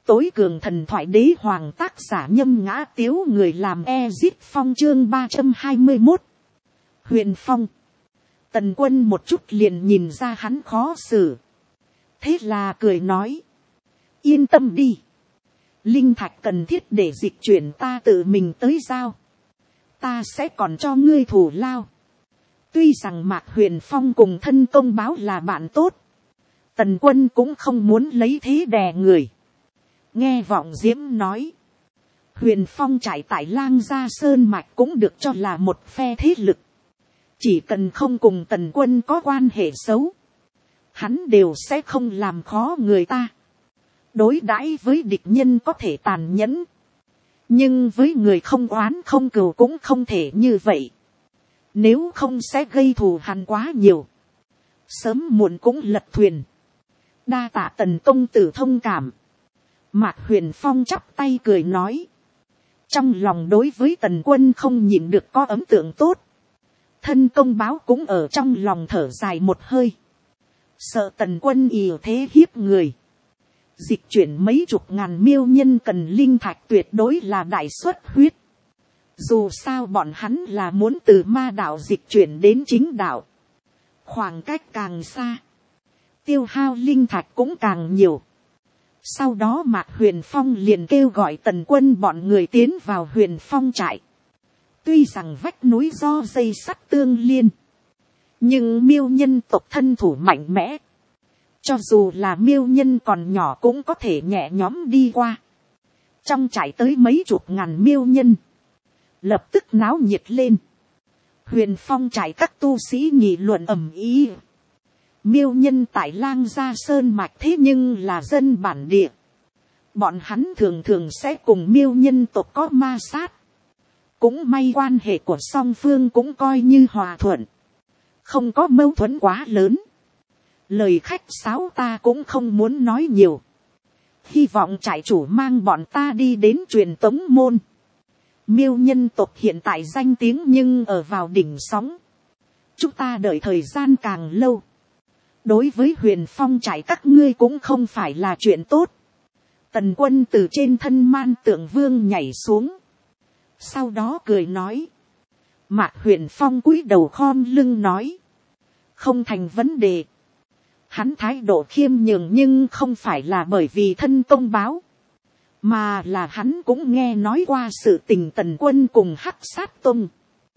tối cường thần thoại đế hoàng, tác giả Nhâm Ngã Tiếu, người làm Ezit Phong, chương 321. Huyền Phong. Tần Quân một chút liền nhìn ra hắn khó xử. Thế là cười nói. Yên tâm đi. Linh thạch cần thiết để dịch chuyển ta tự mình tới giao. Ta sẽ còn cho ngươi thù lao. Tuy rằng Mạc Huyền Phong cùng thân công báo là bạn tốt. Tần Quân cũng không muốn lấy thế đè người. Nghe Vọng Diễm nói. Huyền Phong trải tại Lang Gia Sơn Mạch cũng được cho là một phe thế lực. Chỉ cần không cùng Tần Quân có quan hệ xấu. Hắn đều sẽ không làm khó người ta. Đối đãi với địch nhân có thể tàn nhẫn. Nhưng với người không oán không cừu cũng không thể như vậy. Nếu không sẽ gây thù hằn quá nhiều. Sớm muộn cũng lật thuyền. Đa tạ Tần công tử thông cảm. Mạc Huyền Phong chắp tay cười nói. Trong lòng đối với Tần Quân không nhịn được có ấn tượng tốt. Thân công báo cũng ở trong lòng thở dài một hơi. Sợ Tần Quân ỷ thế hiếp người. Dịch chuyển mấy chục ngàn miêu nhân cần linh thạch tuyệt đối là đại suất huyết. Dù sao bọn hắn là muốn từ ma đạo dịch chuyển đến chính đạo. Khoảng cách càng xa. Tiêu hao linh thạch cũng càng nhiều. Sau đó Mạc Huyền Phong liền kêu gọi Tần Quân bọn người tiến vào Huyền Phong trại. Tuy rằng vách núi do dây sắt tương liên. Nhưng miêu nhân tộc thân thủ mạnh mẽ. Cho dù là miêu nhân còn nhỏ cũng có thể nhẹ nhõm đi qua. Trong trại tới mấy chục ngàn miêu nhân. Lập tức náo nhiệt lên. Huyền Phong trại các tu sĩ nghị luận ầm ĩ. Miêu nhân tại Lang Gia Sơn Mạch thế nhưng là dân bản địa. Bọn hắn thường thường sẽ cùng miêu nhân tộc có ma sát. Cũng may quan hệ của song phương cũng coi như hòa thuận. Không có mâu thuẫn quá lớn. Lời khách sáo ta cũng không muốn nói nhiều. Hy vọng trại chủ mang bọn ta đi đến truyền tống môn. Miêu nhân tộc hiện tại danh tiếng nhưng ở vào đỉnh sóng. Chúng ta đợi thời gian càng lâu. Đối với Huyền Phong trại các ngươi cũng không phải là chuyện tốt. Tần Quân từ trên thân Man Tượng Vương nhảy xuống. Sau đó cười nói. Mạc Huyền Phong cúi đầu khom lưng nói. Không thành vấn đề. Hắn thái độ khiêm nhường nhưng không phải là bởi vì thân công báo. Mà là hắn cũng nghe nói qua sự tình Tần Quân cùng Hắc Sát Tông.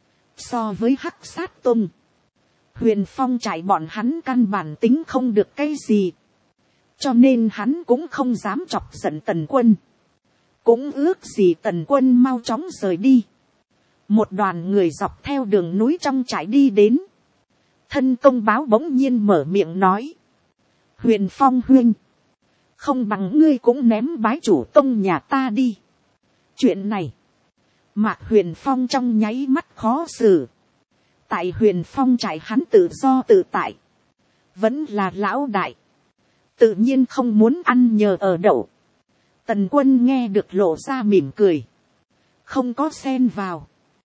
So với Hắc Sát Tông. Huyền Phong trại bọn hắn căn bản tính không được cái gì. Cho nên hắn cũng không dám chọc giận Tần Quân. Cũng ước gì Tần Quân mau chóng rời đi. Một đoàn người dọc theo đường núi trong trại đi đến. Thân công báo bỗng nhiên mở miệng nói. Huyền Phong huynh. Không bằng ngươi cũng ném bái chủ tông nhà ta đi. Chuyện này. Mạc Huyền Phong trong nháy mắt khó xử. Tại Huyền Phong trại hắn tự do tự tại. Vẫn là lão đại. Tự nhiên không muốn ăn nhờ ở đậu. Tần Quân nghe được lộ ra mỉm cười. Không có xen vào.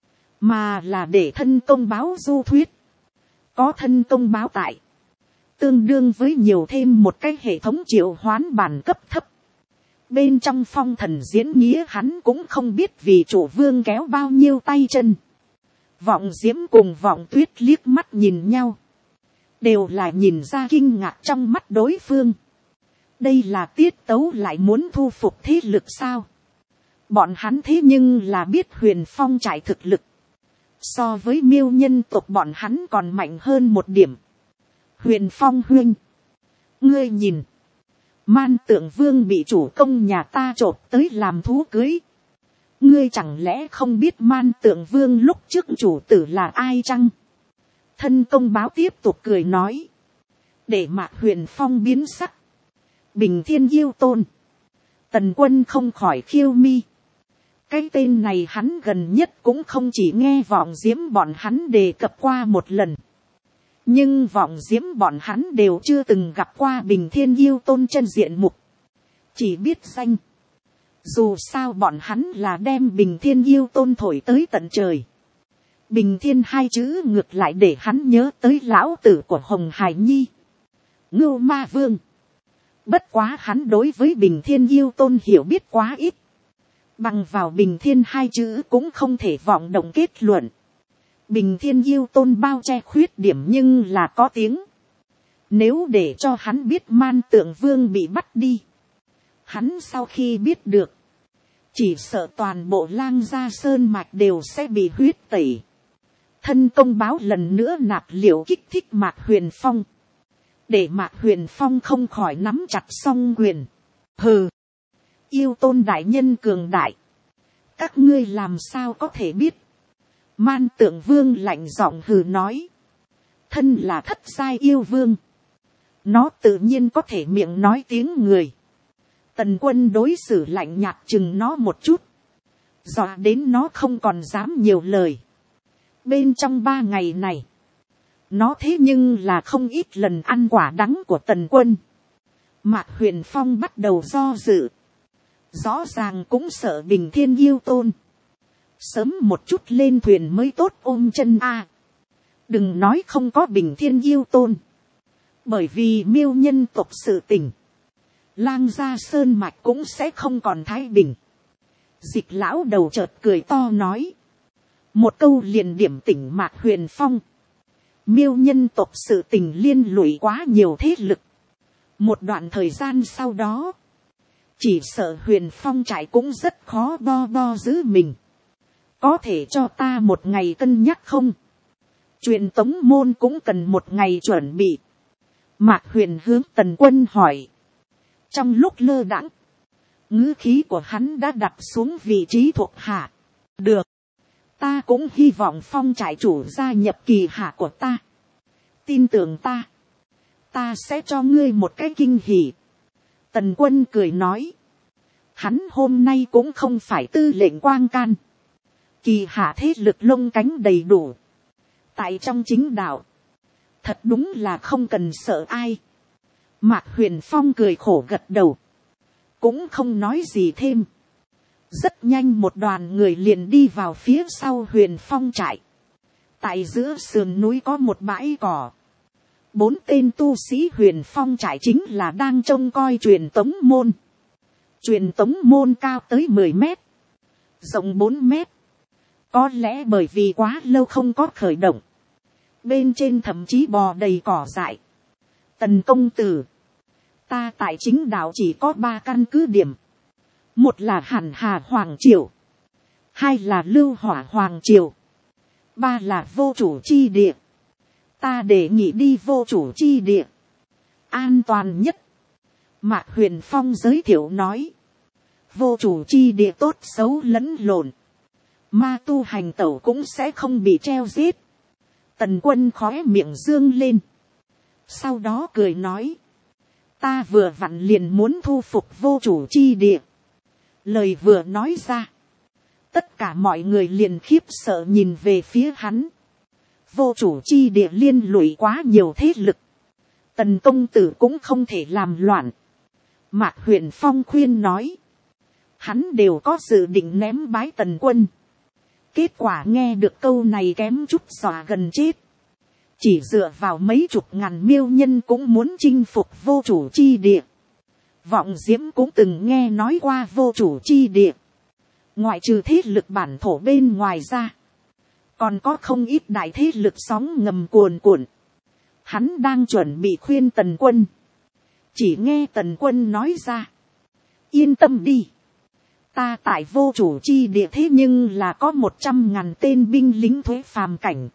Mà là để thân công báo du thuyết. Có thân công báo tại. Tương đương với nhiều thêm một cái hệ thống triệu hoán bản cấp thấp. Bên trong phong thần diễn nghĩa hắn cũng không biết vì chủ vương kéo bao nhiêu tay chân. Vọng Diễm cùng Vọng Tuyết liếc mắt nhìn nhau. Đều là nhìn ra kinh ngạc trong mắt đối phương. Đây là tiết tấu lại muốn thu phục thế lực sao? Bọn hắn thế nhưng là biết Huyền Phong trại thực lực. So với miêu nhân tộc bọn hắn còn mạnh hơn một điểm. Huyền Phong huynh. Ngươi nhìn. Man Tượng Vương bị chủ công nhà ta chộp tới làm thú cưới. Ngươi chẳng lẽ không biết Man Tượng Vương lúc trước chủ tử là ai chăng? Thân công báo tiếp tục cười nói. Để Mạc Huyền Phong biến sắc. Bình Thiên Yêu Tôn. Tần Quân không khỏi khiêu mi. Cái tên này hắn gần nhất cũng không chỉ nghe Vọng Diễm bọn hắn đề cập qua một lần. Nhưng Vọng Diễm bọn hắn đều chưa từng gặp qua Bình Thiên Yêu Tôn chân diện mục. Chỉ biết danh. Dù sao bọn hắn là đem Bình Thiên Yêu Tôn thổi tới tận trời. Bình Thiên hai chữ ngược lại để hắn nhớ tới lão tử của Hồng Hải Nhi. Ngưu Ma Vương. Bất quá hắn đối với Bình Thiên Yêu Tôn hiểu biết quá ít. Bằng vào Bình Thiên hai chữ cũng không thể vọng động kết luận. Bình Thiên Yêu Tôn bao che khuyết điểm nhưng là có tiếng. Nếu để cho hắn biết Man Tượng Vương bị bắt đi. Hắn sau khi biết được. Chỉ sợ toàn bộ Lang Gia Sơn Mạch đều sẽ bị huyết tẩy. Thân công báo lần nữa nạp liệu kích thích Mạc Huyền Phong. Để Mạc Huyền Phong không khỏi nắm chặt song quyền. Hừ. Yêu Tôn đại nhân cường đại. Các ngươi làm sao có thể biết. Man Tượng Vương lạnh giọng hừ nói. Thân là thất giai yêu vương. Nó tự nhiên có thể miệng nói tiếng người. Tần Quân đối xử lạnh nhạt chừng nó một chút. Dọa đến nó không còn dám nhiều lời. Bên trong 3 ngày này. Nó thế nhưng là không ít lần ăn quả đắng của Tần Quân. Mạc Huyền Phong bắt đầu do dự. Rõ ràng cũng sợ Bình Thiên Yêu Tôn. Sớm một chút lên thuyền mới tốt ôm chân a. Đừng nói không có Bình Thiên Yêu Tôn. Bởi vì Miêu nhân tộc sự tình. Lang Gia Sơn Mạch cũng sẽ không còn thái bình. Dịch lão đầu chợt cười to nói. Một câu liền điểm tỉnh Mạc Huyền Phong. Miêu nhân tộc sự tình liên lụy quá nhiều thế lực. Một đoạn thời gian sau đó. Chỉ sợ Huyền Phong trại cũng rất khó bo giữ mình. Có thể cho ta một ngày cân nhắc không? Truyền tống môn cũng cần một ngày chuẩn bị. Mạc Huyền hướng Tần Quân hỏi. Trong lúc lơ đãng, ngữ khí của hắn đã đặt xuống vị trí thuộc hạ. Được. Ta cũng hy vọng Phong trại chủ gia nhập kỳ hạ của ta. Tin tưởng ta. Ta sẽ cho ngươi một cái kinh hỉ. Tần Quân cười nói. Hắn hôm nay cũng không phải tư lệnh Quang Can. Kỳ hạ thế lực lông cánh đầy đủ. Tại trong chính đạo. Thật đúng là không cần sợ ai. Mạc Huyền Phong cười khổ gật đầu. Cũng không nói gì thêm. Rất nhanh một đoàn người liền đi vào phía sau Huyền Phong trại. Tại giữa sườn núi có một bãi cỏ. 4 tên tu sĩ Huyền Phong trại chính là đang trông coi truyền tống môn. Truyền tống môn cao tới 10 mét. Rộng 4 mét. Có lẽ bởi vì quá lâu không có khởi động. Bên trên thậm chí bò đầy cỏ dại. Tần công tử. Ta tại chính đạo chỉ có 3 căn cứ điểm. Một là Hàn Hà Hoàng Triều. 2 là Lưu Hỏa Hoàng Triều. 3 là vô chủ chi địa. Ta đề nghị đi vô chủ chi địa. An toàn nhất. Mạc Huyền Phong giới thiệu nói. Vô chủ chi địa tốt xấu lẫn lộn. Ma tu hành tẩu cũng sẽ không bị treo giết. Tần Quân khóe miệng dương lên. Sau đó cười nói. Ta vừa vặn liền muốn thu phục vô chủ chi địa. Lời vừa nói ra. Tất cả mọi người liền khiếp sợ nhìn về phía hắn. Vô chủ chi địa liên lụy quá nhiều thế lực. Tần công tử cũng không thể làm loạn. Mạc Huyền Phong khuyên nói. Hắn đều có dự định ném bái Tần Quân. Kết quả nghe được câu này kém chút dọa gần chết. Chỉ dựa vào mấy chục ngàn miêu nhân cũng muốn chinh phục vô chủ chi địa. Vọng Diễm cũng từng nghe nói qua vô chủ chi địa. Ngoại trừ thế lực bản thổ bên ngoài ra. Còn có không ít đại thế lực sóng ngầm cuồn cuộn. Hắn đang chuẩn bị khuyên Tần Quân. Chỉ nghe Tần Quân nói ra. Yên tâm đi. Ta tại vô chủ chi địa thế nhưng là có 100.000 tên binh lính thuế phàm cảnh.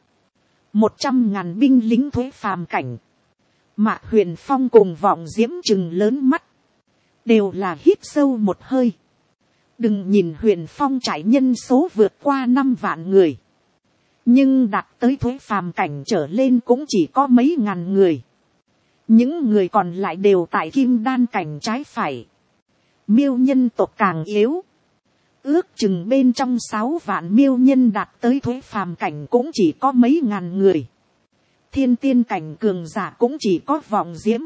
100.000 binh lính thuế phàm cảnh. Mạc Huyền Phong cùng Vọng Diễm trừng lớn mắt. Đều là hít sâu một hơi. Đừng nhìn Huyền Phong trải nhân số vượt qua 5 vạn người. Nhưng đạt tới thuế phàm cảnh trở lên cũng chỉ có mấy ngàn người. Những người còn lại đều tại kim đan cảnh trái phải. Miêu nhân tộc càng yếu. Ước chừng bên trong 6 vạn miêu nhân đạt tới thuế phàm cảnh cũng chỉ có mấy ngàn người. Thiên tiên cảnh cường giả cũng chỉ có Vọng Diễm.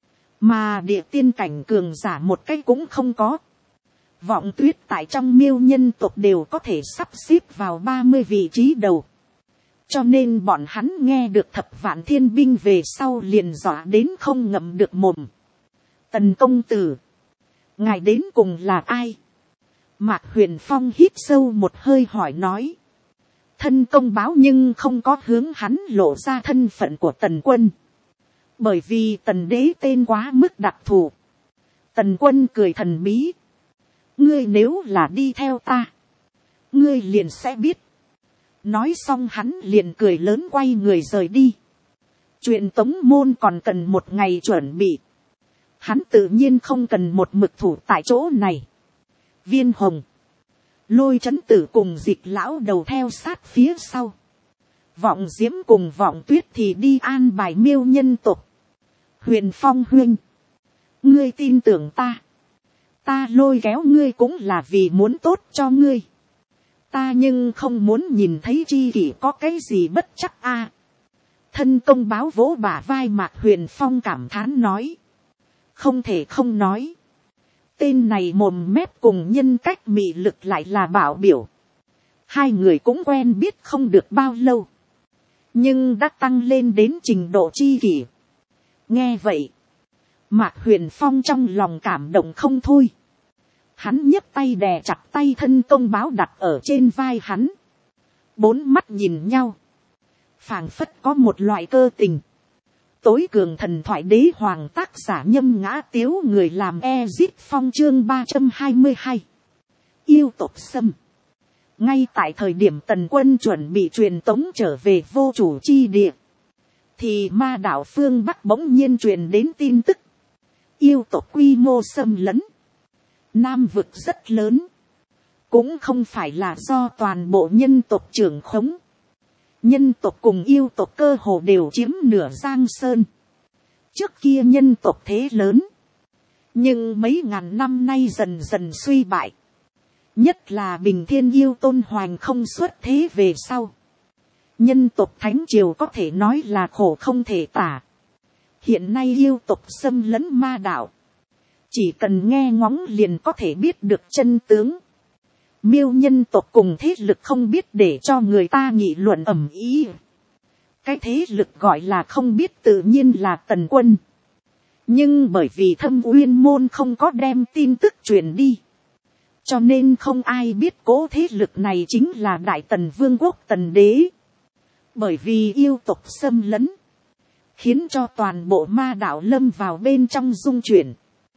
Mà địa tiên cảnh cường giả một cái cũng không có. Vọng Tuyết tại trong miêu nhân tộc đều có thể sắp xếp vào 30 vị trí đầu. Cho nên bọn hắn nghe được thập vạn thiên binh về sau liền dọa đến không ngậm được mồm. Tần công tử, ngài đến cùng là ai? Mạc Huyền Phong hít sâu một hơi hỏi nói. Thân công báo nhưng không có hướng hắn lộ ra thân phận của Tần Quân. Bởi vì Tần đế tên quá mức đặc thù. Tần Quân cười thần bí. Ngươi nếu là đi theo ta, ngươi liền sẽ biết. Nói xong hắn liền cười lớn quay người rời đi. Chuyện tống môn còn cần một ngày chuẩn bị. Hắn tự nhiên không cần một mực thủ tại chỗ này. Viên Hồng, Lôi Trấn Tử cùng Dịch lão đầu theo sát phía sau. Vọng Diễm cùng Vọng Tuyết thì đi an bài Miêu nhân tộc. Huyền Phong huynh, ngươi tin tưởng ta. Ta lôi kéo ngươi cũng là vì muốn tốt cho ngươi. Ta nhưng không muốn nhìn thấy chi kỷ có cái gì bất chắc a. Thân công báo vỗ bả vai Mạc Huyền Phong cảm thán nói. Không thể không nói. Tên này mồm mép cùng nhân cách mị lực lại là bảo biểu. Hai người cũng quen biết không được bao lâu. Nhưng đã tăng lên đến trình độ chi kỷ. Nghe vậy, Mạc Huyền Phong trong lòng cảm động không thôi. Hắn nhấc tay đè chặt tay thân công báo đặt ở trên vai hắn. Bốn mắt nhìn nhau. Phảng phất có một loại cơ tình. Tối cường thần thoại đế hoàng tác giả Nhâm Ngã Tiếu người làm Ezip Phong chương 322. Yêu tộc xâm. Ngay tại thời điểm Tần Quân chuẩn bị truyền tống trở về vô chủ chi địa. Thì ma đảo phương Bắc bỗng nhiên truyền đến tin tức. Yêu tộc quy mô xâm lấn. Nam vực rất lớn. Cũng không phải là do toàn bộ nhân tộc trưởng khống. Nhân tộc cùng yêu tộc cơ hồ đều chiếm nửa Giang Sơn. Trước kia nhân tộc thế lớn. Nhưng mấy ngàn năm nay dần dần suy bại. Nhất là Bình Thiên Yêu Tôn Hoành không xuất thế về sau. Nhân tộc Thánh Triều có thể nói là khổ không thể tả. Hiện nay yêu tộc xâm lấn ma đạo. Chỉ cần nghe ngóng liền có thể biết được chân tướng. Miêu nhân tộc cùng thế lực không biết để cho người ta nghị luận ầm ĩ. Cái thế lực gọi là không biết tự nhiên là Tần Quân. Nhưng bởi vì Thâm Uyên môn không có đem tin tức truyền đi. Cho nên không ai biết cố thế lực này chính là Đại Tần Vương quốc Tần Đế. Bởi vì yêu tộc xâm lấn. Khiến cho toàn bộ ma đạo lâm vào bên trong dung chuyển.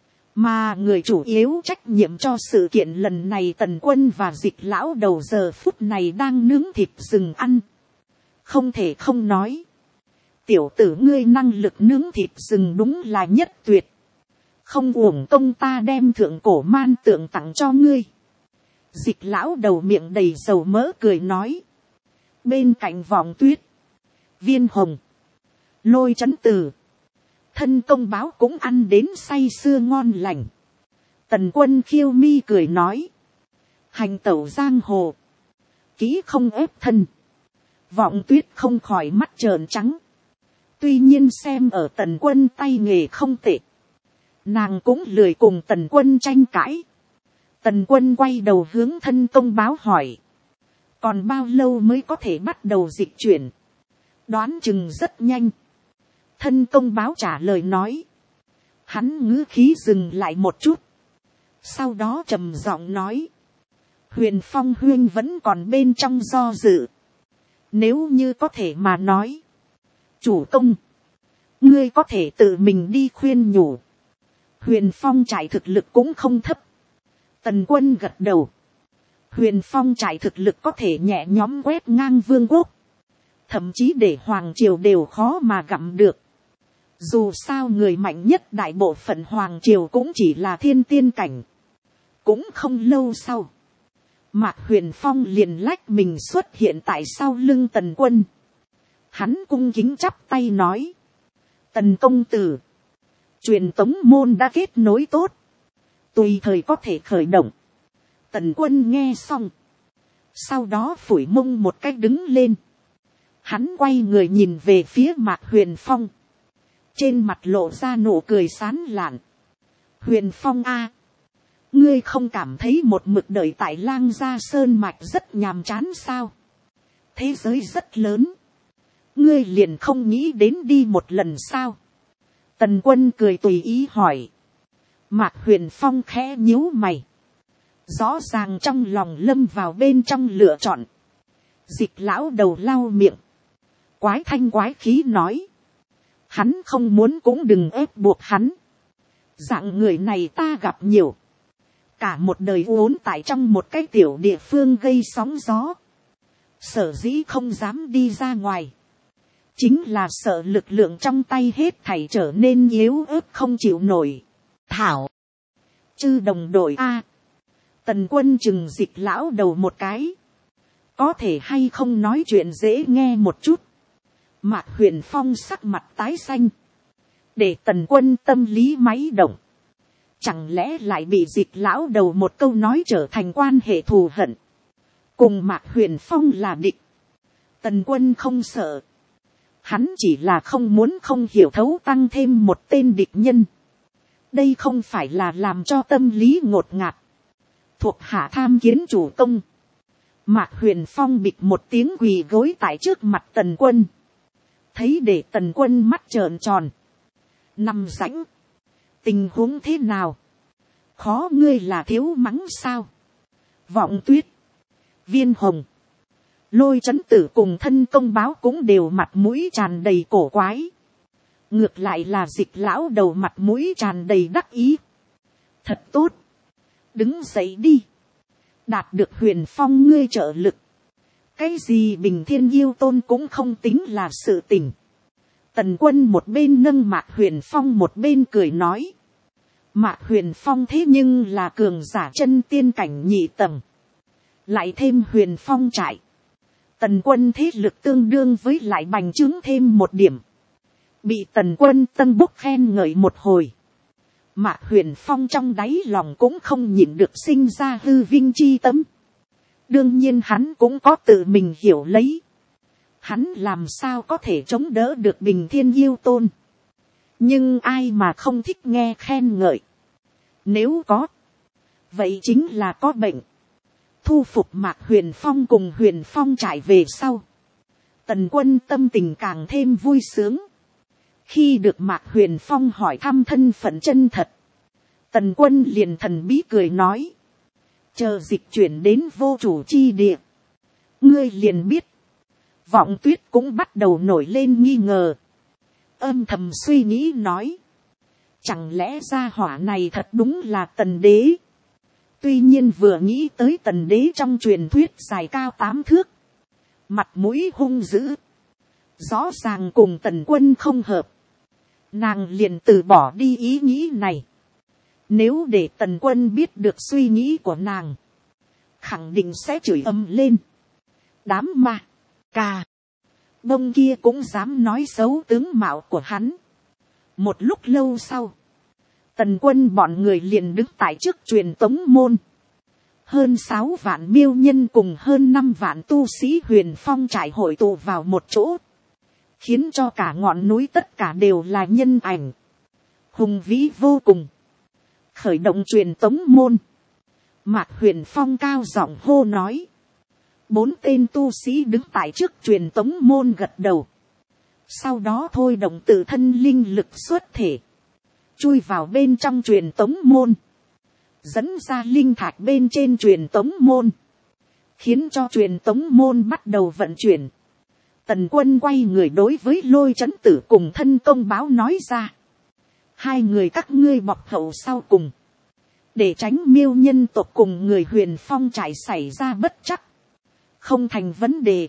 Mà người chủ yếu trách nhiệm cho sự kiện lần này Tần Quân và Dịch lão đầu giờ phút này đang nướng thịt rừng ăn. Không thể không nói. Tiểu tử ngươi năng lực nướng thịt rừng đúng là nhất tuyệt. Không uổng công ta đem thượng cổ man tượng tặng cho ngươi. Dịch lão đầu miệng đầy dầu mỡ cười nói. Bên cạnh Vọng Tuyết, Viên Hồng, Lôi Trấn Tử, thân công báo cũng ăn đến say sưa ngon lành. Tần Quân khiêu mi cười nói. Hành tẩu giang hồ. Kỹ không ép thân. Vọng Tuyết không khỏi mắt trợn trắng. Tuy nhiên xem ở Tần Quân tay nghề không tệ. Nàng cũng lười cùng Tần Quân tranh cãi. Tần Quân quay đầu hướng thân công báo hỏi. Còn bao lâu mới có thể bắt đầu dịch chuyển? Đoán chừng rất nhanh. Thân công báo trả lời nói. Hắn ngữ khí dừng lại một chút. Sau đó trầm giọng nói. Huyền Phong huynh vẫn còn bên trong do dự. Nếu như có thể mà nói. Chủ công. Ngươi có thể tự mình đi khuyên nhủ. Huyền Phong trại thực lực cũng không thấp. Tần Quân gật đầu. Huyền Phong trại thực lực có thể nhẹ nhõm quét ngang vương quốc. Thậm chí để hoàng triều đều khó mà gặm được. Dù sao người mạnh nhất đại bộ phận hoàng triều cũng chỉ là thiên tiên cảnh. Cũng không lâu sau. Mạc Huyền Phong liền lách mình xuất hiện tại sau lưng Tần Quân. Hắn cung kính chắp tay nói. Tần công tử. Truyền tống môn đã kết nối tốt. Tùy thời có thể khởi động. Tần Quân nghe xong. Sau đó phủi mông một cách đứng lên. Hắn quay người nhìn về phía Mạc Huyền Phong. Trên mặt lộ ra nụ cười sán lạn. Huyền Phong a, ngươi không cảm thấy một mực đợi tại Lang Gia Sơn Mạch rất nhàm chán sao? Thế giới rất lớn. Ngươi liền không nghĩ đến đi một lần sao? Tần Quân cười tùy ý hỏi. Mạc Huyền Phong khẽ nhíu mày. Rõ ràng trong lòng lâm vào bên trong lựa chọn. Dịch lão đầu lau miệng. Quái thanh quái khí nói. Hắn không muốn cũng đừng ép buộc hắn. Dạng người này ta gặp nhiều. Cả một đời uốn tại trong một cái tiểu địa phương gây sóng gió. Sở dĩ không dám đi ra ngoài. Chính là sợ lực lượng trong tay hết thảy trở nên yếu ớt không chịu nổi. Thảo. Chư đồng đội A. Tần Quân chừng Dịch lão đầu một cái. Có thể hay không nói chuyện dễ nghe một chút. Mạc Huyền Phong sắc mặt tái xanh. Để Tần Quân tâm lý máy động. Chẳng lẽ lại bị Dịch lão đầu một câu nói trở thành quan hệ thù hận. Cùng Mạc Huyền Phong là địch. Tần Quân không sợ. Hắn chỉ là không muốn không hiểu thấu tăng thêm một tên địch nhân. Đây không phải là làm cho tâm lý ngột ngạt. Thuộc hạ tham kiến chủ công. Mạc Huyền Phong bịch một tiếng quỳ gối tại trước mặt Tần Quân. Thấy để Tần Quân mắt trợn tròn. Nằm rãnh. Tình huống thế nào? Khó ngươi là thiếu mắng sao? Vọng Tuyết. Viên Hồng. Lôi Chấn Tử cùng Thân Công Báo cũng đều mặt mũi tràn đầy cổ quái. Ngược lại là Dịch lão đầu mặt mũi tràn đầy đắc ý. Thật tốt. Đứng dậy đi. Đạt được Huyền Phong ngươi trợ lực. Cái gì Bình Thiên Yêu Tôn cũng không tính là sự tình. Tần Quân một bên nâng Mạc Huyền Phong một bên cười nói. Mạc Huyền Phong thế nhưng là cường giả chân tiên cảnh nhị tầng. Lại thêm Huyền Phong trại. Tần Quân thế lực tương đương với lại bành trướng thêm một điểm. Bị Tần Quân tân bốc khen ngợi một hồi. Mạc Huyền Phong trong đáy lòng cũng không nhịn được sinh ra hư vinh chi tâm. Đương nhiên hắn cũng có tự mình hiểu lấy. Hắn làm sao có thể chống đỡ được Bình Thiên Yêu Tôn. Nhưng ai mà không thích nghe khen ngợi. Nếu có. Vậy chính là có bệnh. Thu phục Mạc Huyền Phong cùng Huyền Phong trải về sau. Tần Quân tâm tình càng thêm vui sướng. Khi được Mạc Huyền Phong hỏi thăm thân phận chân thật. Tần Quân liền thần bí cười nói. Chờ dịch chuyển đến vô chủ chi địa. Ngươi liền biết. Vọng Tuyết cũng bắt đầu nổi lên nghi ngờ. Âm thầm suy nghĩ nói. Chẳng lẽ gia hỏa này thật đúng là Tần Đế. Tuy nhiên vừa nghĩ tới Tần Đế trong truyền thuyết dài cao 8 thước. Mặt mũi hung dữ. Rõ ràng cùng Tần Quân không hợp. Nàng liền từ bỏ đi ý nghĩ này. Nếu để Tần Quân biết được suy nghĩ của nàng. Khẳng định sẽ chửi ầm lên. Đám ma. Cà. Bông kia cũng dám nói xấu tướng mạo của hắn. Một lúc lâu sau. Tần Quân bọn người liền đứng tại trước truyền tống môn. Hơn 6 vạn miêu nhân cùng hơn 5 vạn tu sĩ Huyền Phong trải hội tụ vào một chỗ. Khiến cho cả ngọn núi tất cả đều là nhân ảnh. Hùng vĩ vô cùng. Khởi động truyền tống môn. Mạc Huyền Phong cao giọng hô nói. 4 tên tu sĩ đứng tại trước truyền tống môn gật đầu. Sau đó thôi động tự thân linh lực xuất thể. Chui vào bên trong truyền tống môn. Dẫn ra linh thạch bên trên truyền tống môn. Khiến cho truyền tống môn bắt đầu vận chuyển. Tần Quân quay người đối với Lôi Chấn Tử cùng Thân Công Báo nói ra. 2 người các ngươi bọc hậu sau cùng. Để tránh miêu nhân tộc cùng người Huyền Phong trải xảy ra bất chắc. Không thành vấn đề.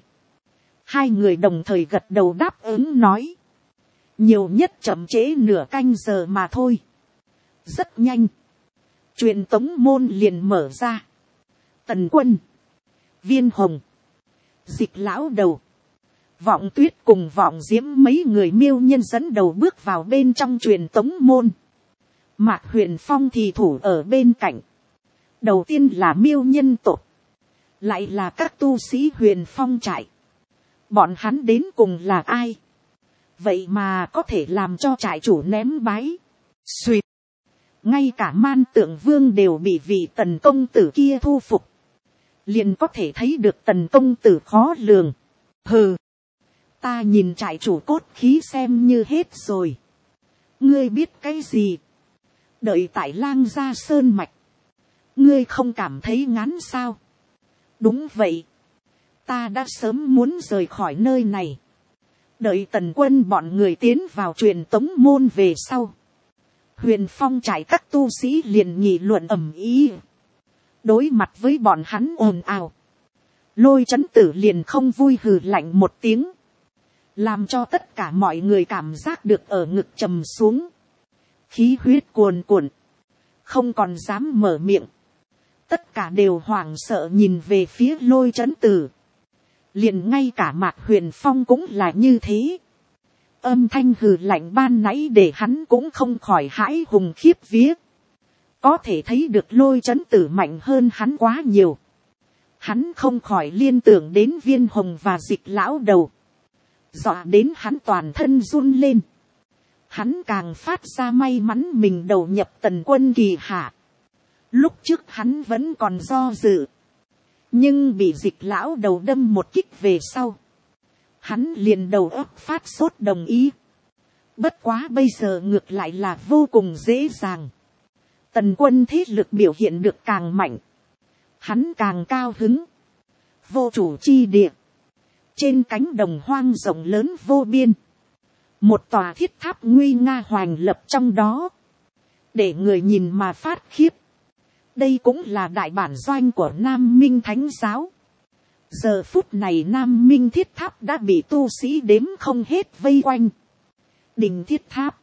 2 người đồng thời gật đầu đáp ứng nói. Nhiều nhất chậm trễ nửa canh giờ mà thôi. Rất nhanh. Truyền tống môn liền mở ra. Tần Quân. Viên Hồng. Dịch lão đầu. Vọng Tuyết cùng Vọng Diễm mấy người miêu nhân dẫn đầu bước vào bên trong truyền tống môn. Mạc Huyền Phong thì thủ ở bên cạnh. Đầu tiên là miêu nhân tộc. Lại là các tu sĩ Huyền Phong trại. Bọn hắn đến cùng là ai? Vậy mà có thể làm cho trại chủ ném bái. Xuyệt. Ngay cả Man Tượng Vương đều bị vị Tần công tử kia thu phục. Liền có thể thấy được Tần công tử khó lường. Hừ. Ta nhìn trại chủ cốt khí xem như hết rồi. Ngươi biết cái gì? đợi tại Lang Gia Sơn Mạch, ngươi không cảm thấy ngán sao? Đúng vậy, ta đã sớm muốn rời khỏi nơi này. Đợi Tần Quân bọn người tiến vào truyền tống môn về sau, Huyền Phong trải các tu sĩ liền nghị luận ầm ĩ. Đối mặt với bọn hắn ồn ào, Lôi Chấn Tử liền không vui hừ lạnh một tiếng, làm cho tất cả mọi người cảm giác được ở ngực trầm xuống, khí huyết cuồn cuộn, không còn dám mở miệng. Tất cả đều hoảng sợ nhìn về phía Lôi Chấn Tử. Liền ngay cả Mạc Huyền Phong cũng là như thế. Âm thanh hừ lạnh ban nãy để hắn cũng không khỏi hãi hùng khiếp vía. Có thể thấy được Lôi Chấn Tử mạnh hơn hắn quá nhiều. Hắn không khỏi liên tưởng đến Viên Hồng và Dịch lão đầu, dọa đến hắn toàn thân run lên. Hắn càng phát ra may mắn mình đầu nhập Tần Quân kỳ hạ. Lúc trước hắn vẫn còn do dự, nhưng bị Dịch lão đầu đâm một kích về sau, hắn liền đầu óc phát sốt đồng ý. Bất quá bây giờ ngược lại là vô cùng dễ dàng. Tần Quân thế lực biểu hiện được càng mạnh, hắn càng cao hứng. Vô chủ chi địa, trên cánh đồng hoang rộng lớn vô biên, một tòa thiết tháp nguy nga hoành lập trong đó, để người nhìn mà phát khiếp. Đây cũng là đại bản doanh của Nam Minh Thánh giáo. Giờ phút này Nam Minh thiết tháp đã bị tu sĩ đếm không hết vây quanh. Đỉnh thiết tháp,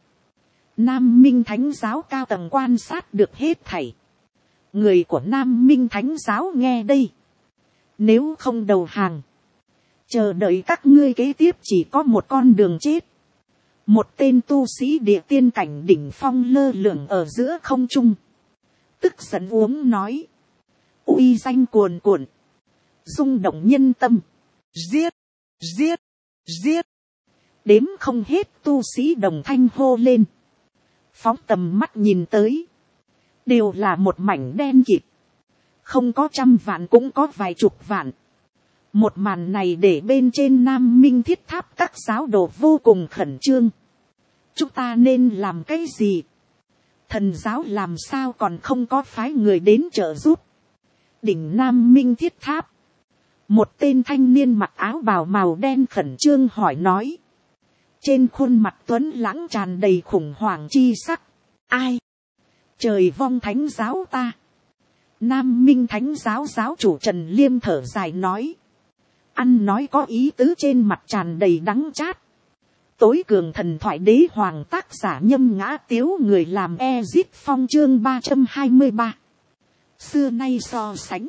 Nam Minh Thánh giáo cao tầng quan sát được hết thảy. Người của Nam Minh Thánh giáo nghe đây, nếu không đầu hàng, chờ đợi các ngươi kế tiếp chỉ có một con đường chết. Một tên tu sĩ địa tiên cảnh đỉnh phong lơ lửng ở giữa không trung, tức giận uống nói, uy danh cuồn cuộn, rung động nhân tâm, giết, giết, giết. Đếm không hết tu sĩ đồng thanh hô lên, phóng tầm mắt nhìn tới, đều là một mảnh đen kịt, không có 100 vạn cũng có vài chục vạn. Một màn này để bên trên Nam Minh thiết tháp các giáo đồ vô cùng khẩn trương. Chúng ta nên làm cái gì? Thần giáo làm sao còn không có phái người đến trợ giúp? Đỉnh Nam Minh thiết tháp, một tên thanh niên mặc áo bào màu đen khẩn trương hỏi nói. Trên khuôn mặt tuấn lãng tràn đầy khủng hoảng chi sắc. Ai? Trời vong thánh giáo ta. Nam Minh Thánh giáo giáo chủ Trần Liêm thở dài nói. Ăn nói có ý tứ, trên mặt tràn đầy đắng chát. Tối cường thần thoại đế hoàng tác giả Nhâm Ngã Tiếu, người làm Ezit Phong chương 323. Xưa nay so sánh,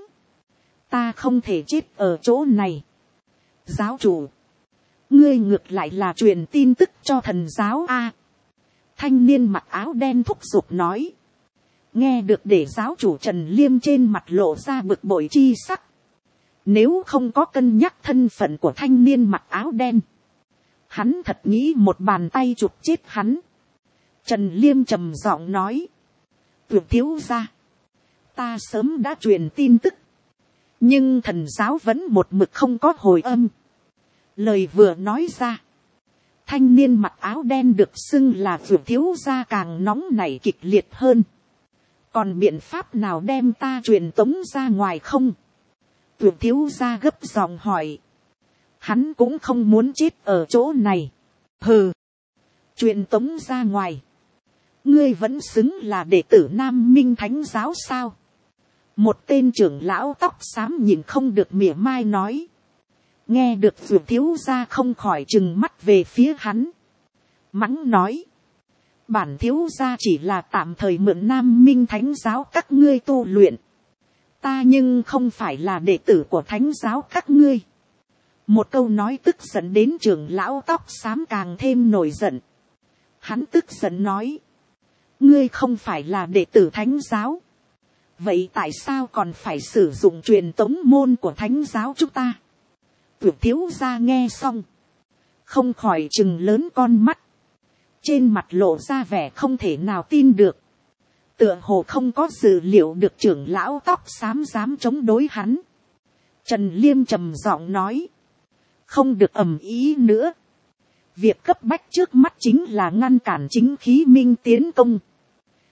ta không thể chết ở chỗ này. Giáo chủ, ngươi ngược lại là truyền tin tức cho thần giáo a. Thanh niên mặc áo đen thúc giục nói. Nghe được để giáo chủ Trần Liêm trên mặt lộ ra bực bội chi sắc. Nếu không có cân nhắc thân phận của thanh niên mặc áo đen, hắn thật nghĩ một bàn tay chụp chết hắn. Trần Liêm trầm giọng nói. Tuyệt thiếu gia, ta sớm đã truyền tin tức, nhưng thần giáo vẫn một mực không có hồi âm. Lời vừa nói ra, thanh niên mặc áo đen được xưng là tuyệt thiếu gia càng nóng nảy kịch liệt hơn. Còn biện pháp nào đem ta truyền tống ra ngoài không? Tuyệt thiếu gia gấp giọng hỏi. Hắn cũng không muốn chết ở chỗ này. Hừ, truyền tống ra ngoài, ngươi vẫn xứng là đệ tử Nam Minh Thánh giáo sao? Một tên trưởng lão tóc xám nhìn không được mỉa mai nói. Nghe được tuyệt thiếu gia không khỏi trừng mắt về phía hắn, mắng nói. Bản thiếu gia chỉ là tạm thời mượn Nam Minh Thánh giáo các ngươi tu luyện. Ta nhưng không phải là đệ tử của Thánh giáo các ngươi. Một câu nói tức giận đến trưởng lão tóc xám càng thêm nổi giận. Hắn tức giận nói. Ngươi không phải là đệ tử Thánh giáo, vậy tại sao còn phải sử dụng truyền tống môn của Thánh giáo chúng ta? Tuyệt thiếu gia nghe xong, không khỏi trừng lớn con mắt, trên mặt lộ ra vẻ không thể nào tin được. Tựa hồ không có dự liệu được trưởng lão tóc xám dám chống đối hắn. Trần Liêm trầm giọng nói. Không được ầm ý nữa. Việc cấp bách trước mắt chính là ngăn cản chính khí minh tiến công.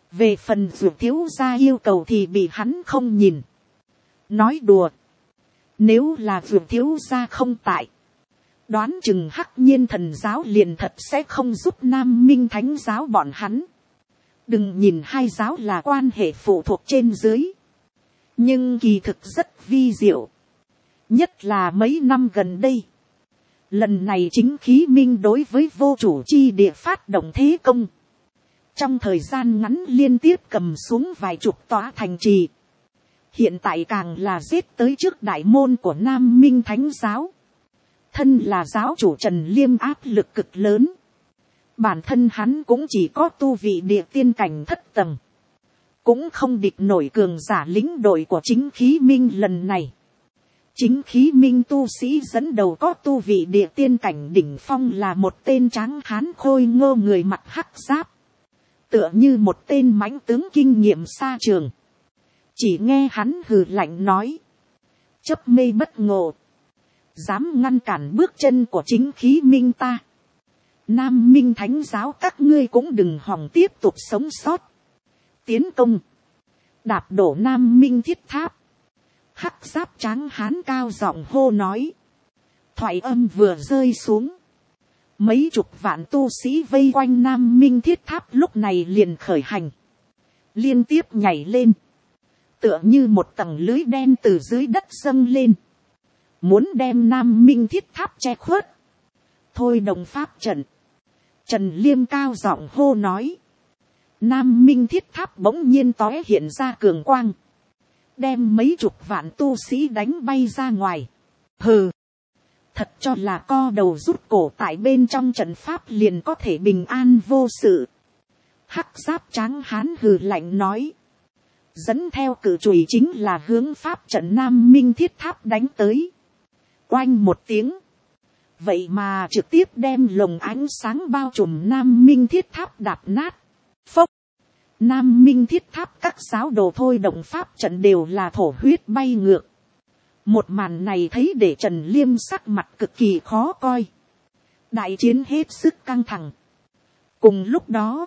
Về phần dược thiếu gia yêu cầu thì bị hắn không nhìn. Nói đùa. Nếu là dược thiếu gia không tại, đoán chừng Hắc Nhiên Thần giáo liền thật sẽ không giúp Nam Minh Thánh giáo bọn hắn. Đừng nhìn hai giáo là quan hệ phụ thuộc trên dưới, nhưng kỳ thực rất vi diệu. Nhất là mấy năm gần đây, lần này chính khí minh đối với vô chủ chi địa phát động thế công. Trong thời gian ngắn liên tiếp cầm xuống vài chục tòa thành trì. Hiện tại càng là giết tới trước đại môn của Nam Minh Thánh giáo. Thân là giáo chủ Trần Liêm áp lực cực lớn. Bản thân hắn cũng chỉ có tu vị địa tiên cảnh thất tầng. Cũng không địch nổi cường giả lĩnh đội của chính khí minh lần này. Chính khí minh tu sĩ dẫn đầu có tu vị địa tiên cảnh đỉnh phong là một tên tráng hán khôi ngô người mặc hắc giáp. Tựa như một tên mãnh tướng kinh nghiệm xa trường. Chỉ nghe hắn hừ lạnh nói. Chấp mê bất ngộ. Dám ngăn cản bước chân của chính khí minh ta. Nam Minh Thánh giáo các ngươi cũng đừng hòng tiếp tục sống sót. Tiến công. Đạp đổ Nam Minh thiết tháp. Hắc giáp tráng hán cao giọng hô nói. Thoại âm vừa rơi xuống. Mấy chục vạn tu sĩ vây quanh Nam Minh thiết tháp lúc này liền khởi hành. Liên tiếp nhảy lên. Tựa như một tầng lưới đen từ dưới đất dâng lên. Muốn đem Nam Minh thiết tháp che khuất. Thôi đồng pháp trận. Trần Liêm cao giọng hô nói. Nam Minh thiết tháp bỗng nhiên tóe hiện ra cường quang. Đem mấy chục vạn tu sĩ đánh bay ra ngoài. Hừ. Thật cho là co đầu rút cổ tại bên trong trận pháp liền có thể bình an vô sự. Hắc giáp tráng hán hừ lạnh nói. Dẫn theo cự chùy chính là hướng pháp trận Nam Minh thiết tháp đánh tới. Oanh một tiếng. Vậy mà trực tiếp đem lồng ánh sáng bao trùm Nam Minh thiết tháp đạp nát. Phốc. Nam Minh thiết tháp các giáo đồ thôi động pháp trận đều là thổ huyết bay ngược. Một màn này thấy để Trần Liêm sắc mặt cực kỳ khó coi. Đại chiến hết sức căng thẳng. Cùng lúc đó,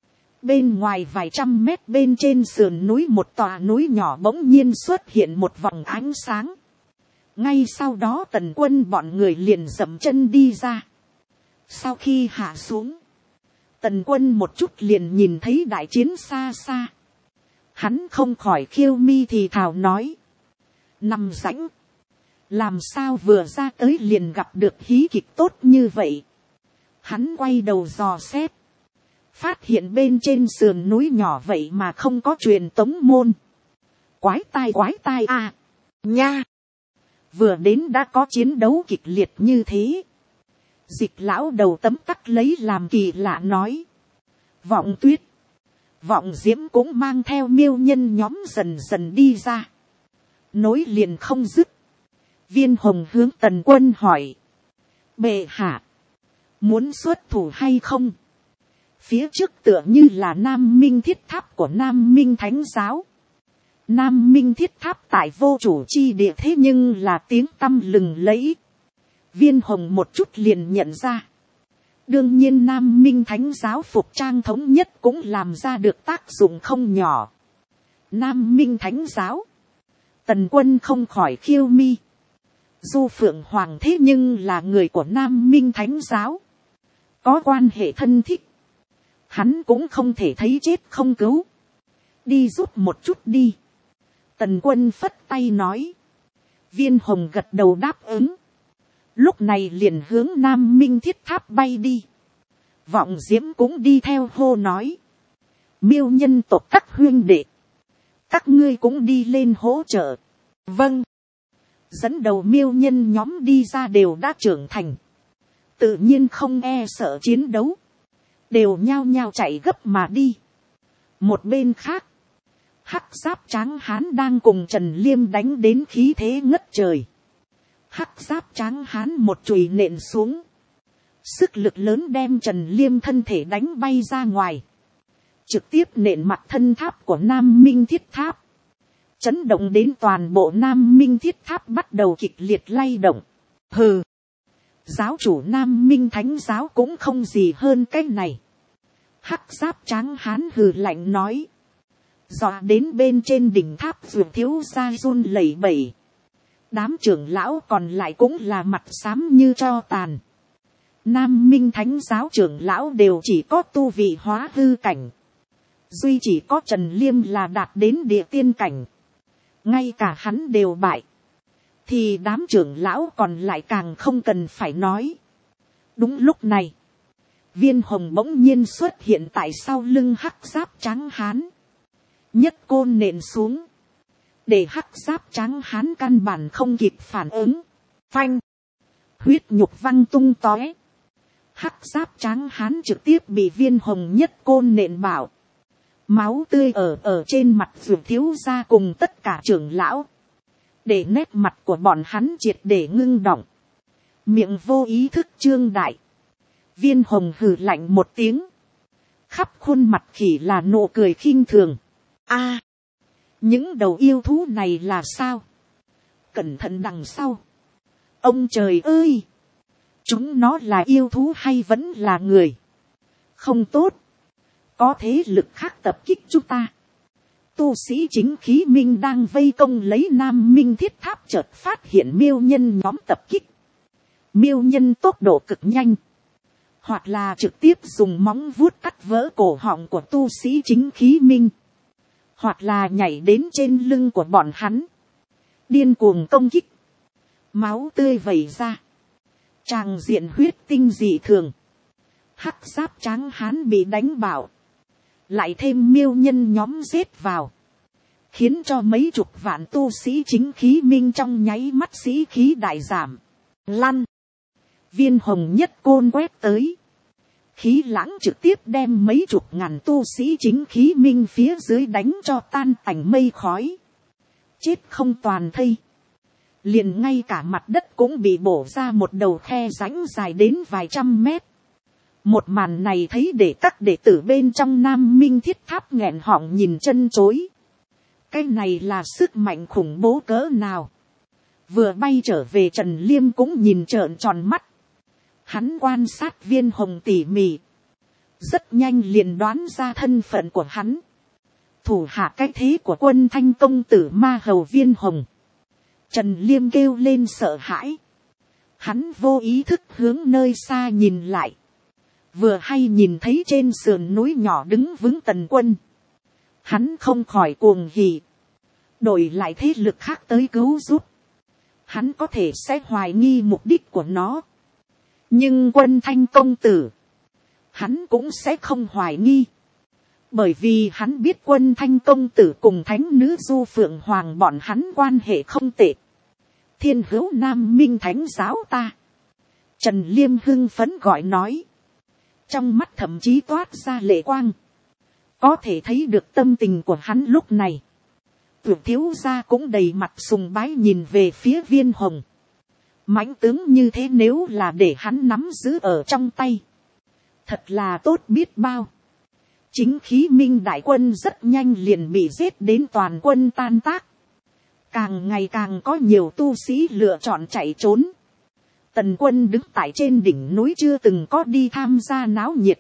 bên ngoài vài trăm mét bên trên sườn núi một tòa núi nhỏ bỗng nhiên xuất hiện một vòng ánh sáng. Ngay sau đó Tần Quân bọn người liền dậm chân đi ra. Sau khi hạ xuống, Tần Quân một chút liền nhìn thấy đại chiến xa xa. Hắn không khỏi khiêu mi thì thào nói. Nằm rãnh. Làm sao vừa ra tới liền gặp được hí kịch tốt như vậy. Hắn quay đầu dò xét. Phát hiện bên trên sườn núi nhỏ vậy mà không có truyền tống môn. Quái tai à. Nha. Vừa đến đã có chiến đấu kịch liệt như thế. Dịch lão đầu tấm tắc lấy làm kỳ lạ nói. Vọng Tuyết. Vọng Diễm cũng mang theo miêu nhân nhóm dần dần đi ra. Nối liền không dứt. Viên Hồng hướng Tần Quân hỏi. Bệ hạ. Muốn xuất thủ hay không? Phía trước tựa như là Nam Minh thiết tháp của Nam Minh Thánh giáo. Nam Minh thiết tháp tại vô chủ chi địa thế nhưng là tiếng tăm lừng lẫy. Viên Hồng một chút liền nhận ra. Đương nhiên Nam Minh Thánh giáo phục trang thống nhất cũng làm ra được tác dụng không nhỏ. Nam Minh Thánh giáo. Tần Quân không khỏi khiêu mi. Du Phượng Hoàng thế nhưng là người của Nam Minh Thánh giáo. Có quan hệ thân thích. Hắn cũng không thể thấy chết không cứu. Đi giúp một chút đi. Tần Quân phất tay nói. Viên Hồng gật đầu đáp ứng. Lúc này liền hướng Nam Minh thiết tháp bay đi. Vọng Diễm cũng đi theo hô nói. Miêu nhân tộc các huynh đệ. Các ngươi cũng đi lên hỗ trợ. Vâng. Dẫn đầu miêu nhân nhóm đi ra đều đã trưởng thành. Tự nhiên không e sợ chiến đấu. Đều nhao nhao chạy gấp mà đi. Một bên khác. Hắc giáp tráng hán đang cùng Trần Liêm đánh đến khí thế ngất trời. Hắc giáp tráng hán một chùy nện xuống. Sức lực lớn đem Trần Liêm thân thể đánh bay ra ngoài. Trực tiếp nện mặt thân tháp của Nam Minh thiết tháp. Chấn động đến toàn bộ Nam Minh thiết tháp bắt đầu kịch liệt lay động. Hừ. Giáo chủ Nam Minh Thánh giáo cũng không gì hơn cái này. Hắc giáp tráng hán hừ lạnh nói. Dọa đến bên trên đỉnh tháp vượt thiếu gia run lẩy bẩy. Đám trưởng lão còn lại cũng là mặt xám như tro tàn. Nam Minh Thánh giáo trưởng lão đều chỉ có tu vị hóa hư cảnh. Duy chỉ có Trần Liêm là đạt đến địa tiên cảnh. Ngay cả hắn đều bại. Thì đám trưởng lão còn lại càng không cần phải nói. Đúng lúc này. Viên hồng bỗng nhiên xuất hiện tại sau lưng hắc giáp tráng hán. Nhất côn nện xuống. Để hắc giáp tráng hán căn bản không kịp phản ứng. Phanh. Huyết nhục văng tung tóe. Hắc giáp tráng hán trực tiếp bị viên hồng nhất côn nện bảo. Máu tươi ở trên mặt vượt thiếu gia cùng tất cả trưởng lão. Để nét mặt của bọn hắn triệt để ngưng đọng. Miệng vô ý thức trương đại. Viên hồng hừ lạnh một tiếng. Khắp khuôn mặt khỉ là nụ cười khinh thường. A, những đầu yêu thú này là sao? Cẩn thận đằng sau. Ông trời ơi! Chúng nó là yêu thú hay vẫn là người? Không tốt. Có thế lực khác tập kích chúng ta. Tu sĩ chính khí minh đang vây công lấy Nam Minh thiết tháp chợt phát hiện miêu nhân nhóm tập kích. Miêu nhân tốc độ cực nhanh. Hoặc là trực tiếp dùng móng vuốt cắt vỡ cổ họng của tu sĩ chính khí minh. Hoặc là nhảy đến trên lưng của bọn hắn. Điên cuồng công kích. Máu tươi vẩy ra. Tràng diện huyết tinh dị thường. Hắc giáp tráng hán bị đánh bạo. Lại thêm miêu nhân nhóm giết vào. Khiến cho mấy chục vạn tu sĩ chính khí minh trong nháy mắt sĩ khí đại giảm. Lăn. Viên hồng nhất côn quét tới. Khí lãng trực tiếp đem mấy chục ngàn tu sĩ chính khí minh phía dưới đánh cho tan tành mây khói. Chết không toàn thây. Liền ngay cả mặt đất cũng bị bổ ra một đầu khe rãnh dài đến vài trăm mét. Một màn này thấy để các đệ tử bên trong Nam Minh thiết tháp nghẹn họng nhìn chân chối. Cái này là sức mạnh khủng bố cỡ nào. Vừa bay trở về Trần Liêm cũng nhìn trợn tròn mắt. Hắn quan sát viên hồng tỉ mỉ. Rất nhanh liền đoán ra thân phận của hắn. Thủ hạ cái thế của quân Thanh công tử ma hầu viên hồng. Trần Liêm kêu lên sợ hãi. Hắn vô ý thức hướng nơi xa nhìn lại. Vừa hay nhìn thấy trên sườn núi nhỏ đứng vững Tần Quân. Hắn không khỏi cuồng hỉ. Đổi lại thế lực khác tới cứu giúp. Hắn có thể sẽ hoài nghi mục đích của nó. Nhưng quân Thanh công tử. Hắn cũng sẽ không hoài nghi. Bởi vì hắn biết quân Thanh công tử cùng thánh nữ Du Phượng Hoàng bọn hắn quan hệ không tệ. Thiên hữu Nam Minh Thánh giáo ta. Trần Liêm hưng phấn gọi nói. Trong mắt thậm chí toát ra lệ quang. Có thể thấy được tâm tình của hắn lúc này. Tuyệt thiếu gia cũng đầy mặt sùng bái nhìn về phía viên hồng. Mãnh tướng như thế nếu là để hắn nắm giữ ở trong tay. Thật là tốt biết bao. Chính khí minh đại quân rất nhanh liền bị giết đến toàn quân tan tác. Càng ngày càng có nhiều tu sĩ lựa chọn chạy trốn. Tần Quân đứng tại trên đỉnh núi chưa từng có đi tham gia náo nhiệt.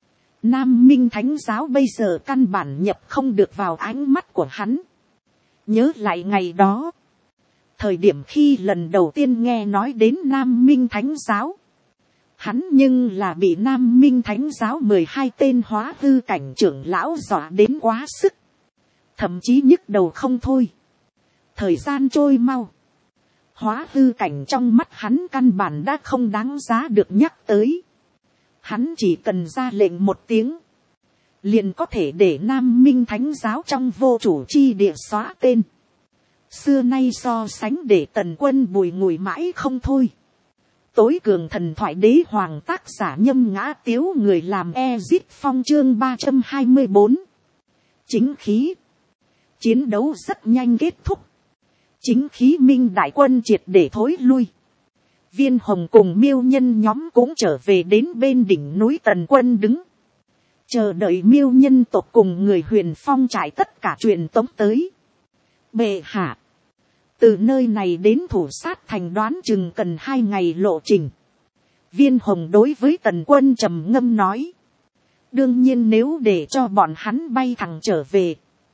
Nam Minh Thánh giáo bây giờ căn bản nhập không được vào ánh mắt của hắn. Nhớ lại ngày đó. Thời điểm khi lần đầu tiên nghe nói đến Nam Minh Thánh giáo. Hắn nhưng là bị Nam Minh Thánh giáo 12 tên hóa hư cảnh trưởng lão dọa đến quá sức. Thậm chí nhức đầu không thôi. Thời gian trôi mau. Hóa hư cảnh trong mắt hắn căn bản đã không đáng giá được nhắc tới. Hắn chỉ cần ra lệnh một tiếng. Liền có thể để Nam Minh Thánh giáo trong vô chủ chi địa xóa tên. Xưa nay so sánh để Tần Quân bùi ngùi mãi không thôi. Tối cường thần thoại đế hoàng tác giả Nhâm Ngã Tiếu người làm Ezit Phong chương 324. Chính khí. Chiến đấu rất nhanh kết thúc. Chính khí minh đại quân triệt để thối lui. Viên hồng cùng miêu nhân nhóm cũng trở về đến bên đỉnh núi Tần Quân đứng. Chờ đợi miêu nhân tộc cùng người Huyền Phong trải tất cả truyền tống tới. Bệ hạ. Từ nơi này đến Thủ Sát Thành đoán chừng cần 2 ngày lộ trình. Viên hồng đối với Tần Quân trầm ngâm nói. Đương nhiên nếu để cho bọn hắn bay thẳng trở về,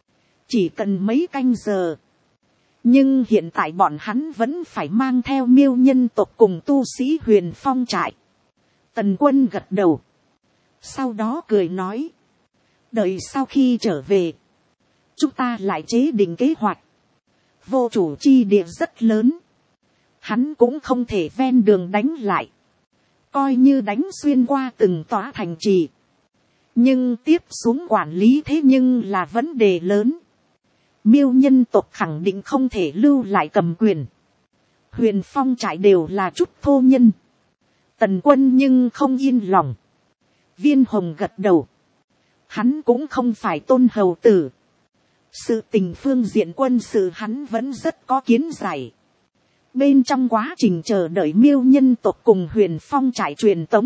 chỉ cần mấy canh giờ. Nhưng hiện tại bọn hắn vẫn phải mang theo miêu nhân tộc cùng tu sĩ Huyền Phong trại. Tần Quân gật đầu. Sau đó cười nói. Đợi sau khi trở về, chúng ta lại chế định kế hoạch. Vô chủ chi địa rất lớn. Hắn cũng không thể ven đường đánh lại. Coi như đánh xuyên qua từng tòa thành trì. Nhưng tiếp xuống quản lý thế nhưng là vấn đề lớn. Miêu nhân tộc khẳng định không thể lưu lại cầm quyền. Huyền Phong trại đều là chút thô nhân. Tần Quân nhưng không yên lòng. Viên Hồng gật đầu. Hắn cũng không phải tôn hầu tử. Sự tình phương diện quân sự hắn vẫn rất có kiến giải. Bên trong quá trình chờ đợi miêu nhân tộc cùng Huyền Phong trại truyền tống,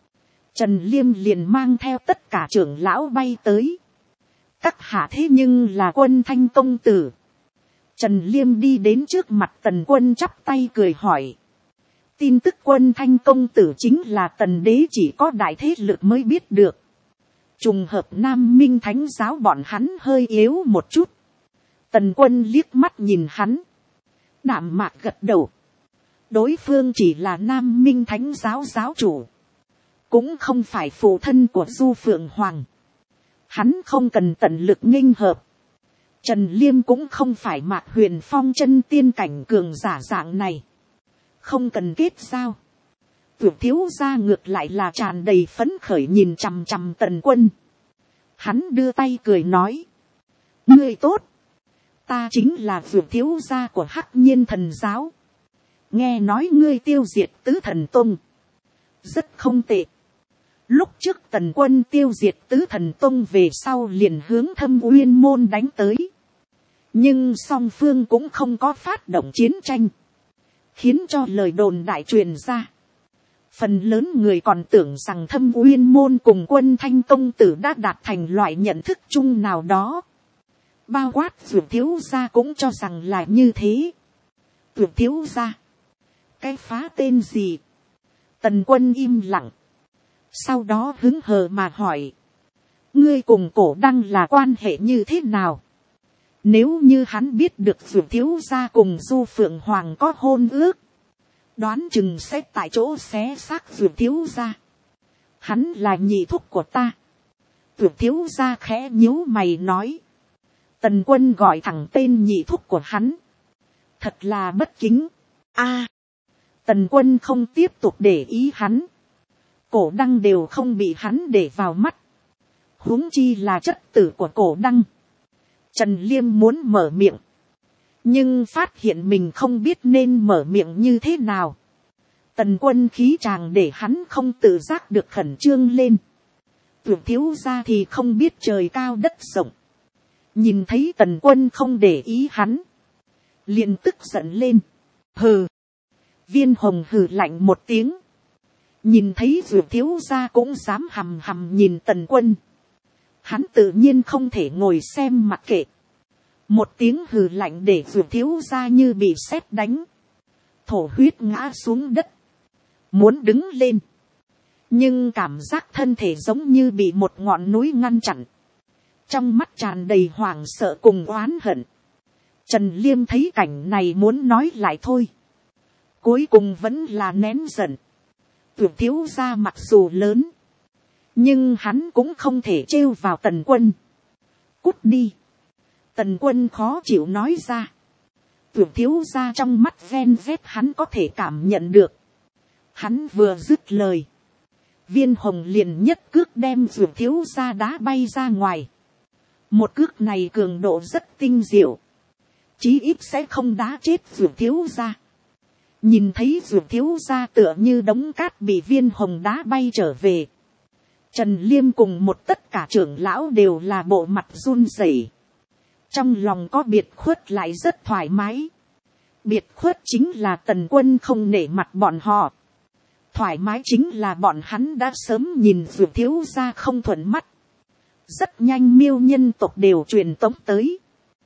Trần Liêm liền mang theo tất cả trưởng lão bay tới. Các hạ thế nhưng là Quân Thanh công tử. Trần Liêm đi đến trước mặt Tần Quân chắp tay cười hỏi. Tin tức Quân Thanh công tử chính là Tần đế chỉ có đại thế lực mới biết được. Trùng hợp Nam Minh Thánh giáo bọn hắn hơi yếu một chút. Tần Quân liếc mắt nhìn hắn. Đạm mạc gật đầu. Đối phương chỉ là Nam Minh Thánh giáo giáo chủ. Cũng không phải phụ thân của Du Phượng Hoàng. Hắn không cần tận lực nghênh hợp. Trần Liêm cũng không phải Mạc Huyền Phong chân tiên cảnh cường giả dạng này. Không cần kết giao. Vượt thiếu gia ngược lại là tràn đầy phấn khởi nhìn chằm chằm Tần Quân. Hắn đưa tay cười nói. Ngươi tốt. Ta chính là vượt thiếu gia của Hắc Nhiên thần giáo. Nghe nói ngươi tiêu diệt Tứ Thần Tông. Rất không tệ. Lúc trước Tần Quân tiêu diệt Tứ Thần Tông về sau liền hướng Thâm Uyên môn đánh tới. Nhưng song phương cũng không có phát động chiến tranh. Khiến cho lời đồn đại truyền ra. Phần lớn người còn tưởng rằng Thâm Uyên môn cùng Quân Thanh công tử đã đạt thành loại nhận thức chung nào đó. Bao quát Vượt thiếu gia cũng cho rằng là như thế. Vượt thiếu gia. Cái phá tên gì? Tần Quân im lặng. Sau đó hứng hờ mà hỏi. Ngươi cùng Cổ Đăng là quan hệ như thế nào? Nếu như hắn biết được Vượt thiếu gia cùng Du Phượng Hoàng có hôn ước. Đoán chừng sẽ tại chỗ xé xác Vượt thiếu gia. Hắn là nhị thúc của ta. Vượt thiếu gia khẽ nhíu mày nói. Tần Quân gọi thẳng tên nhị thúc của hắn. Thật là bất kính. Tần Quân không tiếp tục để ý hắn. Cổ Đăng đều không bị hắn để vào mắt. Huống chi là chất tử của Cổ Đăng. Trần Liêm muốn mở miệng. Nhưng phát hiện mình không biết nên mở miệng như thế nào. Tần Quân khí chàng để hắn không tự giác được khẩn trương lên. Vượt thiếu gia thì không biết trời cao đất rộng. Nhìn thấy Tần Quân không để ý hắn. Liền tức giận lên. Hừ. Viên Hồng hừ lạnh một tiếng. Nhìn thấy Vượt thiếu gia cũng dám hầm hầm nhìn Tần Quân. Hắn tự nhiên không thể ngồi xem mặc kệ. Một tiếng hừ lạnh để Vượt thiếu gia như bị sét đánh. Thổ huyết ngã xuống đất. Muốn đứng lên. Nhưng cảm giác thân thể giống như bị một ngọn núi ngăn chặn. Trong mắt tràn đầy hoảng sợ cùng oán hận. Trần Liêm thấy cảnh này muốn nói lại thôi. Cuối cùng vẫn là nén giận. Vượt thiếu gia mặc dù lớn. Nhưng hắn cũng không thể trêu vào Tần Quân. Cút đi. Tần Quân khó chịu nói ra. Vượt thiếu gia trong mắt ven vét hắn có thể cảm nhận được. Hắn vừa dứt lời. Viên Hồng liền nhất cước đem Vượt thiếu gia đá bay ra ngoài. Một cước này cường độ rất tinh diệu. Chí ít sẽ không đá chết Vượt thiếu gia. Nhìn thấy Vượt thiếu gia tựa như đống cát bị Viên Hồng đá bay trở về. Trần Liêm cùng một tất cả trưởng lão đều là bộ mặt run rẩy. Trong lòng có biệt khuất lại rất thoải mái. Biệt khuất chính là Tần Quân không nể mặt bọn họ. Thoải mái chính là bọn hắn đã sớm nhìn Vượt thiếu gia không thuận mắt. Rất nhanh miêu nhân tộc đều truyền tống tới.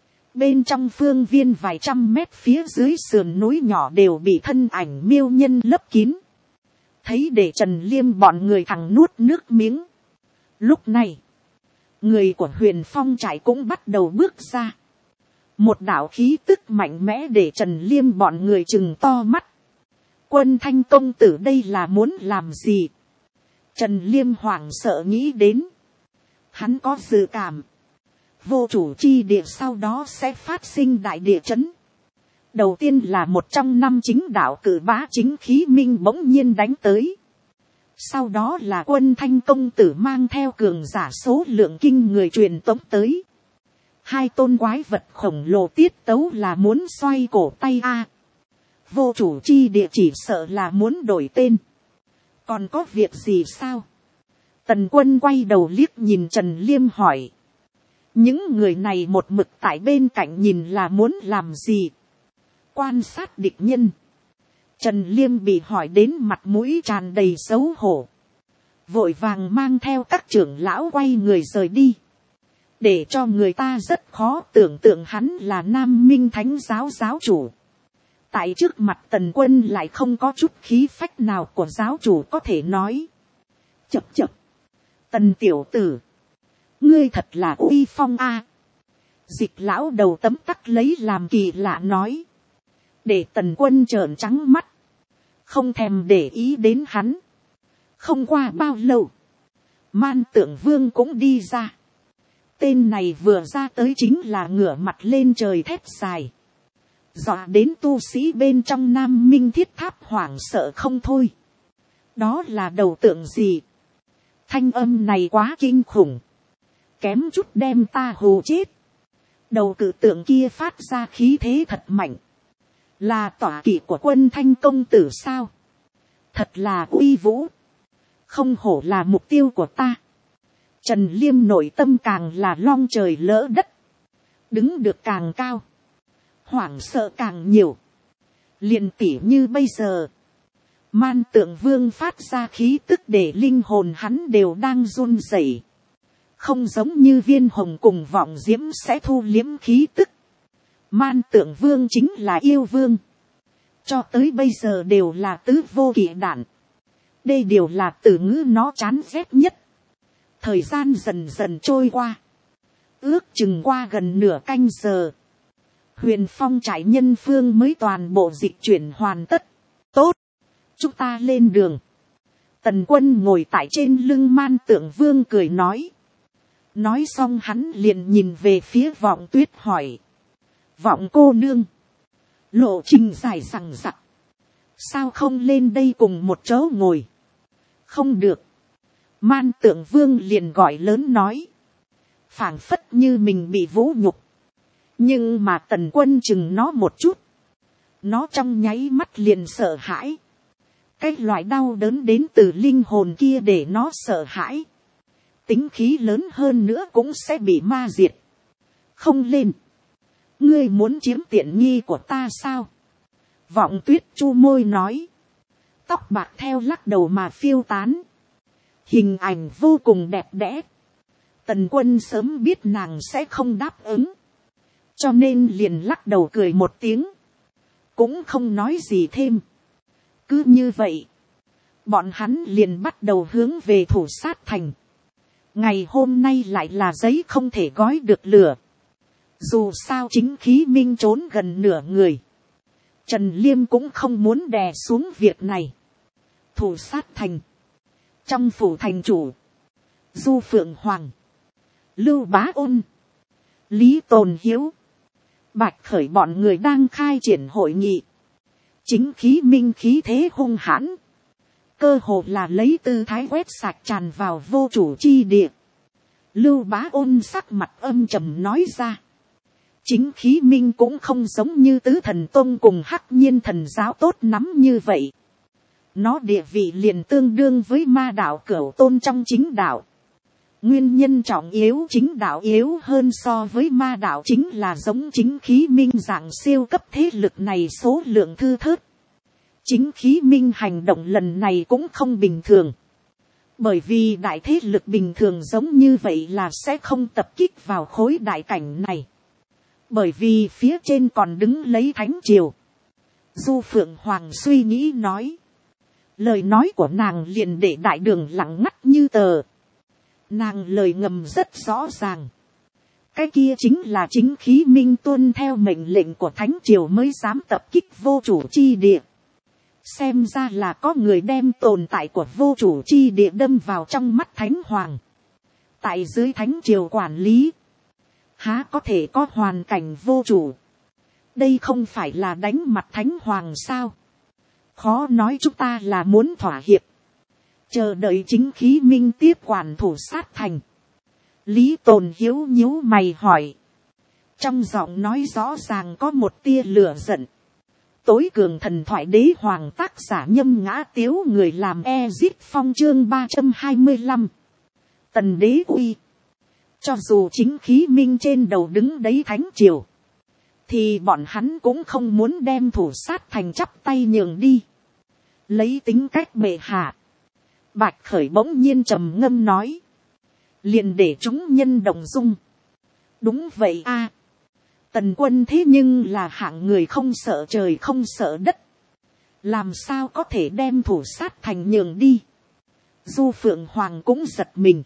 Bên trong phương viên vài trăm mét phía dưới sườn núi nhỏ đều bị thân ảnh miêu nhân lấp kín. Thấy để Trần Liêm bọn người thẳng nuốt nước miếng. Lúc này, người của Huyền Phong trại cũng bắt đầu bước ra. Một đạo khí tức mạnh mẽ để Trần Liêm bọn người chừng to mắt. Quân Thanh công tử đây là muốn làm gì? Trần Liêm hoảng sợ nghĩ đến. Hắn có dự cảm. Vô chủ chi địa sau đó sẽ phát sinh đại địa chấn. Đầu tiên là một trong năm chính đạo cử bá chính khí minh bỗng nhiên đánh tới. Sau đó là Quân Thanh công tử mang theo cường giả số lượng kinh người truyền tống tới. Hai tôn quái vật khổng lồ tiết tấu là muốn xoay cổ tay a. Vô chủ chi địa chỉ sợ là muốn đổi tên. Còn có việc gì sao? Tần Quân quay đầu liếc nhìn Trần Liêm hỏi. Những người này một mực tại bên cạnh nhìn là muốn làm gì? Quan sát địch nhân. Trần Liêm bị hỏi đến mặt mũi tràn đầy xấu hổ. Vội vàng mang theo các trưởng lão quay người rời đi. Để cho người ta rất khó tưởng tượng hắn là Nam Minh Thánh giáo giáo chủ. Tại trước mặt Tần Quân lại không có chút khí phách nào của giáo chủ có thể nói. Chập chập. Tần tiểu tử. Ngươi thật là uy phong a. Dịch lão đầu tấm tắc lấy làm kỳ lạ nói. Để Tần Quân trợn trắng mắt. Không thèm để ý đến hắn. Không qua bao lâu. Man Tượng Vương cũng đi ra. Tên này vừa ra tới chính là ngửa mặt lên trời thét dài. Dọa đến tu sĩ bên trong Nam Minh Thiết Tháp hoảng sợ không thôi. Đó là đầu tượng gì? Thanh âm này quá kinh khủng. Kém chút đem ta hù chết. Đầu cự tượng kia phát ra khí thế thật mạnh. Là tọa kỵ của Quân Thanh công tử sao? Thật là uy vũ. Không hổ là mục tiêu của ta. Trần Liêm nội tâm càng là long trời lỡ đất. Đứng được càng cao. Hoảng sợ càng nhiều. Liền tỉ như bây giờ. Man Tượng Vương phát ra khí tức để linh hồn hắn đều đang run rẩy. Không giống như Viên Hồng cùng Vọng Diễm sẽ thu liếm khí tức. Man Tượng Vương chính là yêu vương. Cho tới bây giờ đều là tứ vô kỵ đản. Đây đều là từ ngữ nó chán ghét nhất. Thời gian dần dần trôi qua. Ước chừng qua gần nửa canh giờ. Huyền Phong trại nhân phương mới toàn bộ dịch chuyển hoàn tất. Tốt. Chúng ta lên đường. Tần Quân ngồi tại trên lưng Man Tượng Vương cười nói. Nói xong hắn liền nhìn về phía Vọng Tuyết hỏi. Vọng cô nương. Lộ trình dài rằng rặc. Sao không lên đây cùng một chỗ ngồi? Không được. Man Tượng Vương liền gọi lớn nói. Phảng phất như mình bị vũ nhục. Nhưng mà Tần Quân chừng nó một chút. Nó trong nháy mắt liền sợ hãi. Cái loại đau đớn đến từ linh hồn kia để nó sợ hãi. Tính khí lớn hơn nữa cũng sẽ bị ma diệt. Không lên. Ngươi muốn chiếm tiện nghi của ta sao? Vọng Tuyết chu môi nói. Tóc bạc theo lắc đầu mà phiêu tán. Hình ảnh vô cùng đẹp đẽ. Tần Quân sớm biết nàng sẽ không đáp ứng. Cho nên liền lắc đầu cười một tiếng. Cũng không nói gì thêm. Cứ như vậy. Bọn hắn liền bắt đầu hướng về Thủ Sát Thành. Ngày hôm nay lại là giấy không thể gói được lửa. Dù sao chính khí minh trốn gần nửa người. Trần Liêm cũng không muốn đè xuống việc này. Thủ Sát Thành. Trong phủ thành chủ. Du Phượng Hoàng. Lưu Bá Ôn. Lý Tồn Hiếu. Bạch Khởi bọn người đang khai triển hội nghị. Chính khí minh khí thế hung hãn. Cơ hồ là lấy tư thái quét sạch tràn vào vô chủ chi địa. Lưu Bá Ôn sắc mặt âm trầm nói ra. Chính khí minh cũng không giống như Tứ Thần Tông cùng Hắc Nhiên Thần Giáo tốt nắm như vậy. Nó địa vị liền tương đương với ma đạo Cửu Tôn trong chính đạo. Nguyên nhân trọng yếu chính đạo yếu hơn so với ma đạo chính là giống chính khí minh dạng siêu cấp thế lực này số lượng thưa thớt. Chính khí minh hành động lần này cũng không bình thường. Bởi vì đại thế lực bình thường giống như vậy là sẽ không tập kích vào khối đại cảnh này. Bởi vì phía trên còn đứng lấy thánh triều. Du Phượng Hoàng suy nghĩ nói. Lời nói của nàng liền để đại đường lặng ngắt như tờ. Nàng lời ngầm rất rõ ràng. Cái kia chính là chính khí minh tuân theo mệnh lệnh của thánh triều mới dám tập kích vô chủ chi địa. Xem ra là có người đem tồn tại của vô chủ chi địa đâm vào trong mắt thánh hoàng. Tại dưới thánh triều quản lý, há có thể có hoàn cảnh vô chủ. Đây không phải là đánh mặt thánh hoàng sao? Khó nói chúng ta là muốn thỏa hiệp, chờ đợi chính khí minh tiếp quản thủ sát thành. Lý Tồn Hiếu nhíu mày hỏi, trong giọng nói rõ ràng có một tia lửa giận. Tối cường thần thoại đế hoàng tác giả Nhâm Ngã Tiếu, người làm Ezit Phong chương 325. Tần đế uy. Cho dù chính khí minh trên đầu đứng đấy thánh triều, thì bọn hắn cũng không muốn đem thủ sát thành chắp tay nhường đi. Lấy tính cách bệ hạ, Bạch Khởi bỗng nhiên trầm ngâm nói, liền để chúng nhân đồng dung. Đúng vậy a, Tần quân thế nhưng là hạng người không sợ trời không sợ đất, làm sao có thể đem thủ sát thành nhường đi. Du Phượng Hoàng cũng giật mình.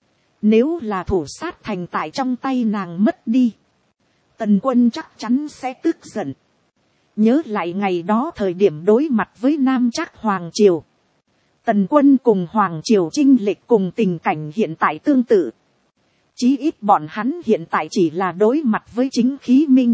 Nếu là thủ sát thành tại trong tay nàng mất đi, Tần quân chắc chắn sẽ tức giận. Nhớ lại ngày đó thời điểm đối mặt với Nam Trác Hoàng Triều, Tần quân cùng Hoàng Triều chinh lệch cùng tình cảnh hiện tại tương tự. Chí ít bọn hắn hiện tại chỉ là đối mặt với chính khí minh,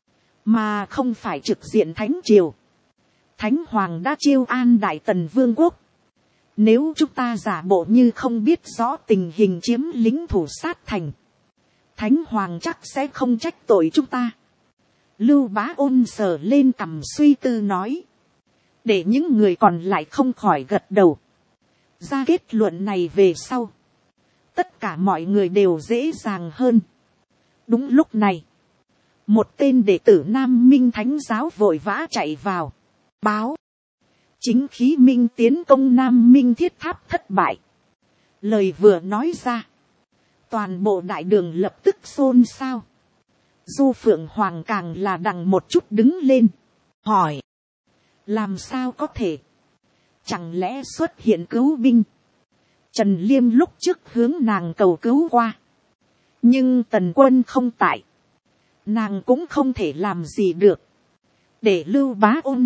mà không phải trực diện thánh triều. Thánh Hoàng đã chiêu an Đại Tần Vương quốc. Nếu chúng ta giả bộ như không biết rõ tình hình chiếm lĩnh thủ sát thành, Thánh Hoàng chắc sẽ không trách tội chúng ta. Lưu Bá Ôn sờ lên cằm suy tư nói, để những người còn lại không khỏi gật đầu. Ra kết luận này về sau, tất cả mọi người đều dễ dàng hơn. Đúng lúc này, một tên đệ tử Nam Minh Thánh giáo vội vã chạy vào, báo, chính khí minh tiến công Nam Minh Thiết Tháp thất bại. Lời vừa nói ra, toàn bộ đại đường lập tức xôn xao. Du Phượng Hoàng càng là đằng một chút đứng lên, hỏi, làm sao có thể, chẳng lẽ xuất hiện cứu binh. Trần Liêm lúc trước hướng nàng cầu cứu qua, nhưng Tần quân không tại, nàng cũng không thể làm gì được. Để Lưu Bá Ôn,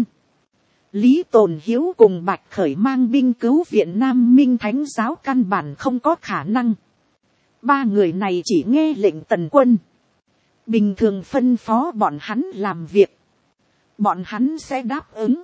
Lý Tồn Hiếu cùng Bạch Khởi mang binh cứu viện Nam Minh Thánh giáo căn bản không có khả năng. Ba người này chỉ nghe lệnh Tần quân, bình thường phân phó bọn hắn làm việc, bọn hắn sẽ đáp ứng.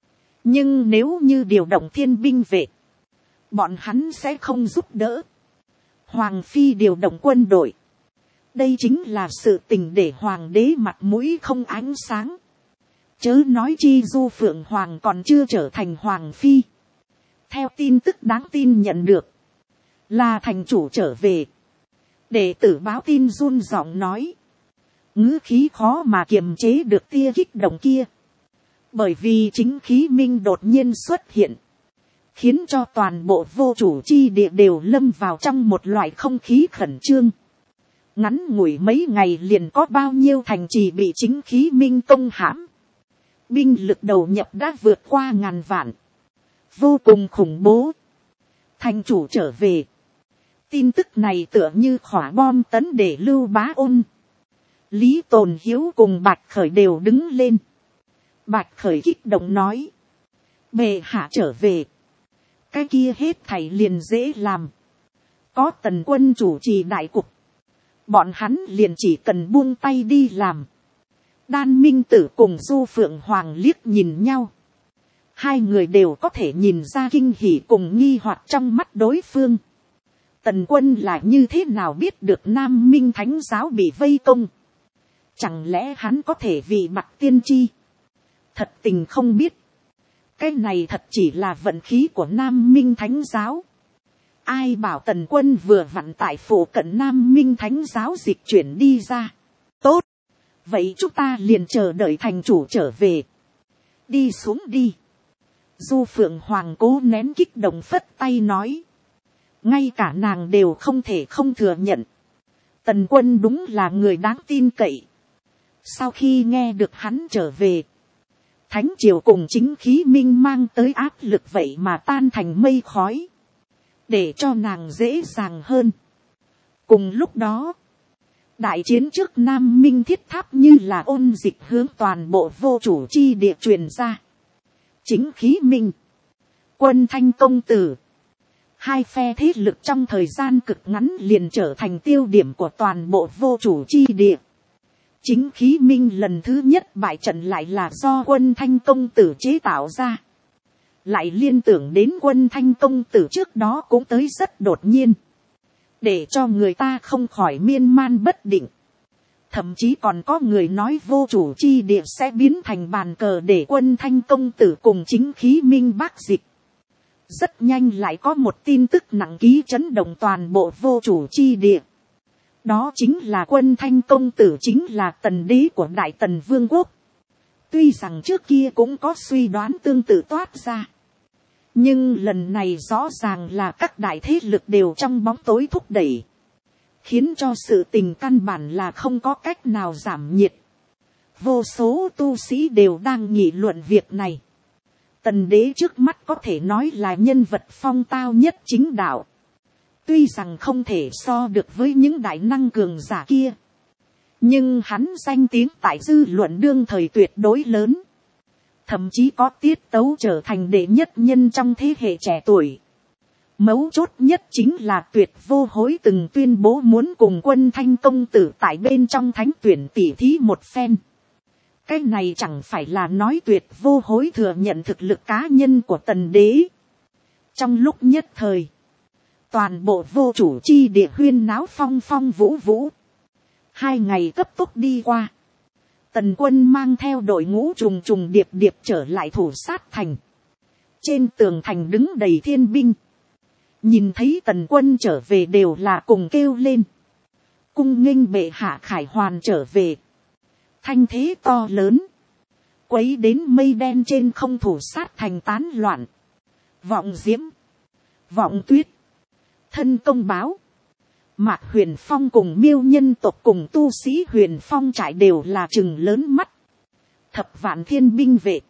Nhưng nếu như điều động thiên binh về, bọn hắn sẽ không giúp đỡ. Hoàng phi điều động quân đội, đây chính là sự tình để hoàng đế mặt mũi không ánh sáng. Chớ nói chi Du Phượng Hoàng còn chưa trở thành hoàng phi. Theo tin tức đáng tin nhận được, là thành chủ trở về. Đệ tử báo tin run giọng nói, ngữ khí khó mà kiềm chế được tia kích động kia. Bởi vì chính khí minh đột nhiên xuất hiện, khiến cho toàn bộ vô chủ chi địa đều lâm vào trong một loại không khí khẩn trương. Ngắn ngủi mấy ngày liền có bao nhiêu thành trì bị chính khí minh công hãm. Binh lực đầu nhập đã vượt qua 1000 vạn. Vô cùng khủng bố. Thành chủ trở về. Tin tức này tựa như khỏa bom tấn để Lưu Bá Ôn, Lý Tồn Hiếu cùng Bạch Khởi đều đứng lên. Bạch Khởi kích động nói, bệ hạ trở về, cái kia hết thảy liền dễ làm. Có Tần quân chủ trì đại cục, bọn hắn liền chỉ cần buông tay đi làm. Đan Minh Tử cùng Du Phượng Hoàng liếc nhìn nhau. Hai người đều có thể nhìn ra kinh hỉ cùng nghi hoặc trong mắt đối phương. Tần quân là như thế nào biết được Nam Minh Thánh giáo bị vây công? Chẳng lẽ hắn có thể vì mặt tiên tri? Thật tình không biết. Cái này thật chỉ là vận khí của Nam Minh Thánh giáo. Ai bảo Tần quân vừa vặn tại phủ cận Nam Minh Thánh giáo dịch chuyển đi ra. Tốt. Vậy chúng ta liền chờ đợi thành chủ trở về. Đi xuống đi. Du Phượng Hoàng cố nén kích động phất tay nói. Ngay cả nàng đều không thể không thừa nhận. Tần quân đúng là người đáng tin cậy. Sau khi nghe được hắn trở về, thánh triều cùng chính khí minh mang tới áp lực vậy mà tan thành mây khói. để cho nàng dễ dàng hơn. Cùng lúc đó, đại chiến trước Nam Minh thiết tháp như là ôn dịch hướng toàn bộ vô chủ chi địa truyền ra. Chính khí minh, Quân Thanh công tử, hai phe thế lực trong thời gian cực ngắn liền trở thành tiêu điểm của toàn bộ vô chủ chi địa. Chính khí minh lần thứ nhất bại trận lại là do Quân Thanh công tử chế tạo ra. Lại liên tưởng đến Quân Thanh công tử trước đó cũng tới rất đột nhiên, để cho người ta không khỏi miên man bất định. Thậm chí còn có người nói vô chủ chi địa sẽ biến thành bàn cờ để Quân Thanh công tử cùng chính khí minh bác dịch. Rất nhanh lại có một tin tức nặng ký chấn động toàn bộ vô chủ chi địa. Đó chính là Quân Thanh công tử chính là tần đế của Đại Tần Vương quốc. Tuy rằng trước kia cũng có suy đoán tương tự toát ra, nhưng lần này rõ ràng là các đại thế lực đều trong bóng tối thúc đẩy, khiến cho sự tình căn bản là không có cách nào giảm nhiệt. Vô số tu sĩ đều đang nghị luận việc này. Tần đế trước mắt có thể nói là nhân vật phong tao nhất chính đạo. Tuy rằng không thể so được với những đại năng cường giả kia, nhưng hắn danh tiếng tại dư luận đương thời tuyệt đối lớn. Thậm chí có tiết tấu trở thành đệ nhất nhân trong thế hệ trẻ tuổi. Mấu chốt nhất chính là Tuyệt Vô Hối từng tuyên bố muốn cùng Quân Thanh công tử tại bên trong thánh tuyển tỉ thí một phen. Cái này chẳng phải là nói Tuyệt Vô Hối thừa nhận thực lực cá nhân của tần đế. Trong lúc nhất thời, toàn bộ vô chủ chi địa huyên náo phong phong vũ vũ. 2 ngày cấp tốc đi qua, Tần Quân mang theo đội ngũ trùng trùng điệp điệp trở lại thủ sát thành. Trên tường thành đứng đầy thiên binh. Nhìn thấy Tần Quân trở về đều là cùng kêu lên: cung nghênh bệ hạ khải hoàn trở về. Thanh thế to lớn, quấy đến mây đen trên không thủ sát thành tán loạn. Vọng Diễm, Vọng Tuyết, Thân Công Báo, Mạc Huyền Phong cùng Miêu nhân tộc cùng tu sĩ Huyền Phong trại đều là trừng lớn mắt. Thập vạn thiên binh vệ,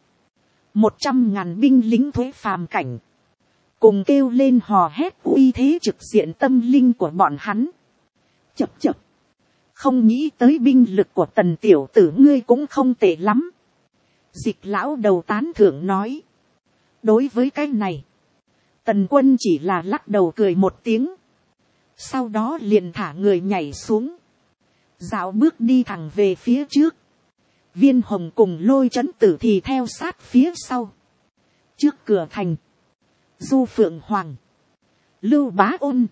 100.000 binh lính thuế phàm cảnh, cùng kêu lên hò hét uy thế trực diện tâm linh của bọn hắn. Chập chập, không nghĩ tới binh lực của Tần tiểu tử ngươi cũng không tệ lắm. Dịch lão đầu tán thưởng nói. Đối với cái này, Tần Quân chỉ là lắc đầu cười một tiếng. Sau đó liền thả người nhảy xuống, dạo bước đi thẳng về phía trước. Viên Hồng cùng Lôi Trấn Tử thì theo sát phía sau. Trước cửa thành, Du Phượng Hoàng, Lưu Bá Ôn,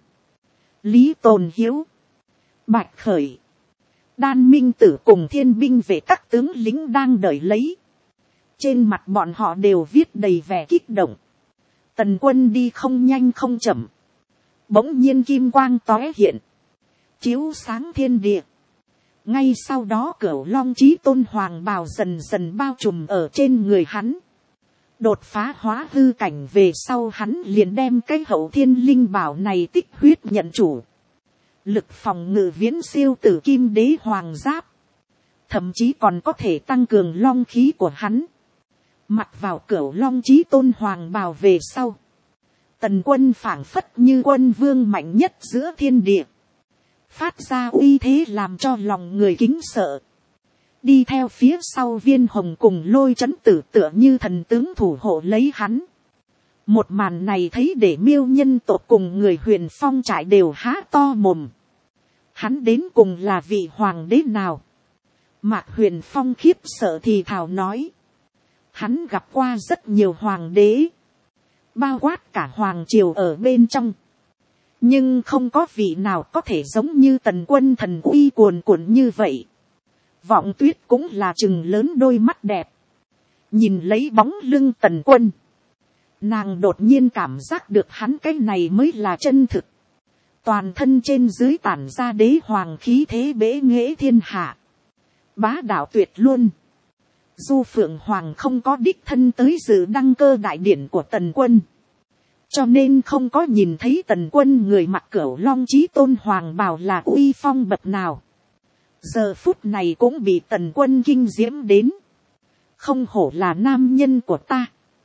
Lý Tồn Hiếu, Bạch Khởi, Đan Minh Tử cùng thiên binh vệ các tướng lính đang đợi lấy. Trên mặt bọn họ đều viết đầy vẻ kích động. Tần Quân đi không nhanh không chậm. Bỗng nhiên kim quang tóe hiện, chiếu sáng thiên địa. Ngay sau đó Cửu Long Chí Tôn hoàng bào dần dần bao trùm ở trên người hắn. Đột phá hóa hư cảnh về sau hắn liền đem cái hậu thiên linh bảo này tích huyết nhận chủ. Lực phòng ngự viễn siêu tử kim đế hoàng giáp. Thậm chí còn có thể tăng cường long khí của hắn. Mặc vào Cửu Long Chí Tôn hoàng bào về sau, Tần Quân phảng phất như quân vương mạnh nhất giữa thiên địa. Phát ra uy thế làm cho lòng người kính sợ. Đi theo phía sau Viên Hồng cùng Lôi Trấn Tử tựa như thần tướng thủ hộ lấy hắn. Một màn này thấy để Miêu nhân tộc cùng người Huyền Phong trại đều há to mồm. Hắn đến cùng là vị hoàng đế nào? Mạc Huyền Phong khiếp sợ thì thào nói. Hắn gặp qua rất nhiều hoàng đế, bao quát cả hoàng triều ở bên trong, nhưng không có vị nào có thể giống như Tần Quân thần uy cuồn cuộn như vậy. Vọng Tuyết cũng là trừng lớn đôi mắt đẹp, nhìn lấy bóng lưng Tần Quân, nàng đột nhiên cảm giác được hắn cái này mới là chân thực. Toàn thân trên dưới tản ra đế hoàng khí thế bế nghệ thiên hạ, bá đạo tuyệt luôn. Du Phượng Hoàng không có đích thân tới dự đăng cơ đại điển của Tần Quân, cho nên không có nhìn thấy Tần Quân người mặc Cửu Long Chí Tôn hoàng bào là uy phong bậc nào. Giờ phút này cũng bị Tần Quân kinh diễm đến. Không hổ là nam nhân của ta.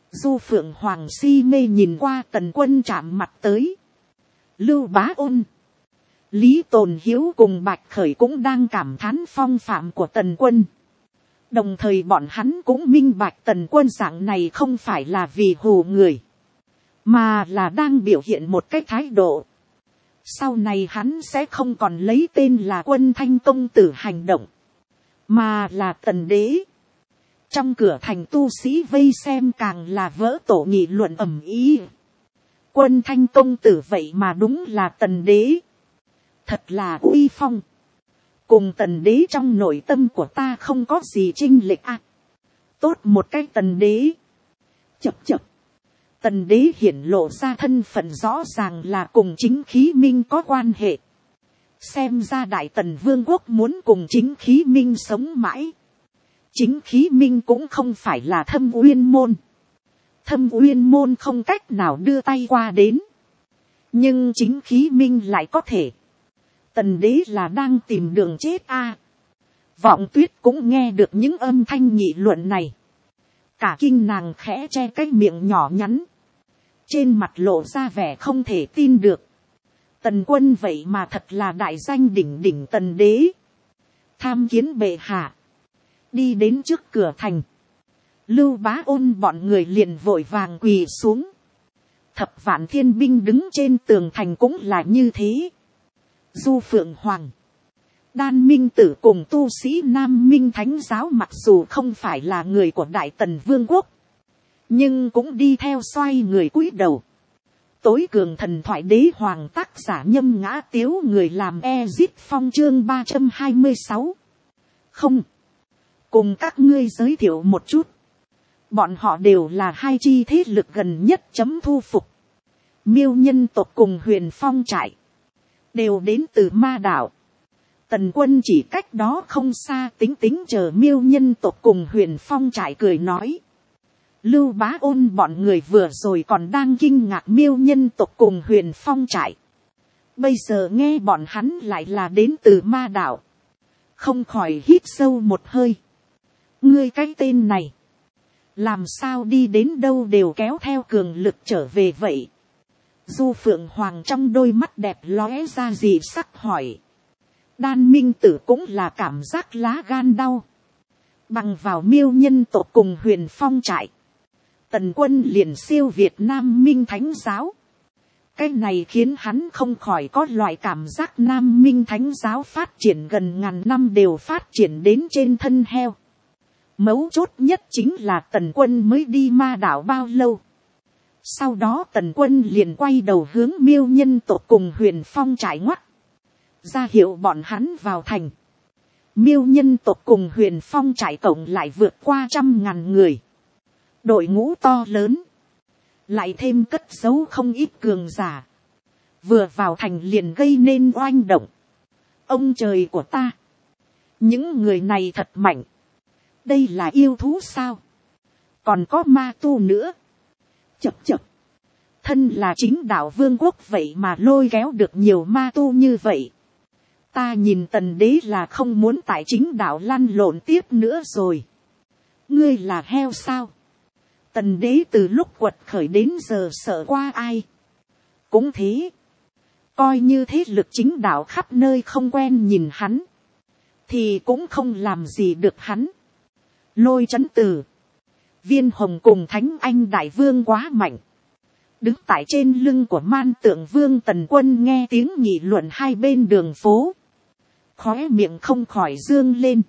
Du Phượng Hoàng si mê nhìn qua Tần Quân chạm mặt tới. Lưu Bá Ôn, Lý Tồn Hiếu cùng Bạch Khởi cũng đang cảm thán phong phạm của Tần Quân. Đồng thời bọn hắn cũng minh bạch Tần Quân dạng này không phải là vì hù người, mà là đang biểu hiện một cái thái độ. Sau này hắn sẽ không còn lấy tên là Quân Thanh công tử hành động, mà là Tần Đế. Trong cửa thành tu sĩ vây xem càng là vỡ tổ nghị luận ầm ĩ. Quân Thanh công tử vậy mà đúng là Tần Đế. Thật là uy phong. Cùng Tần Đế trong nội tâm của ta không có gì chênh lệch à. Tốt một cái Tần Đế. Chập chập. Tần Đế hiển lộ ra thân phận rõ ràng là cùng Chính Khí Minh có quan hệ. Xem ra Đại Tần Vương quốc muốn cùng Chính Khí Minh sống mãi. Chính Khí Minh cũng không phải là Thâm Uyên môn. Thâm Uyên môn không cách nào đưa tay qua đến. Nhưng Chính Khí Minh lại có thể. Tần Đế là đang tìm đường chết a. Vọng Tuyết cũng nghe được những âm thanh nghị luận này. Cả kinh nàng khẽ che cái miệng nhỏ nhắn. Trên mặt lộ ra vẻ không thể tin được. Tần Quân vậy mà thật là đại danh đỉnh đỉnh Tần Đế. Tham kiến bệ hạ. Đi đến trước cửa thành. Lưu Bá Ôn bọn người liền vội vàng quỳ xuống. Thập vạn thiên binh đứng trên tường thành cũng là như thế. Du Phượng Hoàng, Đan Minh Tử cùng tu sĩ Nam Minh Thánh giáo mặc dù không phải là người của Đại Tần Vương quốc, nhưng cũng đi theo xoay người cúi đầu. Tối cường thần thoại đế hoàng tác giả Nhâm Ngã Tiếu, người làm Ezit Phong chương 326. Không, cùng các ngươi giới thiệu một chút. Bọn họ đều là hai chi thế lực gần nhất chấm thu phục. Miêu nhân tộc cùng Huyền Phong trại đều đến từ Ma đảo. Tần Quân chỉ cách đó không xa tính tính chờ Miêu nhân tộc cùng Huyền Phong trại cười nói. Lưu Bá Ôn bọn người vừa rồi còn đang kinh ngạc Miêu nhân tộc cùng Huyền Phong trại. Bây giờ nghe bọn hắn lại là đến từ Ma đảo. Không khỏi hít sâu một hơi. Ngươi cái tên này, làm sao đi đến đâu đều kéo theo cường lực trở về vậy? Du Phượng Hoàng trong đôi mắt đẹp lóe ra dị sắc hỏi. Đan Minh Tử cũng là cảm giác lá gan đau. Bằng vào Miêu nhân tộc cùng Huyền Phong trại, Tần Quân liền siêu Việt Nam Minh Thánh giáo. Cái này khiến hắn không khỏi có loại cảm giác Nam Minh Thánh giáo phát triển gần ngàn năm đều phát triển đến trên thân heo. Mấu chốt nhất chính là Tần Quân mới đi Ma đảo bao lâu. Sau đó Tần Quân liền quay đầu hướng Miêu nhân tộc cùng Huyền Phong trại ngoắt, ra hiệu bọn hắn vào thành. Miêu nhân tộc cùng Huyền Phong trại tổng lại vượt qua 100.000 người. Đội ngũ to lớn, lại thêm cất giấu không ít cường giả. Vừa vào thành liền gây nên oanh động. Ông trời của ta, những người này thật mạnh. Đây là yêu thú sao? Còn có ma tu nữa. Chập chập. Thân là chính đạo vương quốc vậy mà lôi kéo được nhiều ma tu như vậy. Ta nhìn Tần Đế là không muốn tại chính đạo lăn lộn tiếp nữa rồi. Ngươi là heo sao? Tần Đế từ lúc quật khởi đến giờ sợ qua ai? Cũng thế. Coi như thế lực chính đạo khắp nơi không quen nhìn hắn, thì cũng không làm gì được hắn. Lôi Chấn Từ, Viên Hồng cùng Thánh Anh Đại Vương quá mạnh. Đứng tại trên lưng của Man Tượng Vương Tần Quân nghe tiếng nghị luận hai bên đường phố, khóe miệng không khỏi dương lên,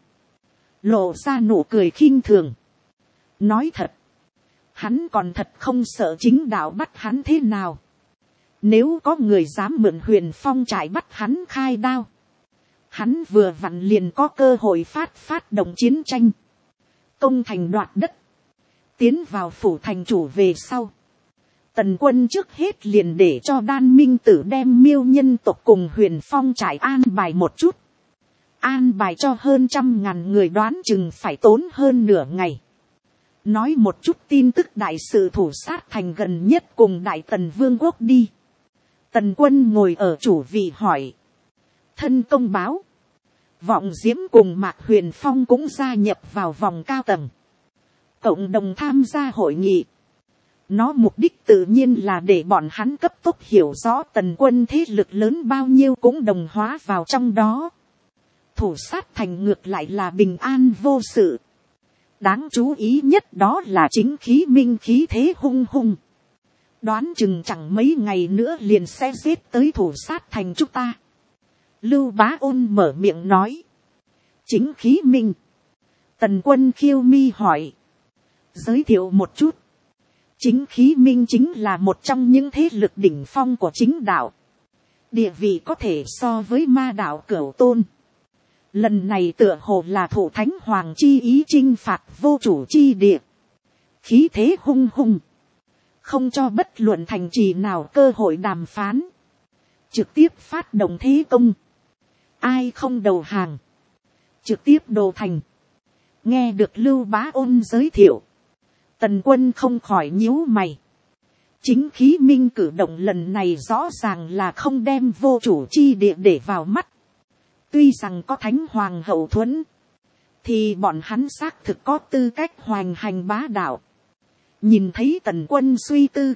lộ ra nụ cười khinh thường. Nói thật, hắn còn thật không sợ chính đạo bắt hắn thế nào. Nếu có người dám mượn Huyền Phong trại bắt hắn khai đao, hắn vừa vặn liền có cơ hội phát động chiến tranh, công thành đoạt đất, tiến vào phủ thành chủ về sau. Tần Quân trước hết liền để cho Đan Minh Tử đem Miêu nhân tộc cùng Huyền Phong trại an bài một chút. An bài cho hơn 100.000 người đoán chừng phải tốn hơn nửa ngày. Nói một chút tin tức đại sự thủ sát thành gần nhất cùng Đại Tần Vương quốc đi. Tần Quân ngồi ở chủ vị hỏi. Thân công báo. Vọng Diễm cùng Mạc Huyền Phong cũng gia nhập vào vòng cao tầng, cộng đồng tham gia hội nghị. Nó mục đích tự nhiên là để bọn hắn cấp tốc hiểu rõ tần quân thế lực lớn bao nhiêu cũng đồng hóa vào trong đó. Thủ sát thành ngược lại là bình an vô sự. Đáng chú ý nhất đó là chính khí minh khí thế hung hung. Đoán chừng chẳng mấy ngày nữa liền sẽ giết tới thủ sát thành chúng ta. Lưu Bá Ôn mở miệng nói. Chính khí minh. Tần Quân khiêu mi hỏi. Giới thiệu một chút. Chính khí minh chính là một trong những thế lực đỉnh phong của chính đạo. Địa vị có thể so với ma đạo Cửu Tôn. Lần này tựa hồ là thủ thánh hoàng chi ý chinh phạt vô chủ chi địa. Khí thế hung hung. Không cho bất luận thành trì nào cơ hội đàm phán. Trực tiếp phát động thế công. Ai không đầu hàng. Trực tiếp đồ thành. Nghe được Lưu Bá Ôn giới thiệu. Tần Quân không khỏi nhíu mày. Chính khí minh cử động lần này rõ ràng là không đem vô chủ chi địa để vào mắt. Tuy rằng có thánh hoàng hậu thuẫn. Thì bọn hắn xác thực có tư cách hoành hành bá đạo. Nhìn thấy Tần Quân suy tư.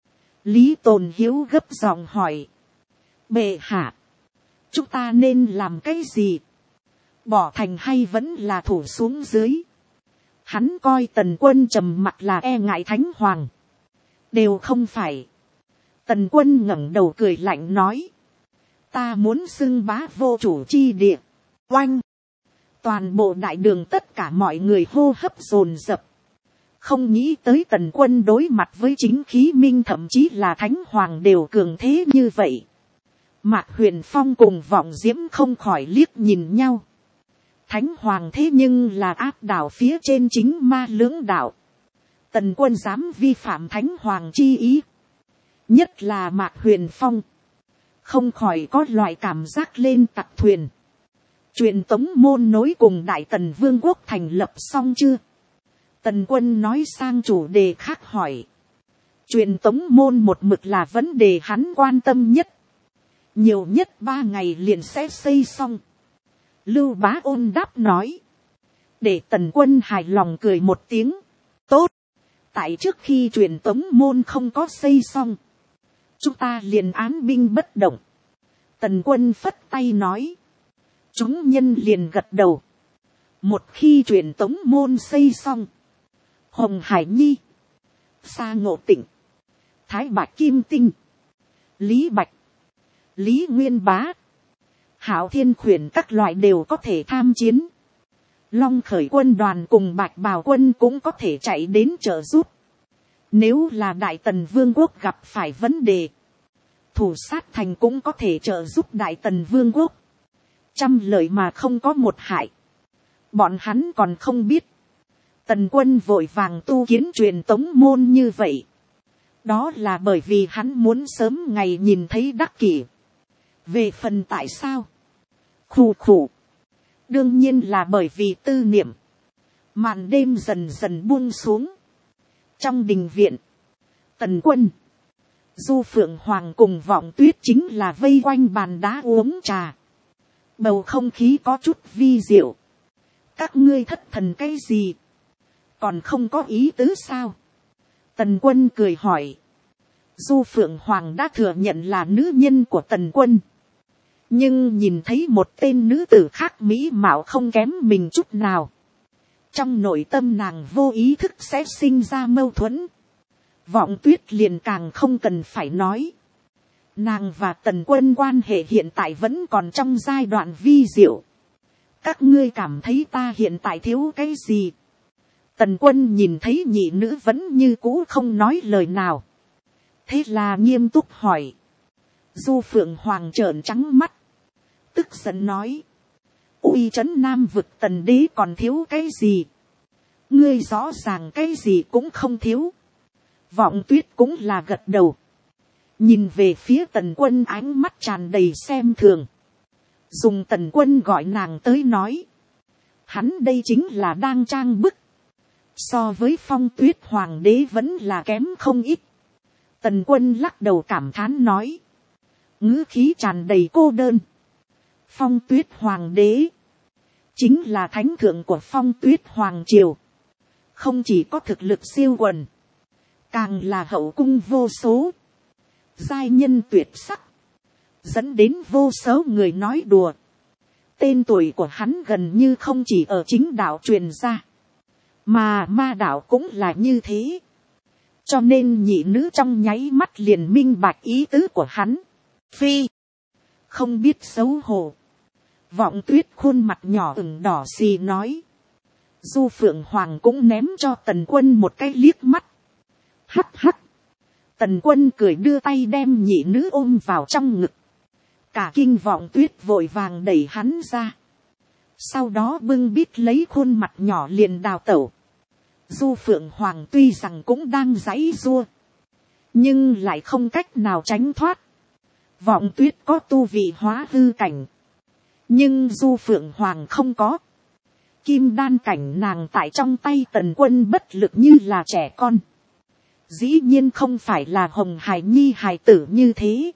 Lý Tồn Hiếu gấp giọng hỏi. Bệ hạ. Chúng ta nên làm cái gì? Bỏ thành hay vẫn là thủ xuống dưới? Hắn coi Tần Quân trầm mặc là e ngại thánh hoàng. Đều không phải. Tần Quân ngẩng đầu cười lạnh nói. Ta muốn xưng bá vô chủ chi địa. Oanh. Toàn bộ đại đường tất cả mọi người hô hấp dồn dập. Không nghĩ tới Tần Quân đối mặt với chính khí minh thậm chí là thánh hoàng đều cường thế như vậy. Mạc Huyền Phong cùng Vọng Diễm không khỏi liếc nhìn nhau. Thánh hoàng thế nhưng là áp đảo phía trên chính ma lưỡng đạo. Tần Quân dám vi phạm thánh hoàng chi ý. Nhất là Mạc Huyền Phong. Không khỏi có loại cảm giác lên tặc thuyền. Truyền tống môn nối cùng Đại Tần Vương quốc thành lập xong chưa? Tần Quân nói sang chủ đề khác hỏi. Truyền tống môn một mực là vấn đề hắn quan tâm nhất. Nhiều nhất 3 ngày liền sẽ xây xong. Lưu Bá Ôn đáp nói. Để Tần Quân hài lòng cười một tiếng. Tốt. Tại trước khi truyền tống môn không có xây xong. Chúng ta liền án binh bất động. Tần Quân phất tay nói. Chúng nhân liền gật đầu. Một khi truyền tống môn xây xong. Hồng Hải Nhi. Sa Ngộ Tịnh. Thái Bạch Kim Tinh. Lý Bạch. Lý Nguyên Bá. Hạo Thiên Khuyển các loại đều có thể tham chiến. Long Khởi quân đoàn cùng Bạch Bào quân cũng có thể chạy đến trợ giúp. Nếu là Đại Tần Vương quốc gặp phải vấn đề. Thủ sát thành cũng có thể trợ giúp Đại Tần Vương quốc. Trăm lợi mà không có một hại. Bọn hắn còn không biết. Tần Quân vội vàng tu kiến truyền tống môn như vậy. Đó là bởi vì hắn muốn sớm ngày nhìn thấy đắc kỷ. Về phần tại sao? Khủ khủ. Đương nhiên là bởi vì tư niệm. Màn đêm dần dần buông xuống. Trong đình viện. Tần Quân. Du Phượng Hoàng cùng Vọng Tuyết chính là vây quanh bàn đá uống trà. Bầu không khí có chút vi diệu. Các ngươi thất thần cái gì? Còn không có ý tứ sao? Tần Quân cười hỏi. Du Phượng Hoàng đã thừa nhận là nữ nhân của Tần Quân. Nhưng nhìn thấy một tên nữ tử khác mỹ mạo không kém mình chút nào. Trong nội tâm nàng vô ý thức sẽ sinh ra mâu thuẫn. Vọng Tuyết liền càng không cần phải nói. Nàng và Tần Quân quan hệ hiện tại vẫn còn trong giai đoạn vi diệu. Các ngươi cảm thấy ta hiện tại thiếu cái gì? Tần Quân nhìn thấy nhị nữ vẫn như cũ không nói lời nào. Thế là nghiêm túc hỏi. Du Phượng Hoàng trợn trắng mắt. Tức giận nói. Uy trấn Nam vực Tần đế còn thiếu cái gì? Ngươi rõ ràng cái gì cũng không thiếu. Vọng Tuyết cũng là gật đầu. Nhìn về phía Tần Quân ánh mắt tràn đầy xem thường. Dùng Tần Quân gọi nàng tới nói. Hắn đây chính là đang trang bức. So với Phong Tuyết Hoàng đế vẫn là kém không ít. Tần Quân lắc đầu cảm thán nói. Ngữ khí tràn đầy cô đơn. Phong Tuyết Hoàng đế. Chính là thánh thượng của Phong Tuyết Hoàng triều. Không chỉ có thực lực siêu quần. càng là hậu cung vô số, giai nhân tuyệt sắc, dẫn đến vô số người nói đùa. Tên tuổi của hắn gần như không chỉ ở chính đạo truyền ra, mà ma đạo cũng là như thế. Cho nên nhị nữ trong nháy mắt liền minh bạch ý tứ của hắn. Phi, không biết xấu hổ. Vọng Tuyết khuôn mặt nhỏ ửng đỏ xì nói. Du Phượng Hoàng cũng ném cho Tần Quân một cái liếc mắt. Hắc hắc. Tần Quân cười đưa tay đem nhị nữ ôm vào trong ngực. Cả kinh Vọng Tuyết vội vàng đẩy hắn ra. Sau đó bưng bít lấy khuôn mặt nhỏ liền đào tẩu. Du Phượng Hoàng tuy rằng cũng đang giãy giụa, nhưng lại không cách nào tránh thoát. Vọng Tuyết có tu vị hóa hư cảnh, nhưng Du Phượng Hoàng không có. Kim đan cảnh nàng tại trong tay Tần Quân bất lực như là trẻ con. Dĩ nhiên không phải là Hồng Hải Nhi hài tử như thế.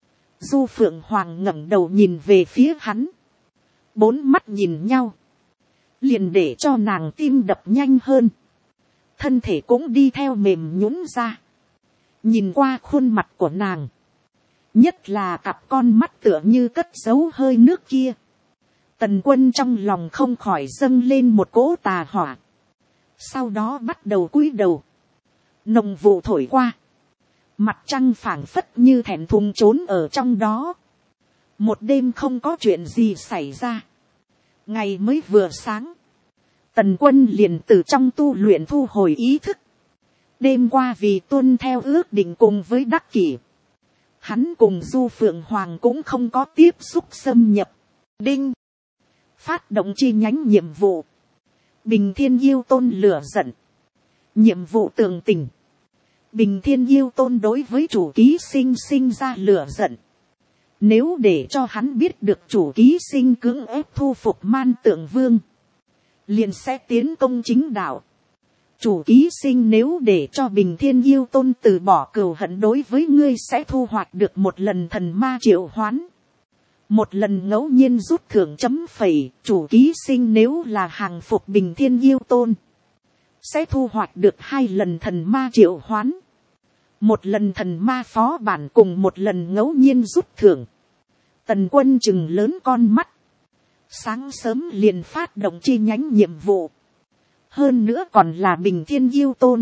Du Phượng Hoàng ngẩng đầu nhìn về phía hắn. Bốn mắt nhìn nhau, liền để cho nàng tim đập nhanh hơn. Thân thể cũng đi theo mềm nhũn ra. Nhìn qua khuôn mặt của nàng, nhất là cặp con mắt tựa như cất giấu hơi nước kia. Tần Quân trong lòng không khỏi dâng lên một cỗ tà hỏa. Sau đó bắt đầu cúi đầu. Nồng vụ thổi qua, mặt trăng phảng phất như thẹn thùng trốn ở trong đó. Một đêm không có chuyện gì xảy ra. Ngày mới vừa sáng, Tần Quân liền từ trong tu luyện thu hồi ý thức. Đêm qua vì tuân theo ước định cùng với Đắc Kỷ, hắn cùng Du Phượng Hoàng cũng không có tiếp xúc xâm nhập. Đinh, phát động chi nhánh nhiệm vụ. Bình Thiên Yêu Tôn lửa giận. Nhiệm vụ tường tình. Bình Thiên Yêu Tôn đối với chủ ký sinh sinh ra lửa giận. Nếu để cho hắn biết được chủ ký sinh cưỡng ép thu phục Man Tượng Vương, liền sẽ tiến công chính đạo. Chủ ký sinh nếu để cho Bình Thiên Yêu Tôn từ bỏ cừu hận đối với ngươi sẽ thu hoạch được một lần thần ma triệu hoán. Một lần ngẫu nhiên rút thưởng chấm phẩy. Chủ ký sinh nếu là hàng phục Bình Thiên Yêu Tôn, sẽ thu hoạch được 2 lần thần ma triệu hoán. Một lần thần ma phó bản cùng một lần ngẫu nhiên rút thưởng. Tần Quân chừng lớn con mắt. Sáng sớm liền phát động chi nhánh nhiệm vụ. Hơn nữa còn là Bình Thiên Yêu Tôn.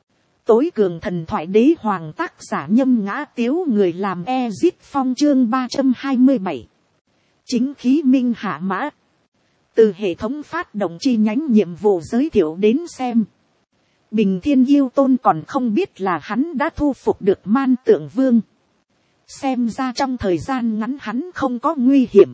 Tối cường thần thoại đế hoàng tác giả Nhâm Ngã Tiếu, người làm Ezit Phong chương 327. Chính khí minh hạ mã. Từ hệ thống phát động chi nhánh nhiệm vụ giới thiệu đến xem, Bình Thiên Yêu Tôn còn không biết là hắn đã thu phục được Man Tượng Vương. Xem ra trong thời gian ngắn hắn không có nguy hiểm,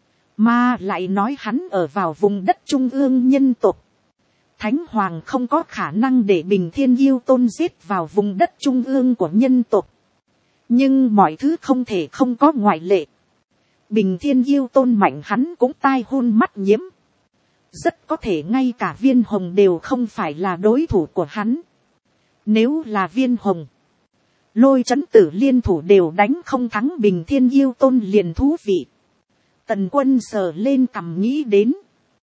mà lại nói hắn ở vào vùng đất trung ương nhân tộc. Thánh Hoàng không có khả năng để Bình Thiên Yêu Tôn giết vào vùng đất trung ương của nhân tộc. Nhưng mọi thứ không thể không có ngoại lệ. Bình Thiên Yêu Tôn mạnh hắn cũng tai hôn mắt nhiễm. Rất có thể ngay cả Viên Hồng đều không phải là đối thủ của hắn. Nếu là Viên Hồng, Lôi Chấn Tử liên thủ đều đánh không thắng Bình Thiên Yêu Tôn liền thú vị. Tần Quân sờ lên cằm nghĩ đến.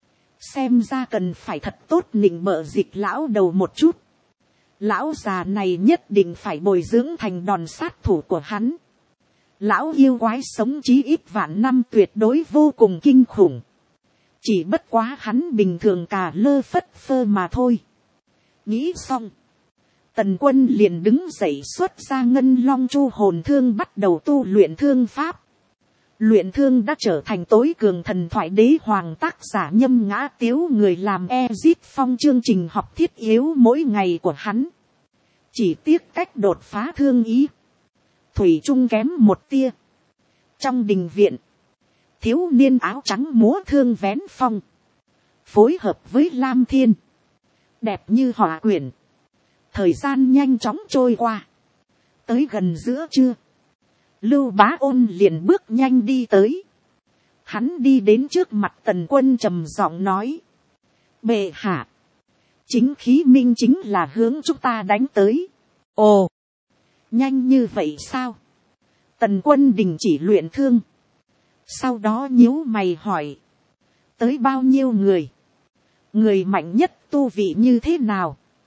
Xem ra cần phải thật tốt nịnh bợ Dịch lão đầu một chút. Lão già này nhất định phải bồi dưỡng thành đòn sát thủ của hắn. Lão yêu quái sống chí ít vạn năm tuyệt đối vô cùng kinh khủng. Chỉ bất quá hắn bình thường cà lơ phất phơ mà thôi. Nghĩ xong, Tần Quân liền đứng dậy xuất ra Ngân Long Chu hồn thương bắt đầu tu luyện thương pháp. Luyện thương đã trở thành tối cường thần thoại đế hoàng tác giả Nhâm Ngã Tiếu, người làm Ezit Phong chương trình học thiết yếu mỗi ngày của hắn. Chỉ tiếc cách đột phá thương ý, thủy chung kém một tia. Trong đình viện, thiếu niên áo trắng múa thương vén phong, phối hợp với Lam Thiên, đẹp như họa quyển. Thời gian nhanh chóng trôi qua, tới gần giữa trưa, Lưu Bá Ôn liền bước nhanh đi tới. Hắn đi đến trước mặt Tần Quân trầm giọng nói: Bệ hạ, chính khí minh chính là hướng chúng ta đánh tới. Ồ, nhanh như vậy sao? Tần Quân đình chỉ luyện thương, sau đó nhíu mày hỏi: tới bao nhiêu người? Người mạnh nhất tu vị như thế nào?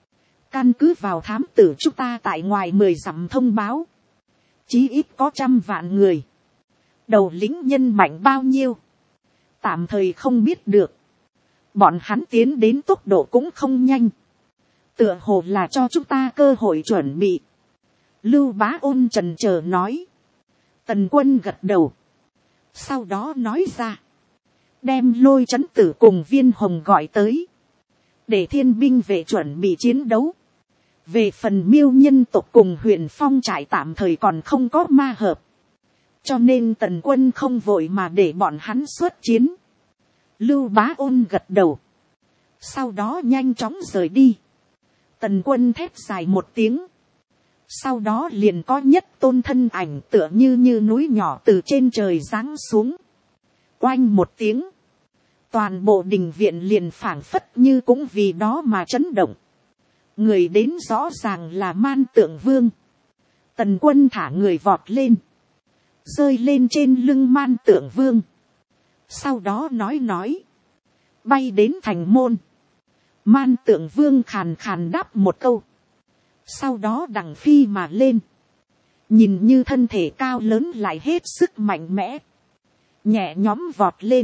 Căn cứ vào thám tử chúng ta tại ngoài 10 dặm thông báo. Chí ít có 100 vạn người. Đầu lĩnh nhân mạnh bao nhiêu? Tạm thời không biết được. Bọn hắn tiến đến tốc độ cũng không nhanh. Tựa hồ là cho chúng ta cơ hội chuẩn bị. Lưu Bá Ôn chần chờ nói. Tần Quân gật đầu. Sau đó nói ra. Đem Lôi Chấn Tử cùng Viên Hồng gọi tới. Để thiên binh vệ chuẩn bị chiến đấu. Về phần Miêu nhân tộc cùng Huyền Phong trại tạm thời còn không có ma hợp. Cho nên Tần Quân không vội mà để bọn hắn xuất chiến. Lưu Bá Ôn gật đầu. Sau đó nhanh chóng rời đi. Tần Quân thét dài một tiếng. Sau đó liền có nhất tôn thân ảnh tựa như núi nhỏ từ trên trời giáng xuống. Oanh một tiếng. Toàn bộ đình viện liền phảng phất như cũng vì đó mà chấn động. Người đến rõ ràng là Man Tượng Vương. Tần Quân thả người vọt lên. Rơi lên trên lưng Man Tượng Vương. Sau đó nói. Bay đến thành môn. Man Tượng Vương khàn khàn đáp một câu. Sau đó đằng phi mà lên. Nhìn như thân thể cao lớn lại hết sức mạnh mẽ. Nhẹ nhõm vọt lên.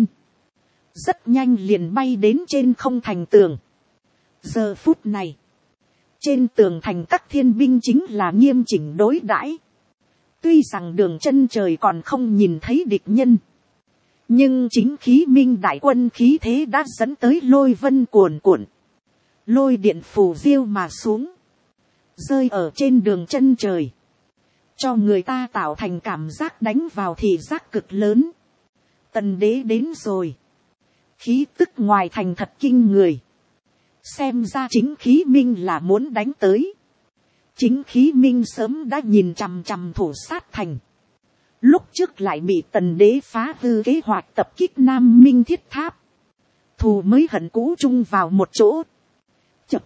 Rất nhanh liền bay đến trên không thành tường. Giờ phút này. Trên tường thành các thiên binh chính là nghiêm chỉnh đối đãi. Tuy rằng đường chân trời còn không nhìn thấy địch nhân. Nhưng chính khí minh đại quân khí thế đã dẫn tới lôi vân cuồn cuộn. Lôi điện phù diêu mà xuống. Rơi ở trên đường chân trời. Cho người ta tạo thành cảm giác đánh vào thị giác cực lớn. Tần đế đến rồi. Khí tức ngoài thành thật kinh người. Xem ra chính khí minh là muốn đánh tới. Chính khí minh sớm đã nhìn chằm chằm thủ sát thành. Lúc trước lại bị tần đế phá hư kế hoạch tập kích Nam Minh Thiết Tháp. Thù mới hận cũ chung vào một chỗ. Chập.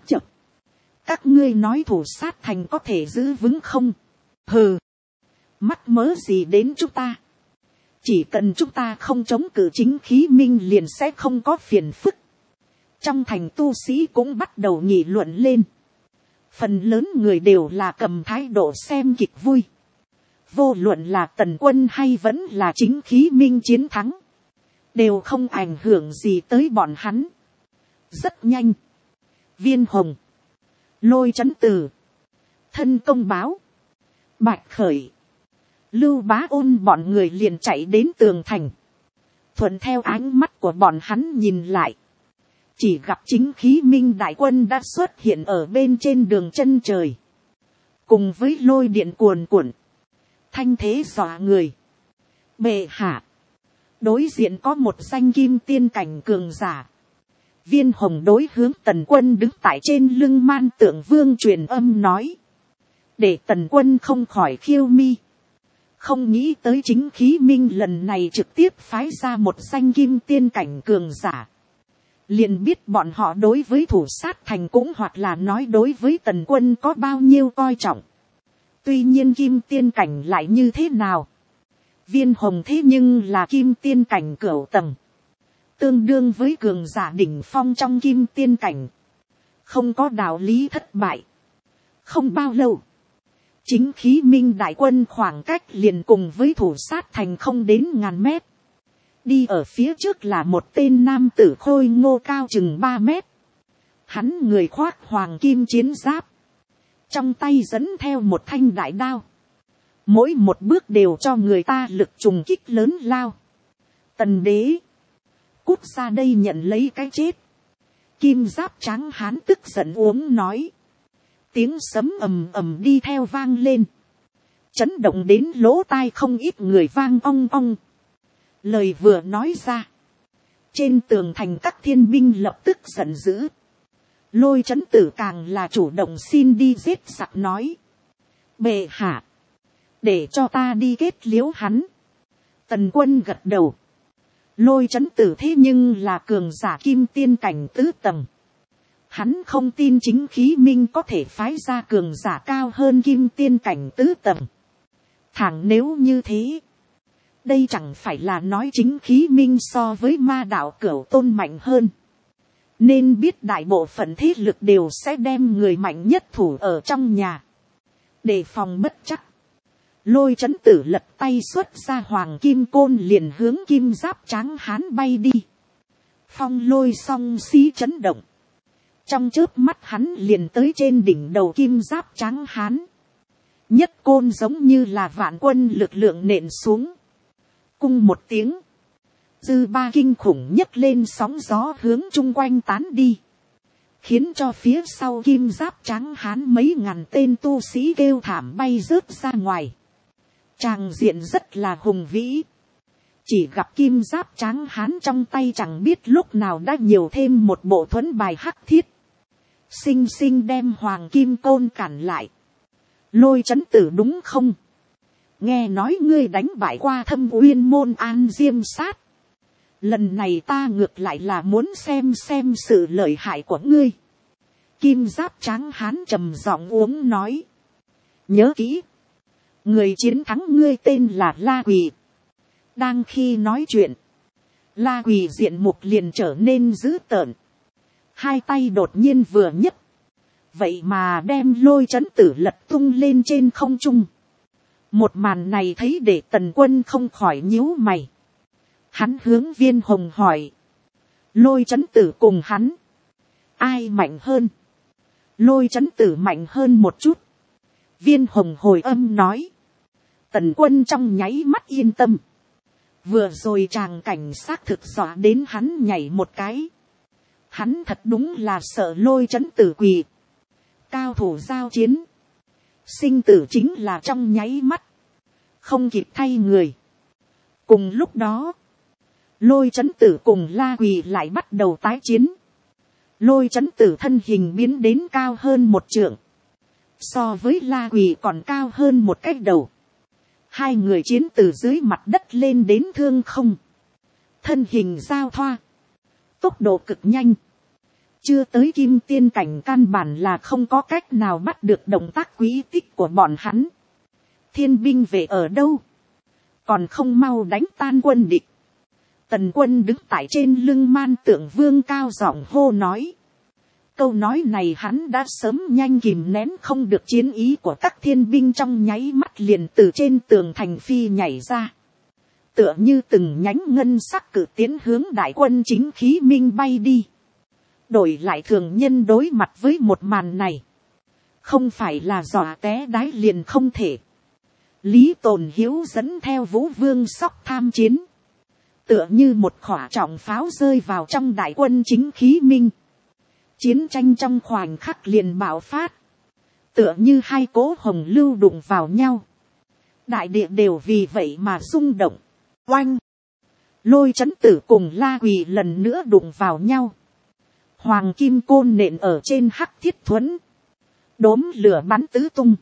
Các ngươi nói thủ sát thành có thể giữ vững không? Hừ. Mắc mớ gì đến chúng ta? Chỉ cần chúng ta không chống cự chính khí minh liền sẽ không có phiền phức. Trong thành tu sĩ cũng bắt đầu nghị luận lên. Phần lớn người đều là cầm thái độ xem kịch vui. Vô luận là Tần Quân hay vẫn là chính khí minh chiến thắng. Đều không ảnh hưởng gì tới bọn hắn. Rất nhanh. Viên Hồng. Lôi Chấn Tử. Thân Công Báo. Bạch Khởi. Lưu Bá Ôn bọn người liền chạy đến tường thành. Thuận theo ánh mắt của bọn hắn nhìn lại. Chỉ gặp chính khí minh đại quân đã xuất hiện ở bên trên đường chân trời. Cùng với lôi điện cuồn cuộn. Thanh thế dọa người. Bệ hạ. Đối diện có một danh kim tiên cảnh cường giả. Viên Hồng đối hướng Tần Quân đứng tại trên lưng Man Tượng Vương truyền âm nói. Để Tần Quân không khỏi khiêu mi. Không nghĩ tới chính khí minh lần này trực tiếp phái ra một danh kim tiên cảnh cường giả. Liền biết bọn họ đối với thủ sát thành cũng hoặc là nói đối với Tần Quân có bao nhiêu coi trọng. Tuy nhiên kim tiên cảnh lại như thế nào? Viên Hồng thế nhưng là kim tiên cảnh cửu tầng. Tương đương với cường giả đỉnh phong trong kim tiên cảnh. Không có đạo lý thất bại. Không bao lâu. Chính khí minh đại quân khoảng cách liền cùng với thủ sát thành không đến ngàn mét. Đi ở phía trước là một tên nam tử khôi ngô cao chừng 3 mét. Hắn người khoác hoàng kim chiến giáp. Trong tay dẫn theo một thanh đại đao. Mỗi một bước đều cho người ta lực trùng kích lớn lao. Tần đế. Cút ra đây nhận lấy cái chết. Kim giáp trắng hán tức giận uống nói. Tiếng sấm ầm ầm đi theo vang lên. Chấn động đến lỗ tai không ít người vang ong ong. Lời vừa nói ra. Trên tường thành các thiên binh lập tức giận dữ. Lôi Chấn Tử càng là chủ động xin đi giết giặc nói. Bệ hạ. Để cho ta đi kết liễu hắn. Tần Quân gật đầu. Lôi Chấn Tử thế nhưng là cường giả kim tiên cảnh tứ tầng. Hắn không tin chính khí minh có thể phái ra cường giả cao hơn kim tiên cảnh tứ tầng. Thẳng nếu như thế. Đây chẳng phải là nói chính khí minh so với ma đạo cửu tôn mạnh hơn. Nên biết đại bộ phận thế lực đều sẽ đem người mạnh nhất thủ ở trong nhà. Để phòng bất chắc. Lôi chấn tử lật tay xuất ra hoàng kim côn liền hướng kim giáp tráng hán bay đi. Phong lôi song xí chấn động. Trong chớp mắt hắn liền tới trên đỉnh đầu kim giáp tráng hán. Nhất côn giống như là vạn quân lực lượng nện xuống. Cung một tiếng. Dư ba kinh khủng nhấc lên sóng gió hướng chung quanh tán đi. Khiến cho phía sau kim giáp tráng hán mấy ngàn tên tu sĩ kêu thảm bay rớt ra ngoài. Tràng diện rất là hùng vĩ. Chỉ gặp kim giáp tráng hán trong tay chẳng biết lúc nào đã nhiều thêm một bộ thuẫn bài hắc thiết. Xinh xinh đem hoàng kim côn cản lại. Lôi chấn tử đúng không? Nghe nói ngươi đánh bại qua Thâm Uyên môn An Diêm Sát. Lần này ta ngược lại là muốn xem sự lợi hại của ngươi. Kim giáp tráng hán trầm giọng uống nói. Nhớ kỹ. Người chiến thắng ngươi tên là La Quỳ. Đang khi nói chuyện. La Quỳ diện mục liền trở nên dữ tợn. Hai tay đột nhiên vừa nhấc. Vậy mà đem lôi chấn tử lật tung lên trên không trung. Một màn này thấy để Tần Quân không khỏi nhíu mày. Hắn hướng Viên Hồng hỏi. Lôi chấn tử cùng hắn. Ai mạnh hơn? Lôi chấn tử mạnh hơn một chút. Viên Hồng hồi âm nói. Tần Quân trong nháy mắt yên tâm. Vừa rồi tràng cảnh xác thực dọa đến hắn nhảy một cái. Hắn thật đúng là sợ lôi chấn tử quỳ. Cao thủ giao chiến. Sinh tử chính là trong nháy mắt. Không kịp thay người. Cùng lúc đó. Lôi chấn tử cùng La Quỳ lại bắt đầu tái chiến. Lôi chấn tử thân hình biến đến cao hơn một trượng. So với La Quỳ còn cao hơn một cái đầu. Hai người chiến từ dưới mặt đất lên đến thương không. Thân hình giao thoa. Tốc độ cực nhanh. Chưa tới kim tiên cảnh căn bản là không có cách nào bắt được động tác quý tích của bọn hắn. Thiên binh về ở đâu? Còn không mau đánh tan quân địch. Tần Quân đứng tại trên lưng Man Tượng Vương cao giọng hô nói. Câu nói này hắn đã sớm nhanh kìm nén không được chiến ý của các thiên binh, trong nháy mắt liền từ trên tường thành phi nhảy ra. Tựa như từng nhánh ngân sắc cử tiến hướng đại quân chính khí minh bay đi. Đổi lại thường nhân đối mặt với một màn này. Không phải là dọa té đái liền không thể. Lý Tồn Hiếu dẫn theo Vũ Vương Sóc tham chiến. Tựa như một khỏa trọng pháo rơi vào trong đại quân chính khí minh. Chiến tranh trong khoảnh khắc liền bạo phát. Tựa như hai cỗ hồng lưu đụng vào nhau. Đại địa đều vì vậy mà rung động. Oanh! Lôi chấn tử cùng La Quỳ lần nữa đụng vào nhau. Hoàng kim côn nện ở trên hắc thiết thuẫn. Đốm lửa bắn tứ tung.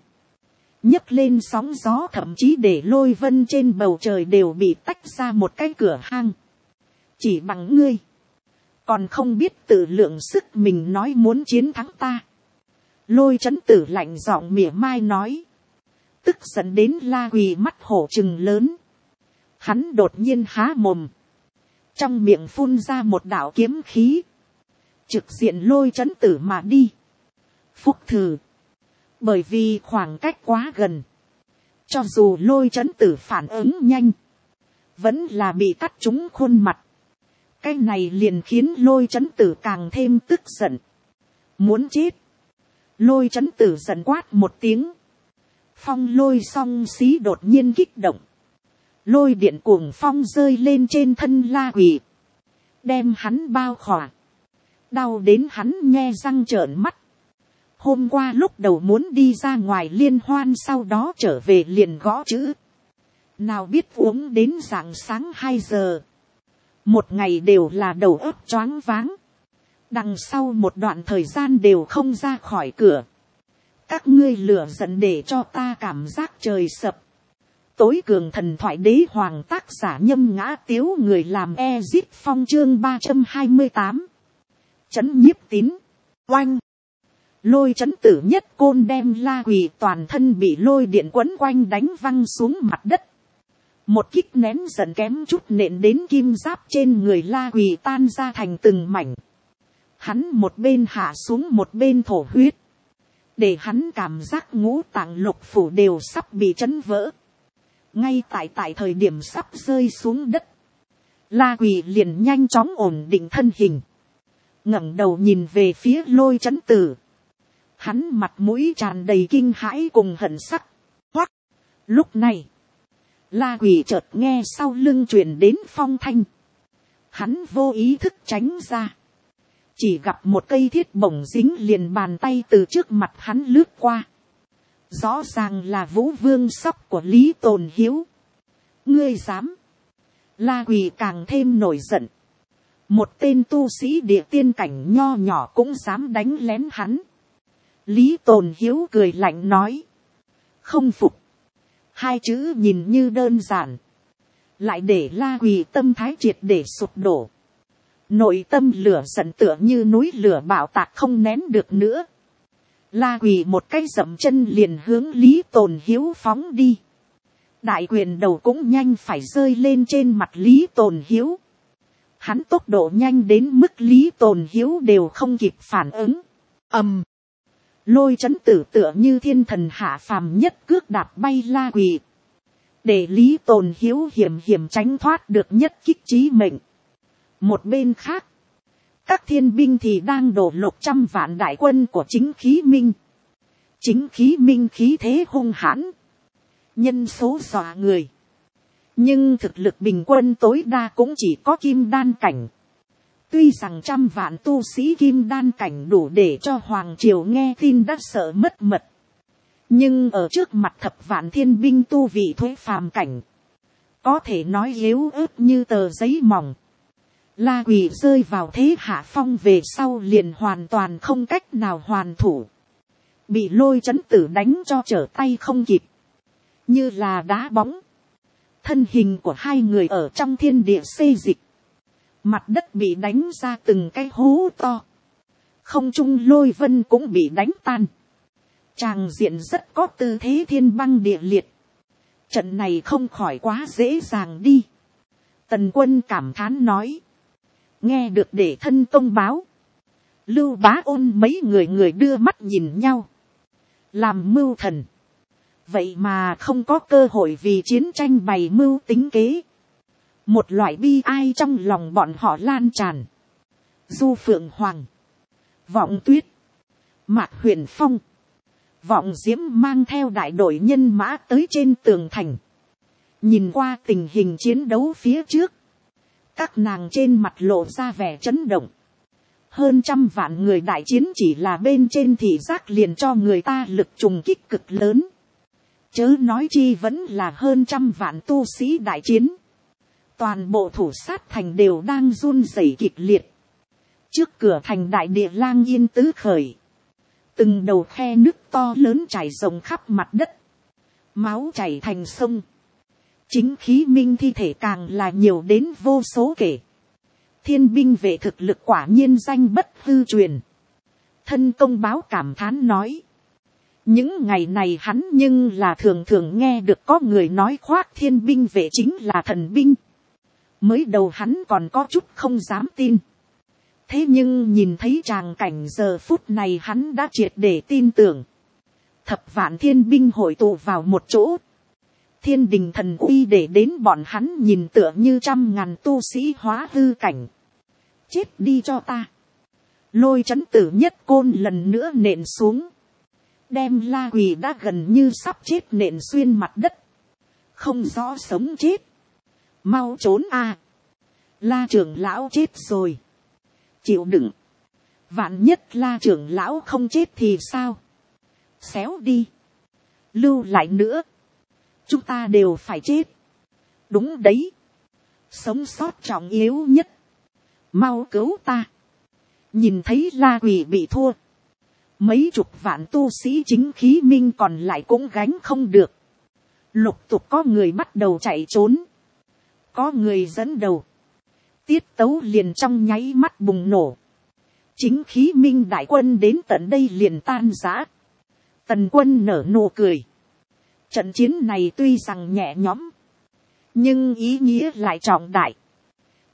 Nhấc lên sóng gió, thậm chí để lôi vân trên bầu trời đều bị tách ra một cái cửa hang. Chỉ bằng ngươi. Còn không biết tự lượng sức mình nói muốn chiến thắng ta. Lôi chấn tử lạnh giọng mỉa mai nói. Tức giận đến La Quỳ mắt hổ trừng lớn. Hắn đột nhiên há mồm. Trong miệng phun ra một đạo kiếm khí. Trực diện lôi chấn tử mà đi. Phúc thử. Bởi vì khoảng cách quá gần. Cho dù lôi chấn tử phản ứng nhanh. Vẫn là bị cắt trúng khuôn mặt. Cái này liền khiến lôi chấn tử càng thêm tức giận. Muốn chết. Lôi chấn tử giận quát một tiếng. Phong lôi song xí đột nhiên kích động. Lôi điện cuồng phong rơi lên trên thân La Quỳ. Đem hắn bao khỏa. Đau đến hắn nhe răng trợn mắt. Hôm qua lúc đầu muốn đi ra ngoài liên hoan, sau đó trở về liền gõ chữ. Nào biết uống đến rạng sáng 2 giờ. Một ngày đều là đầu óc choáng váng. Đằng sau một đoạn thời gian đều không ra khỏi cửa. Các ngươi lửa giận để cho ta cảm giác trời sập. Tối cường thần thoại đế hoàng, tác giả Nhâm Ngã Tiếu, người làm Ezit Phong, chương 328. Chấn nhiếp tín. Oanh. Lôi chấn tử nhất côn đem La Quỳ toàn thân bị lôi điện quấn quanh đánh văng xuống mặt đất. Một kích nén giận kém chút nện đến kim giáp trên người La Quỳ tan ra thành từng mảnh. Hắn một bên hạ xuống một bên thổ huyết, để hắn cảm giác ngũ tạng lục phủ đều sắp bị chấn vỡ. Ngay tại thời điểm sắp rơi xuống đất, La Quỳ liền nhanh chóng ổn định thân hình, ngẩng đầu nhìn về phía Lôi Chấn Tử. Hắn mặt mũi tràn đầy kinh hãi cùng hận sắc. Hoắc! Lúc này, La Quỳ chợt nghe sau lưng truyền đến phong thanh. Hắn vô ý thức tránh ra, chỉ gặp một cây thiết bổng dính liền bàn tay từ trước mặt hắn lướt qua. Rõ ràng là Vũ Vương sóc của Lý Tồn Hiếu. Ngươi dám! La Quỳ càng thêm nổi giận. Một tên tu sĩ địa tiên cảnh nho nhỏ cũng dám đánh lén hắn. Lý Tồn Hiếu cười lạnh nói. Không phục. Hai chữ nhìn như đơn giản, lại để La Quỳ tâm thái triệt để sụp đổ. Nội tâm lửa giận tựa như núi lửa bạo tạc không nén được nữa. La Quỳ một cái dậm chân liền hướng Lý Tồn Hiếu phóng đi. Đại quyền đầu cũng nhanh phải rơi lên trên mặt Lý Tồn Hiếu. Hắn tốc độ nhanh đến mức Lý Tồn Hiếu đều không kịp phản ứng. Ầm! Lôi Chấn Tử tựa như thiên thần hạ phàm nhất cước đạp bay La Quỳ, để Lý Tồn Hiếu hiểm hiểm tránh thoát được nhất kích chí mệnh. Một bên khác, các thiên binh thì đang đổ lục trăm vạn đại quân của Chính Khí Minh. Chính Khí Minh khí thế hung hãn, nhân số dọa người, nhưng thực lực bình quân tối đa cũng chỉ có kim đan cảnh. Tuy rằng trăm vạn tu sĩ kim đan cảnh đủ để cho Hoàng Triều nghe tin đã sợ mất mật, nhưng ở trước mặt thập vạn thiên binh tu vị thuế phàm cảnh, có thể nói yếu ớt như tờ giấy mỏng. La Quỳ rơi vào thế hạ phong về sau liền hoàn toàn không cách nào hoàn thủ, bị Lôi Chấn Tử đánh cho trở tay không kịp, như là đá bóng. Thân hình của hai người ở trong thiên địa xê dịch, mặt đất bị đánh ra từng cái hố to, không trung lôi vân cũng bị đánh tan. Tràng diện rất có tư thế thiên băng địa liệt. Trận này không khỏi quá dễ dàng đi. Tần Quân cảm thán nói. Nghe được để thân công báo, Lưu Bá Ôn mấy người đưa mắt nhìn nhau. Làm mưu thần, vậy mà không có cơ hội vì chiến tranh bày mưu tính kế. Một loại bi ai trong lòng bọn họ lan tràn. Du Phượng Hoàng, Vọng Tuyết, Mạc Huyền Phong, Vọng Diễm mang theo đại đội nhân mã tới trên tường thành. Nhìn qua tình hình chiến đấu phía trước, các nàng trên mặt lộ ra vẻ chấn động. Hơn trăm vạn người đại chiến chỉ là bên trên thị giác liền cho người ta lực trùng kích cực lớn. Chớ nói chi vẫn là hơn trăm vạn tu sĩ đại chiến. Toàn bộ thủ sát thành đều đang run rẩy kịch liệt. Trước cửa thành đại địa lang yên tứ khởi. Từng đầu khe nước to lớn trải rộng khắp mặt đất. Máu chảy thành sông. Chính Khí Minh thi thể càng là nhiều đến vô số kể. Thiên binh vệ thực lực quả nhiên danh bất hư truyền. Thân công báo cảm thán nói. Những ngày này hắn nhưng là thường thường nghe được có người nói khoác thiên binh vệ chính là thần binh. Mới đầu hắn còn có chút không dám tin. Thế nhưng nhìn thấy tràng cảnh giờ phút này hắn đã triệt để tin tưởng. Thập vạn thiên binh hội tụ vào một chỗ. Thiên đình thần uy để đến bọn hắn nhìn tựa như trăm ngàn tu sĩ hóa hư cảnh. Chết đi cho ta. Lôi Chấn Tử nhất côn lần nữa nện xuống. Đem La Quỳ đã gần như sắp chết nện xuyên mặt đất. Không rõ sống chết. Mau trốn a! La trưởng lão chết rồi. Chịu đựng. Vạn nhất La trưởng lão không chết thì sao? Xéo đi. Lưu lại nữa. Chúng ta đều phải chết. Đúng đấy. Sống sót trọng yếu nhất. Mau cứu ta. Nhìn thấy La Quỳ bị thua. Mấy chục vạn tu sĩ Chính Khí Minh còn lại cũng gánh không được. Lục tục có người bắt đầu chạy trốn. Có người dẫn đầu. Tiết tấu liền trong nháy mắt bùng nổ. Chính Khí Minh đại quân đến tận đây liền tan rã. Tần Quân nở nụ cười. Trận chiến này tuy rằng nhẹ nhõm, nhưng ý nghĩa lại trọng đại.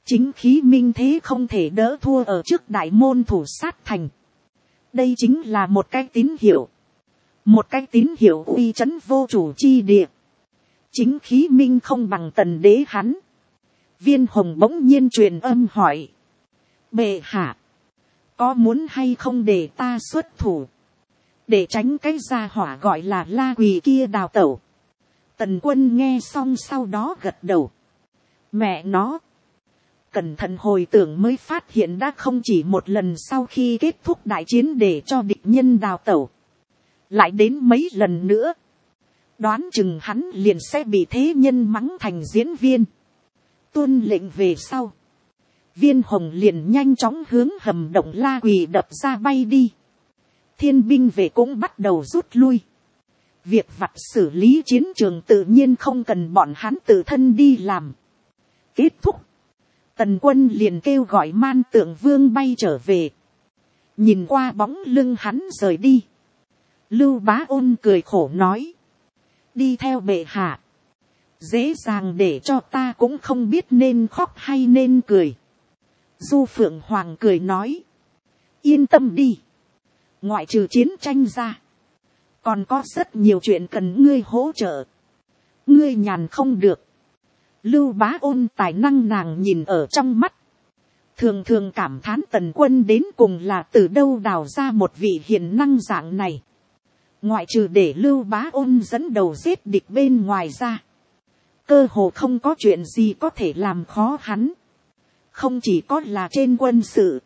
Chính khí minh thế không thể đỡ thua ở trước đại môn thủ sát thành. Đây chính là một cái tín hiệu. Một cái tín hiệu uy chấn vô chủ chi địa. Chính khí minh không bằng tần đế hắn. Viên hồng bỗng nhiên truyền âm hỏi. Bệ hạ. Có muốn hay không để ta xuất thủ. Để tránh cái gia hỏa gọi là La Quỳ kia đào tẩu. Tần Quân nghe xong sau đó gật đầu. Mẹ nó. Cẩn thận hồi tưởng mới phát hiện đã không chỉ một lần sau khi kết thúc đại chiến để cho địch nhân đào tẩu. Lại đến mấy lần nữa. Đoán chừng hắn liền sẽ bị thế nhân mắng thành diễn viên. Tuân lệnh về sau. Viên hồng liền nhanh chóng hướng hầm động La Quỳ đập ra bay đi. Thiên binh về cũng bắt đầu rút lui. Việc vặt xử lý chiến trường tự nhiên không cần bọn hắn tự thân đi làm. Kết thúc. Tần Quân liền kêu gọi Man Tượng Vương bay trở về. Nhìn qua bóng lưng hắn rời đi. Lưu Bá Ôn cười khổ nói. Đi theo bệ hạ. Dễ dàng để cho ta cũng không biết nên khóc hay nên cười. Du Phượng Hoàng cười nói. Yên tâm đi. Ngoại trừ chiến tranh ra. Còn có rất nhiều chuyện cần ngươi hỗ trợ. Ngươi nhàn không được. Lưu Bá Ôn tài năng nàng nhìn ở trong mắt. Thường thường cảm thán Tần Quân đến cùng là từ đâu đào ra một vị hiền năng dạng này. Ngoại trừ để Lưu Bá Ôn dẫn đầu giết địch bên ngoài ra. Cơ hồ không có chuyện gì có thể làm khó hắn. Không chỉ có là trên quân sự.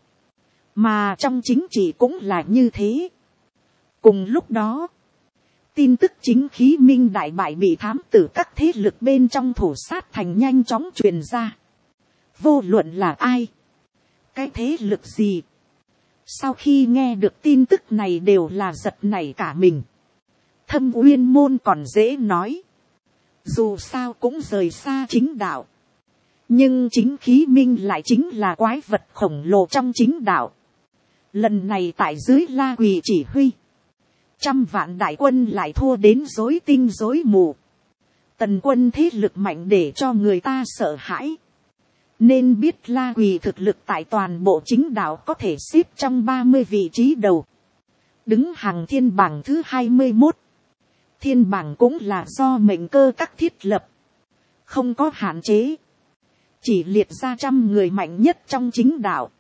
Mà trong chính trị cũng là như thế. Cùng lúc đó. Tin tức chính khí minh đại bại bị thám tử các thế lực bên trong thủ sát thành nhanh chóng truyền ra. Vô luận là ai. Cái thế lực gì. Sau khi nghe được tin tức này đều là giật nảy cả mình. Thâm Uyên Môn còn dễ nói. Dù sao cũng rời xa chính đạo. Nhưng chính khí minh lại chính là quái vật khổng lồ trong chính đạo. Lần này tại dưới La Quỳ chỉ huy. 100 vạn đại quân lại thua đến rối tinh rối mù. Tần Quân thế lực mạnh để cho người ta sợ hãi. Nên biết La Quỳ thực lực tại toàn bộ chính đạo có thể xếp trong 30 vị trí đầu. Đứng hàng thiên bảng thứ 21. Thiên bảng cũng là do mệnh cơ các thiết lập. Không có hạn chế. Chỉ liệt ra 100 người mạnh nhất trong chính đạo.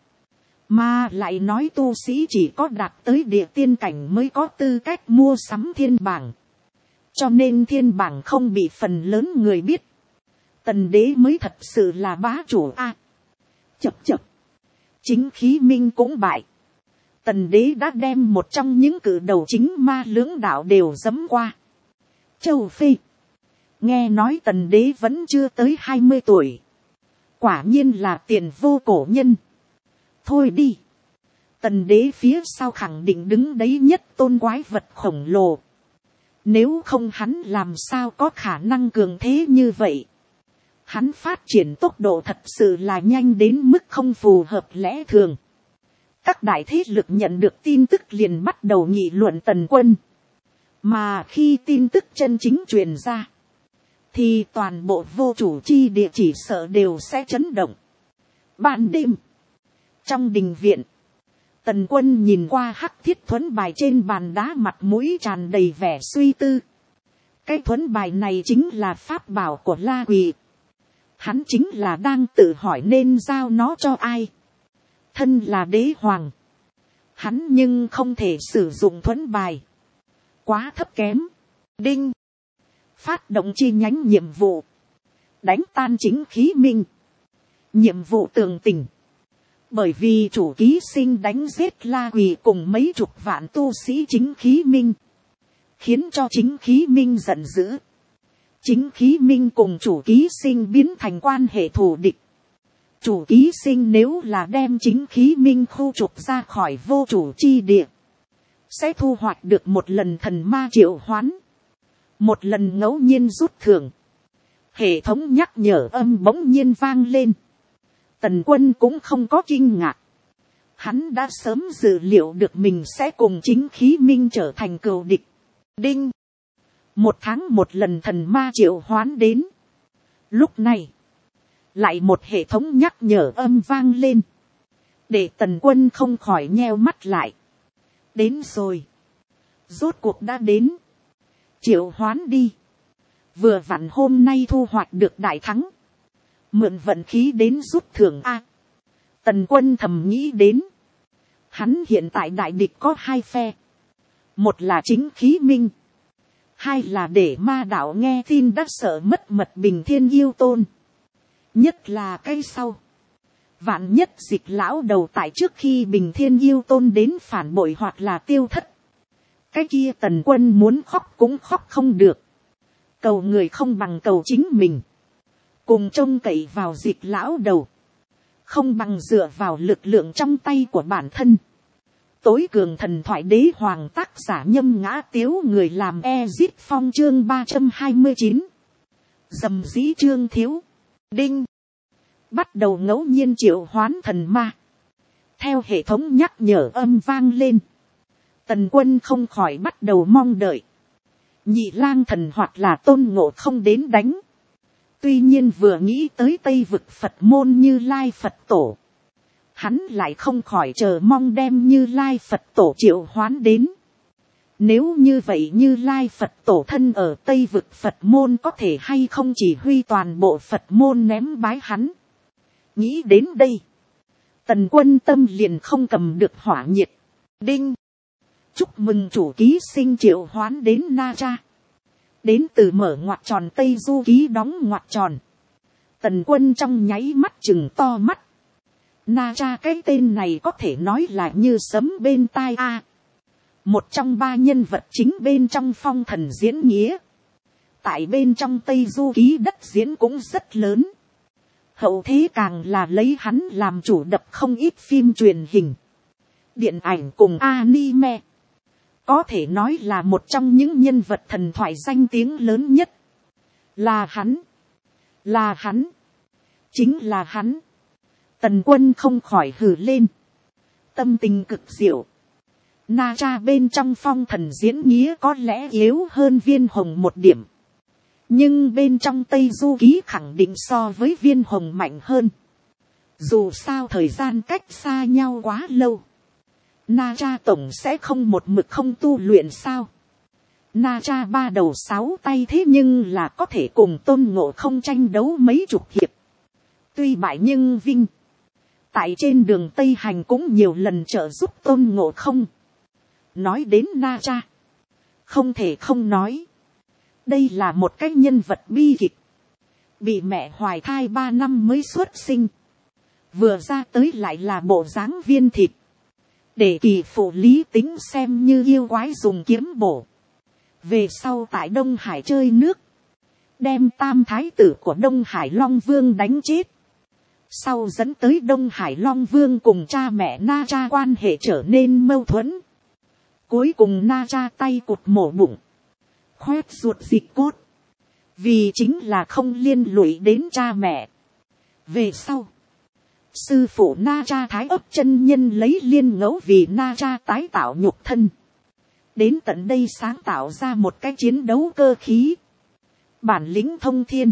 Mà lại nói tu sĩ chỉ có đạt tới địa tiên cảnh mới có tư cách mua sắm thiên bảng. Cho nên thiên bảng không bị phần lớn người biết. Tần đế mới thật sự là bá chủ a. Chập chập. Chính khí minh cũng bại. Tần đế đã đem một trong những cử đầu chính ma lưỡng đạo đều dẫm qua. Châu Phi. Nghe nói tần đế vẫn chưa tới 20 tuổi. Quả nhiên là tiền vô cổ nhân. Thôi đi. Tần đế phía sau khẳng định đứng đấy nhất tôn quái vật khổng lồ. Nếu không hắn làm sao có khả năng cường thế như vậy. Hắn phát triển tốc độ thật sự là nhanh đến mức không phù hợp lẽ thường. Các đại thế lực nhận được tin tức liền bắt đầu nghị luận Tần Quân. Mà khi tin tức chân chính truyền ra. Thì toàn bộ vô chủ chi địa chỉ sợ đều sẽ chấn động. Ban đêm. Trong đình viện. Tần Quân nhìn qua hắc thiết thuẫn bài trên bàn đá, mặt mũi tràn đầy vẻ suy tư. Cái thuẫn bài này chính là pháp bảo của La Quỳ. Hắn chính là đang tự hỏi nên giao nó cho ai. Thân là đế hoàng. Hắn nhưng không thể sử dụng thuẫn bài. Quá thấp kém. Đinh. Phát động chi nhánh nhiệm vụ. Đánh tan chính khí minh. Nhiệm vụ tường tình. Bởi vì chủ ký sinh đánh giết La Quỳ cùng mấy chục vạn tu sĩ chính khí minh. Khiến cho chính khí minh giận dữ. Chính khí minh cùng chủ ký sinh biến thành quan hệ thù địch. Chủ ký sinh nếu là đem chính khí minh khu trục ra khỏi vô chủ chi địa. Sẽ thu hoạch được một lần thần ma triệu hoán. Một lần ngẫu nhiên rút thưởng. Hệ thống nhắc nhở âm bỗng nhiên vang lên. Tần Quân cũng không có kinh ngạc. Hắn đã sớm dự liệu được mình sẽ cùng chính khí minh trở thành cừu địch. Đinh. 1 tháng 1 lần thần ma triệu hoán đến. Lúc này. Lại một hệ thống nhắc nhở âm vang lên. Để Tần Quân không khỏi nheo mắt lại. Đến rồi. Rốt cuộc đã đến. Triệu hoán đi. Vừa vặn hôm nay thu hoạch được đại thắng. Mượn vận khí đến giúp thưởng A. Tần Quân thầm nghĩ đến. Hắn hiện tại đại địch có hai phe. Một là chính khí minh. Hai là để ma đạo nghe tin đã sợ mất mật Bình Thiên Yêu Tôn. Nhất là cái sau. Vạn nhất Dịch lão đầu tại trước khi Bình Thiên Yêu Tôn đến phản bội hoặc là tiêu thất. Cái kia Tần Quân muốn khóc cũng khóc không được. Cầu người không bằng cầu chính mình. Cùng trông cậy vào Dịch lão đầu. Không bằng dựa vào lực lượng trong tay của bản thân. Tối cường thần thoại đế hoàng tác giả Nhâm Ngã Tiếu, người làm Ezit Phong chương 329. Dầm dĩ chương thiếu. Đinh. Bắt đầu ngẫu nhiên triệu hoán thần ma. Theo hệ thống nhắc nhở âm vang lên. Tần Quân không khỏi bắt đầu mong đợi. Nhị lang thần hoặc là Tôn Ngộ Không đến đánh. Tuy nhiên vừa nghĩ tới Tây vực Phật môn Như Lai Phật Tổ. Hắn lại không khỏi chờ mong đem Như Lai Phật Tổ triệu hoán đến. Nếu như vậy Như Lai Phật Tổ thân ở Tây vực Phật môn có thể hay không chỉ huy toàn bộ Phật môn ném bái hắn. Nghĩ đến đây. Tần Quân tâm liền không cầm được hỏa nhiệt. Đinh. Chúc mừng chủ ký sinh triệu hoán đến Na Tra. Đến từ mở ngoặc tròn Tây Du ký đóng ngoặc tròn. Tần Quân trong nháy mắt chừng to mắt. Na Tra cái tên này có thể nói là như sấm bên tai a. Một trong ba nhân vật chính bên trong Phong Thần diễn nghĩa. Tại bên trong Tây Du ký đất diễn cũng rất lớn. Hậu thế càng là lấy hắn làm chủ đập không ít phim truyền hình. Điện ảnh cùng anime. Có thể nói là một trong những nhân vật thần thoại danh tiếng lớn nhất. Là hắn. Là hắn. Chính là hắn. Tần Quân không khỏi hừ lên. Tâm tình cực diệu. Na Tra bên trong Phong Thần diễn nghĩa có lẽ yếu hơn Viên Hồng một điểm. Nhưng bên trong Tây Du ký khẳng định so với Viên Hồng mạnh hơn. Dù sao thời gian cách xa nhau quá lâu. Na Tra tổng sẽ không một mực không tu luyện sao. Na Tra ba đầu sáu tay thế nhưng là có thể cùng Tôn Ngộ Không tranh đấu mấy chục hiệp. Tuy bại nhưng vinh. Tại trên đường Tây Hành cũng nhiều lần trợ giúp Tôn Ngộ Không. Nói đến Na Tra. Không thể không nói. Đây là một cái nhân vật bi kịch. Bị mẹ hoài thai 3 năm mới xuất sinh. Vừa ra tới lại là bộ dáng viên thịt. Để kỳ phụ Lý Tính xem như yêu quái dùng kiếm bổ. Về sau tại Đông Hải chơi nước. Đem tam thái tử của Đông Hải Long Vương đánh chết. Sau dẫn tới Đông Hải Long Vương cùng cha mẹ Na Tra quan hệ trở nên mâu thuẫn. Cuối cùng Na Tra tay cụt mổ bụng. Khoét ruột dịch cốt. Vì chính là không liên lụy đến cha mẹ. Về sau. Sư phụ Na Tra Thái Ấp chân nhân lấy liên ngẫu vì Na Tra tái tạo nhục thân. Đến tận đây sáng tạo ra một cái chiến đấu cơ khí. Bản lĩnh thông thiên.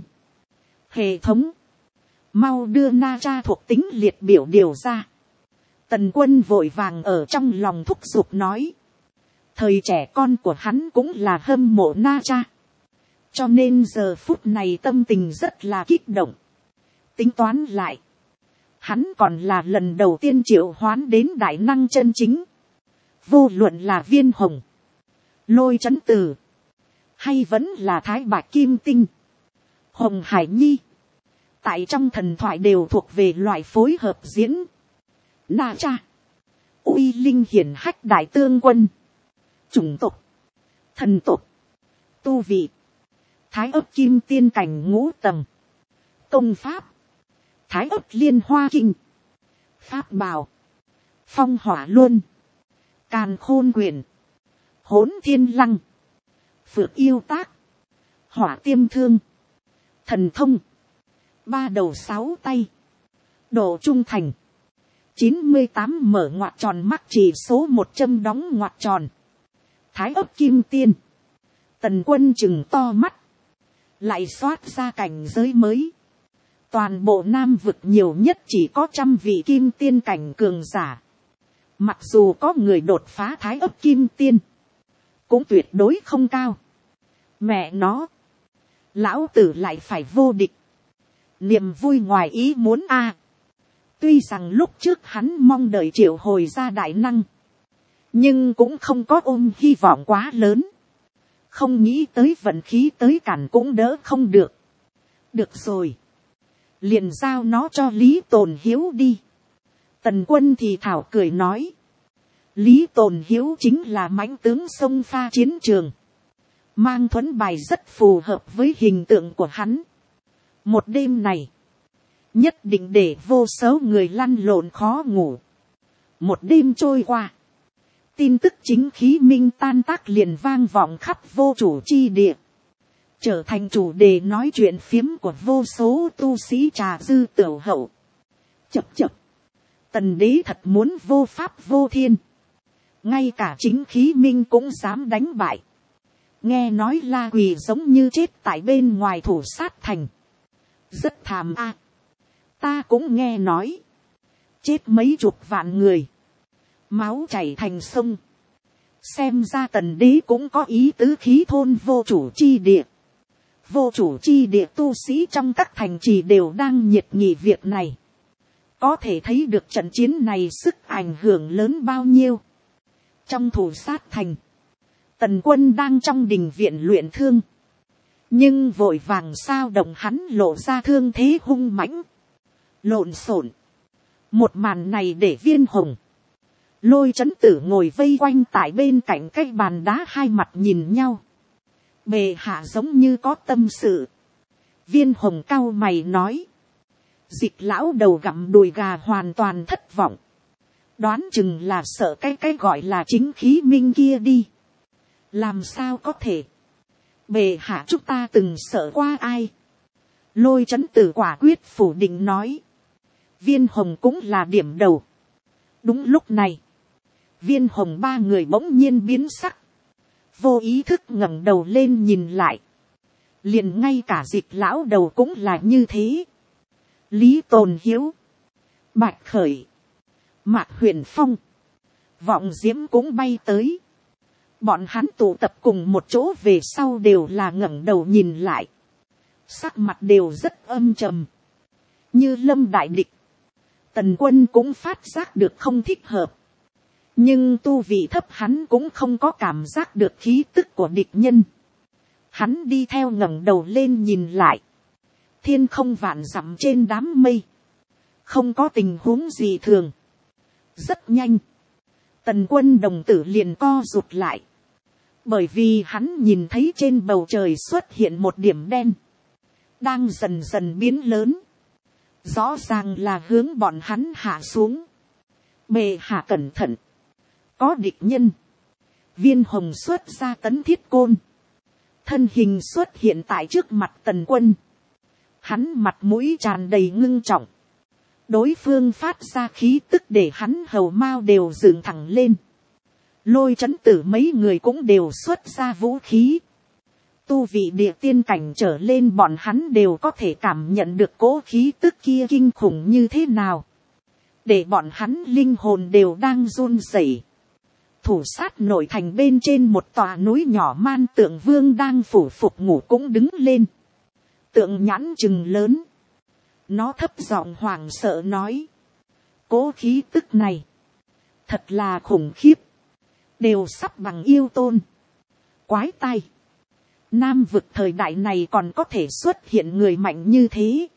Hệ thống. Mau đưa Na Tra thuộc tính liệt biểu điều ra. Tần Quân vội vàng ở trong lòng thúc giục nói. Thời trẻ con của hắn cũng là hâm mộ Na Tra. Cho nên giờ phút này tâm tình rất là kích động. Tính toán lại. Hắn còn là lần đầu tiên triệu hoán đến đại năng chân chính. Vô luận là Viên Hồng. Lôi Chấn Từ. Hay vẫn là Thái Bạch Kim Tinh. Hồng Hải Nhi. Tại trong thần thoại đều thuộc về loại phối hợp diễn. Na Tra. Uy linh hiển hách đại tương quân. Chủng tộc. Thần tộc. Tu vị. Thái ấp kim tiên cảnh ngũ tầng. Công pháp. Thái ấp liên hoa kinh. Pháp bào. Phong hỏa luân. Càn khôn quyển. Hỗn thiên lăng. Phượng yêu tác. Hỏa tiêm thương. Thần thông. Ba đầu sáu tay. Độ trung thành. 98 mở ngoặc tròn mắc chỉ số 100 đóng ngoặc tròn. Thái ấp kim tiên. Tần Quân chừng to mắt. Lại xoát ra cảnh giới mới. toàn bộ Nam vực nhiều nhất chỉ có 100 vị kim tiên cảnh cường giả. Mặc dù có người đột phá thái ấp kim tiên, cũng tuyệt đối không cao. Mẹ nó, lão tử lại phải vô địch. Niềm vui ngoài ý muốn a. Tuy rằng lúc trước hắn mong đợi triệu hồi ra đại năng, nhưng cũng không có ôm hy vọng quá lớn. Không nghĩ tới vận khí tới cản cũng đỡ không được. Được rồi, liền giao nó cho Lý Tồn Hiếu đi. Tần Quân thì thảo cười nói. Lý Tồn Hiếu chính là mãnh tướng sông pha chiến trường. Mang thuẫn bài rất phù hợp với hình tượng của hắn. Một đêm này, nhất định để vô số người lăn lộn khó ngủ. Một đêm trôi qua, tin tức chính khí minh tan tác liền vang vọng khắp vô chủ chi địa, trở thành chủ đề nói chuyện phiếm của vô số tu sĩ trà dư tiểu hậu. Chập chập, tần đế thật muốn vô pháp vô thiên, ngay cả chính khí minh cũng dám đánh bại. Nghe nói La Quỳ giống như chết tại bên ngoài thủ sát thành, rất thảm a. Ta cũng nghe nói, chết mấy chục vạn người, máu chảy thành sông. Xem ra tần đế cũng có ý tứ khí thôn vô chủ chi địa. Vô chủ chi địa tu sĩ trong các thành trì đều đang nhiệt nghị việc này. Có thể thấy được trận chiến này sức ảnh hưởng lớn bao nhiêu. Trong thủ sát thành, Tần Quân đang trong đình viện luyện thương. Nhưng vội vàng sao động hắn lộ ra thương thế hung mãnh, lộn xộn. Một màn này để Viên Hồng, Lôi Chấn Tử ngồi vây quanh tại bên cạnh cái bàn đá, hai mặt nhìn nhau. Bệ hạ giống như có tâm sự. Viên Hồng cau mày nói. Dịch lão đầu gặm đùi gà hoàn toàn thất vọng. Đoán chừng là sợ cái gọi là chính khí minh kia đi. Làm sao có thể? Bệ hạ chúng ta từng sợ qua ai? Lôi Chấn Tử quả quyết phủ định nói. Viên Hồng cũng là điểm đầu. Đúng lúc này, Viên Hồng ba người bỗng nhiên biến sắc, vô ý thức ngẩng đầu lên nhìn lại. Liền ngay cả Dịch lão đầu cũng là như thế. Lý Tồn Hiếu, Bạch Khởi, Mạc Huyền Phong, Vọng Diễm cũng bay tới. Bọn hắn tụ tập cùng một chỗ về sau đều là ngẩng đầu nhìn lại, sắc mặt đều rất âm trầm, như lâm đại địch. Tần Quân cũng phát giác được không thích hợp, nhưng tu vị thấp hắn cũng không có cảm giác được khí tức của địch nhân. Hắn đi theo ngẩng đầu lên nhìn lại, thiên không vạn dặm trên đám mây, không có tình huống gì thường. Rất nhanh, Tần Quân đồng tử liền co rụt lại, bởi vì hắn nhìn thấy trên bầu trời xuất hiện một điểm đen, đang dần dần biến lớn, rõ ràng là hướng bọn hắn hạ xuống. Bệ hạ cẩn thận, có địch nhân. Viên Hồng xuất ra tấn thiết côn, thân hình xuất hiện tại trước mặt Tần Quân. Hắn mặt mũi tràn đầy ngưng trọng, đối phương phát ra khí tức để hắn hầu mao đều dựng thẳng lên. Lôi Chấn Tử mấy người cũng đều xuất ra vũ khí. Tu vị địa tiên cảnh trở lên bọn hắn đều có thể cảm nhận được cỗ khí tức kia kinh khủng như thế nào, để bọn hắn linh hồn đều đang run rẩy. Thủ sát nội thành bên trên một tòa núi nhỏ, Man Tượng Vương đang phủ phục ngủ cũng đứng lên. Tượng nhãn chừng lớn, nó thấp giọng hoảng sợ nói. Cố khí tức này thật là khủng khiếp, đều sắp bằng yêu tôn. Quái tai, Nam vực thời đại này còn có thể xuất hiện người mạnh như thế,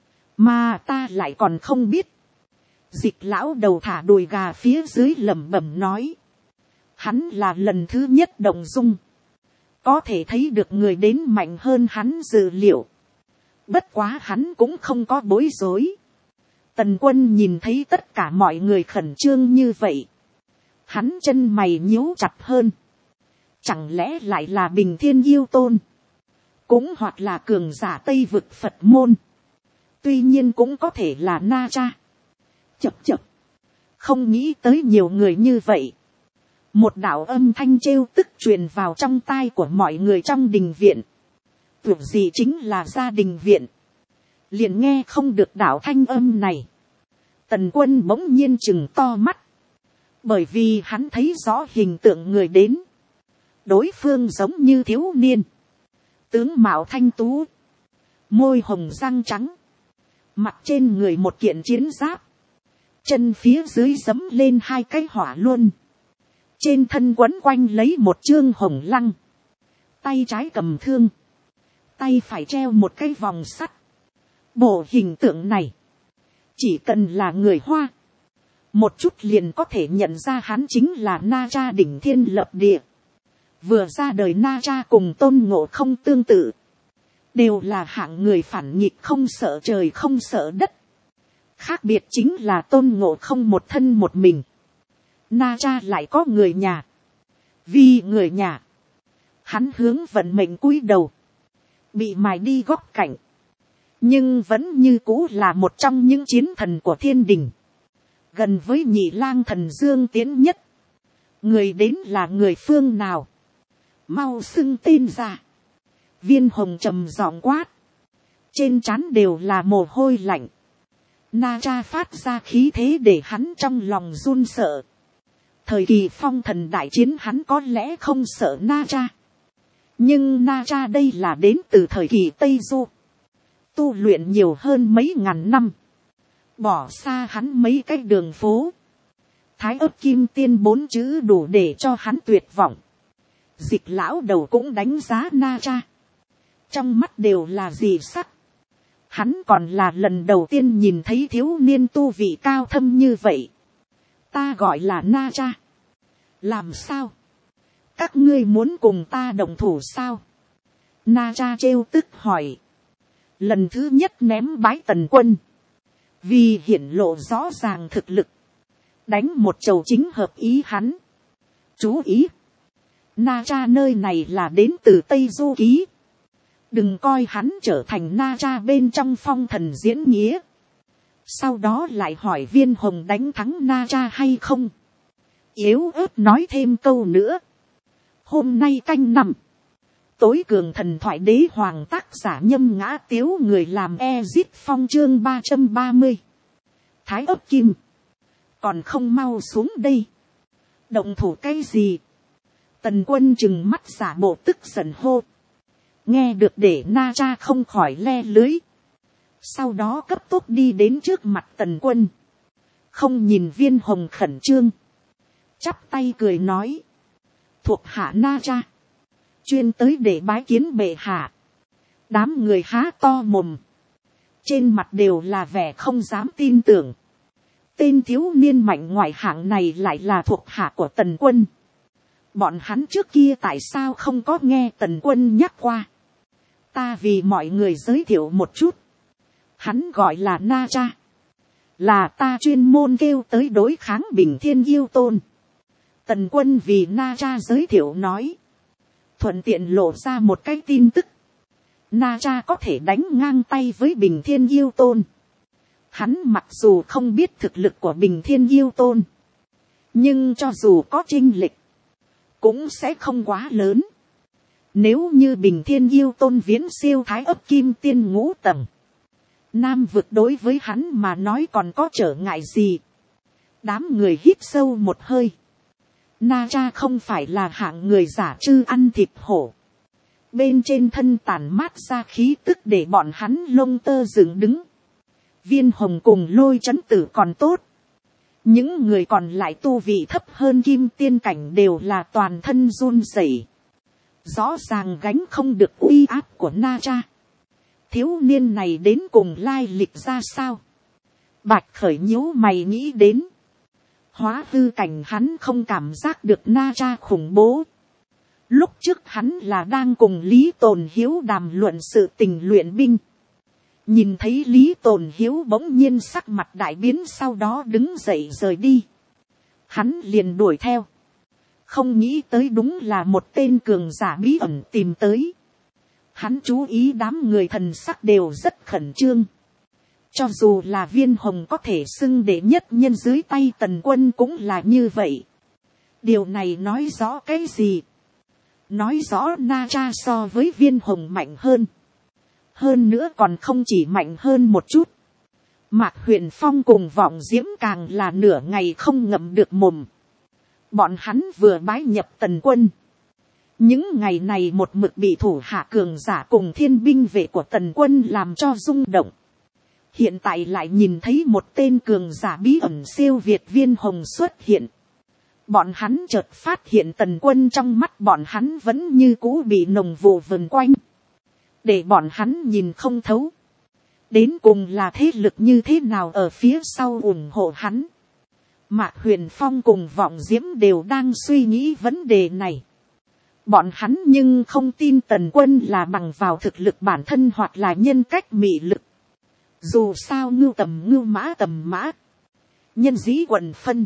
mà ta lại còn không biết. Dịch lão đầu thả đùi gà phía dưới lẩm bẩm nói. Hắn là lần thứ nhất động dung, có thể thấy được người đến mạnh hơn hắn dự liệu. Bất quá hắn cũng không có bối rối. Tần Quân nhìn thấy tất cả mọi người khẩn trương như vậy, hắn chân mày nhíu chặt hơn. Chẳng lẽ lại là Bình Thiên yêu tôn, cũng hoặc là cường giả Tây vực Phật môn, tuy nhiên cũng có thể là Na Cha. Chập chập, không nghĩ tới nhiều người như vậy. Một đạo âm thanh trêu tức truyền vào trong tai của mọi người trong đình viện. Tưởng gì chính là gia đình viện, liền nghe không được đạo thanh âm này. Tần Quân bỗng nhiên chừng to mắt, bởi vì hắn thấy rõ hình tượng người đến. Đối phương giống như thiếu niên, tướng mạo thanh tú, môi hồng răng trắng, mặt trên người một kiện chiến giáp, chân phía dưới giẫm lên hai cái hỏa luân, trên thân quấn quanh lấy một chương hồng lăng, tay trái cầm thương, tay phải treo một cái vòng sắt. Bộ hình tượng này, chỉ cần là người Hoa, một chút liền có thể nhận ra hắn chính là Na Cha đỉnh thiên lập địa. Vừa ra đời Na Cha cùng Tôn Ngộ Không tương tự, đều là hạng người phản nghịch, không sợ trời không sợ đất. Khác biệt chính là Tôn Ngộ Không một thân một mình, Na Cha lại có người nhà. Vì người nhà, hắn hướng vận mệnh cúi đầu, bị mài đi góc cạnh, nhưng vẫn như cũ là một trong những chiến thần của thiên đình, gần với Nhị Lang Thần Dương Tiến nhất. Người đến là người phương nào, mau xưng tên ra. Viên Hồng trầm giọng quát, trên trán đều là mồ hôi lạnh. Na Cha phát ra khí thế để hắn trong lòng run sợ. Thời kỳ phong thần đại chiến hắn có lẽ không sợ Na Cha, nhưng Na Cha đây là đến từ thời kỳ Tây Du, tu luyện nhiều hơn mấy ngàn năm, bỏ xa hắn mấy cái đường phố. Thái ấp kim tiên 4 chữ đủ để cho hắn tuyệt vọng. Dịch lão đầu cũng đánh giá Na Cha, trong mắt đều là dị sắc. Hắn còn là lần đầu tiên nhìn thấy thiếu niên tu vị cao thâm như vậy. Ta gọi là Na Cha. Làm sao? Các ngươi muốn cùng ta đồng thủ sao? Na Cha trêu tức hỏi. Lần thứ nhất ném bái Tần Quân, vì hiển lộ rõ ràng thực lực, đánh một chầu chính hợp ý hắn. Chú ý, Na Cha nơi này là đến từ Tây Du Ký, đừng coi hắn trở thành Na Cha bên trong phong thần diễn nghĩa, sau đó lại hỏi Viên Hồng đánh thắng Na Cha hay không. Yếu ớt nói thêm câu nữa. Hôm nay canh 5, tối cường thần thoại đế hoàng, tác giả Nhâm Ngã Tiếu, người làm Ezit Phong, chương 330. Thái ấp kim, còn không mau xuống đây. Động thủ cái gì? Tần Quân chừng mắt giả bộ tức giận hô. Nghe được để Na Cha không khỏi le lưới. Sau đó cấp tốc đi đến trước mặt Tần Quân, không nhìn Viên Hồng khẩn trương, chắp tay cười nói. Thuộc hạ Na Cha, chuyên tới để bái kiến bệ hạ. Đám người há to mồm, trên mặt đều là vẻ không dám tin tưởng. Tên thiếu niên mạnh ngoại hạng này lại là thuộc hạ của Tần Quân. Bọn hắn trước kia tại sao không có nghe Tần Quân nhắc qua? Ta vì mọi người giới thiệu một chút. Hắn gọi là Na Cha, là ta chuyên môn kêu tới đối kháng Bình Thiên Yêu Tôn. Tần Quân vì Na Cha giới thiệu nói, thuận tiện lộ ra một cái tin tức. Na Cha có thể đánh ngang tay với Bình Thiên Yêu Tôn. Hắn mặc dù không biết thực lực của Bình Thiên Yêu Tôn, nhưng cho dù có chênh lệch, cũng sẽ không quá lớn. Nếu như Bình Thiên Yêu Tôn viễn siêu Thái ấp kim tiên 5 tầng, Nam vực đối với hắn mà nói còn có trở ngại gì? Đám người hít sâu một hơi. Na Cha không phải là hạng người giả trư ăn thịt hổ. Bên trên thân tản mát ra khí tức để bọn hắn lông tơ dựng đứng. Viên Hồng cùng Lôi Chấn Tử còn tốt. Những người còn lại tu vị thấp hơn kim tiên cảnh đều là toàn thân run rẩy. Rõ ràng gánh không được uy áp của Na Cha. Thiếu niên này đến cùng lai lịch ra sao? Bạch Khởi nhíu mày nghĩ đến. Hóa hư cảnh hắn không cảm giác được Na Cha khủng bố. Lúc trước hắn là đang cùng Lý Tồn Hiếu đàm luận sự tình luyện binh. Nhìn thấy Lý Tồn Hiếu bỗng nhiên sắc mặt đại biến, sau đó đứng dậy rời đi. Hắn liền đuổi theo. Không nghĩ tới đúng là một tên cường giả bí ẩn tìm tới. Hắn chú ý đám người thần sắc đều rất khẩn trương. Cho dù là Viên Hồng có thể xưng đệ nhất nhân dưới tay Tần Quân cũng là như vậy. Điều này nói rõ cái gì? Nói rõ Na Cha so với Viên Hồng mạnh hơn. hơn nữa còn không chỉ mạnh hơn một chút. Mạc Huyền Phong cùng Vọng Diễm càng là nửa ngày không ngậm được mồm. Bọn hắn vừa bái nhập Tần quân. Những ngày này một mực bị thủ hạ cường giả cùng thiên binh vệ của Tần quân làm cho rung động. Hiện tại lại nhìn thấy một tên cường giả bí ẩn siêu việt Viên Hồng xuất hiện. Bọn hắn chợt phát hiện Tần quân trong mắt bọn hắn vẫn như cũ bị nồng vụ vần quanh. Để bọn hắn nhìn không thấu. Đến cùng là thế lực như thế nào ở phía sau ủng hộ hắn. Mạc Huyền Phong cùng Vọng Diễm đều đang suy nghĩ vấn đề này. Bọn hắn nhưng không tin Tần quân là bằng vào thực lực bản thân hoặc là nhân cách mị lực. Dù sao ngưu tầm mã. Nhân dĩ quần phân.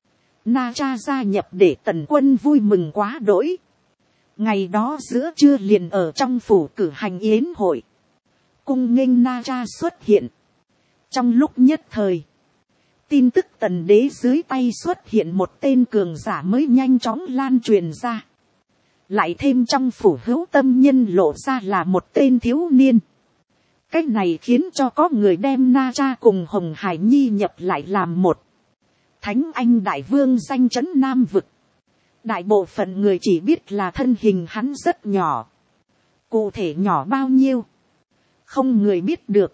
Na Cha gia nhập để Tần quân vui mừng quá đỗi. Ngày đó giữa trưa liền ở trong phủ cử hành yến hội. Cung nghênh Na Cha xuất hiện. Trong lúc nhất thời. Tin tức Tần đế dưới tay xuất hiện một tên cường giả mới nhanh chóng lan truyền ra. Lại thêm trong phủ hữu tâm nhân lộ ra là một tên thiếu niên. Cách này khiến cho có người đem Na Cha cùng Hồng Hải Nhi nhập lại làm một. Thánh Anh Đại Vương danh chấn Nam Vực. Đại bộ phận người chỉ biết là thân hình hắn rất nhỏ. Cụ thể nhỏ bao nhiêu? Không người biết được.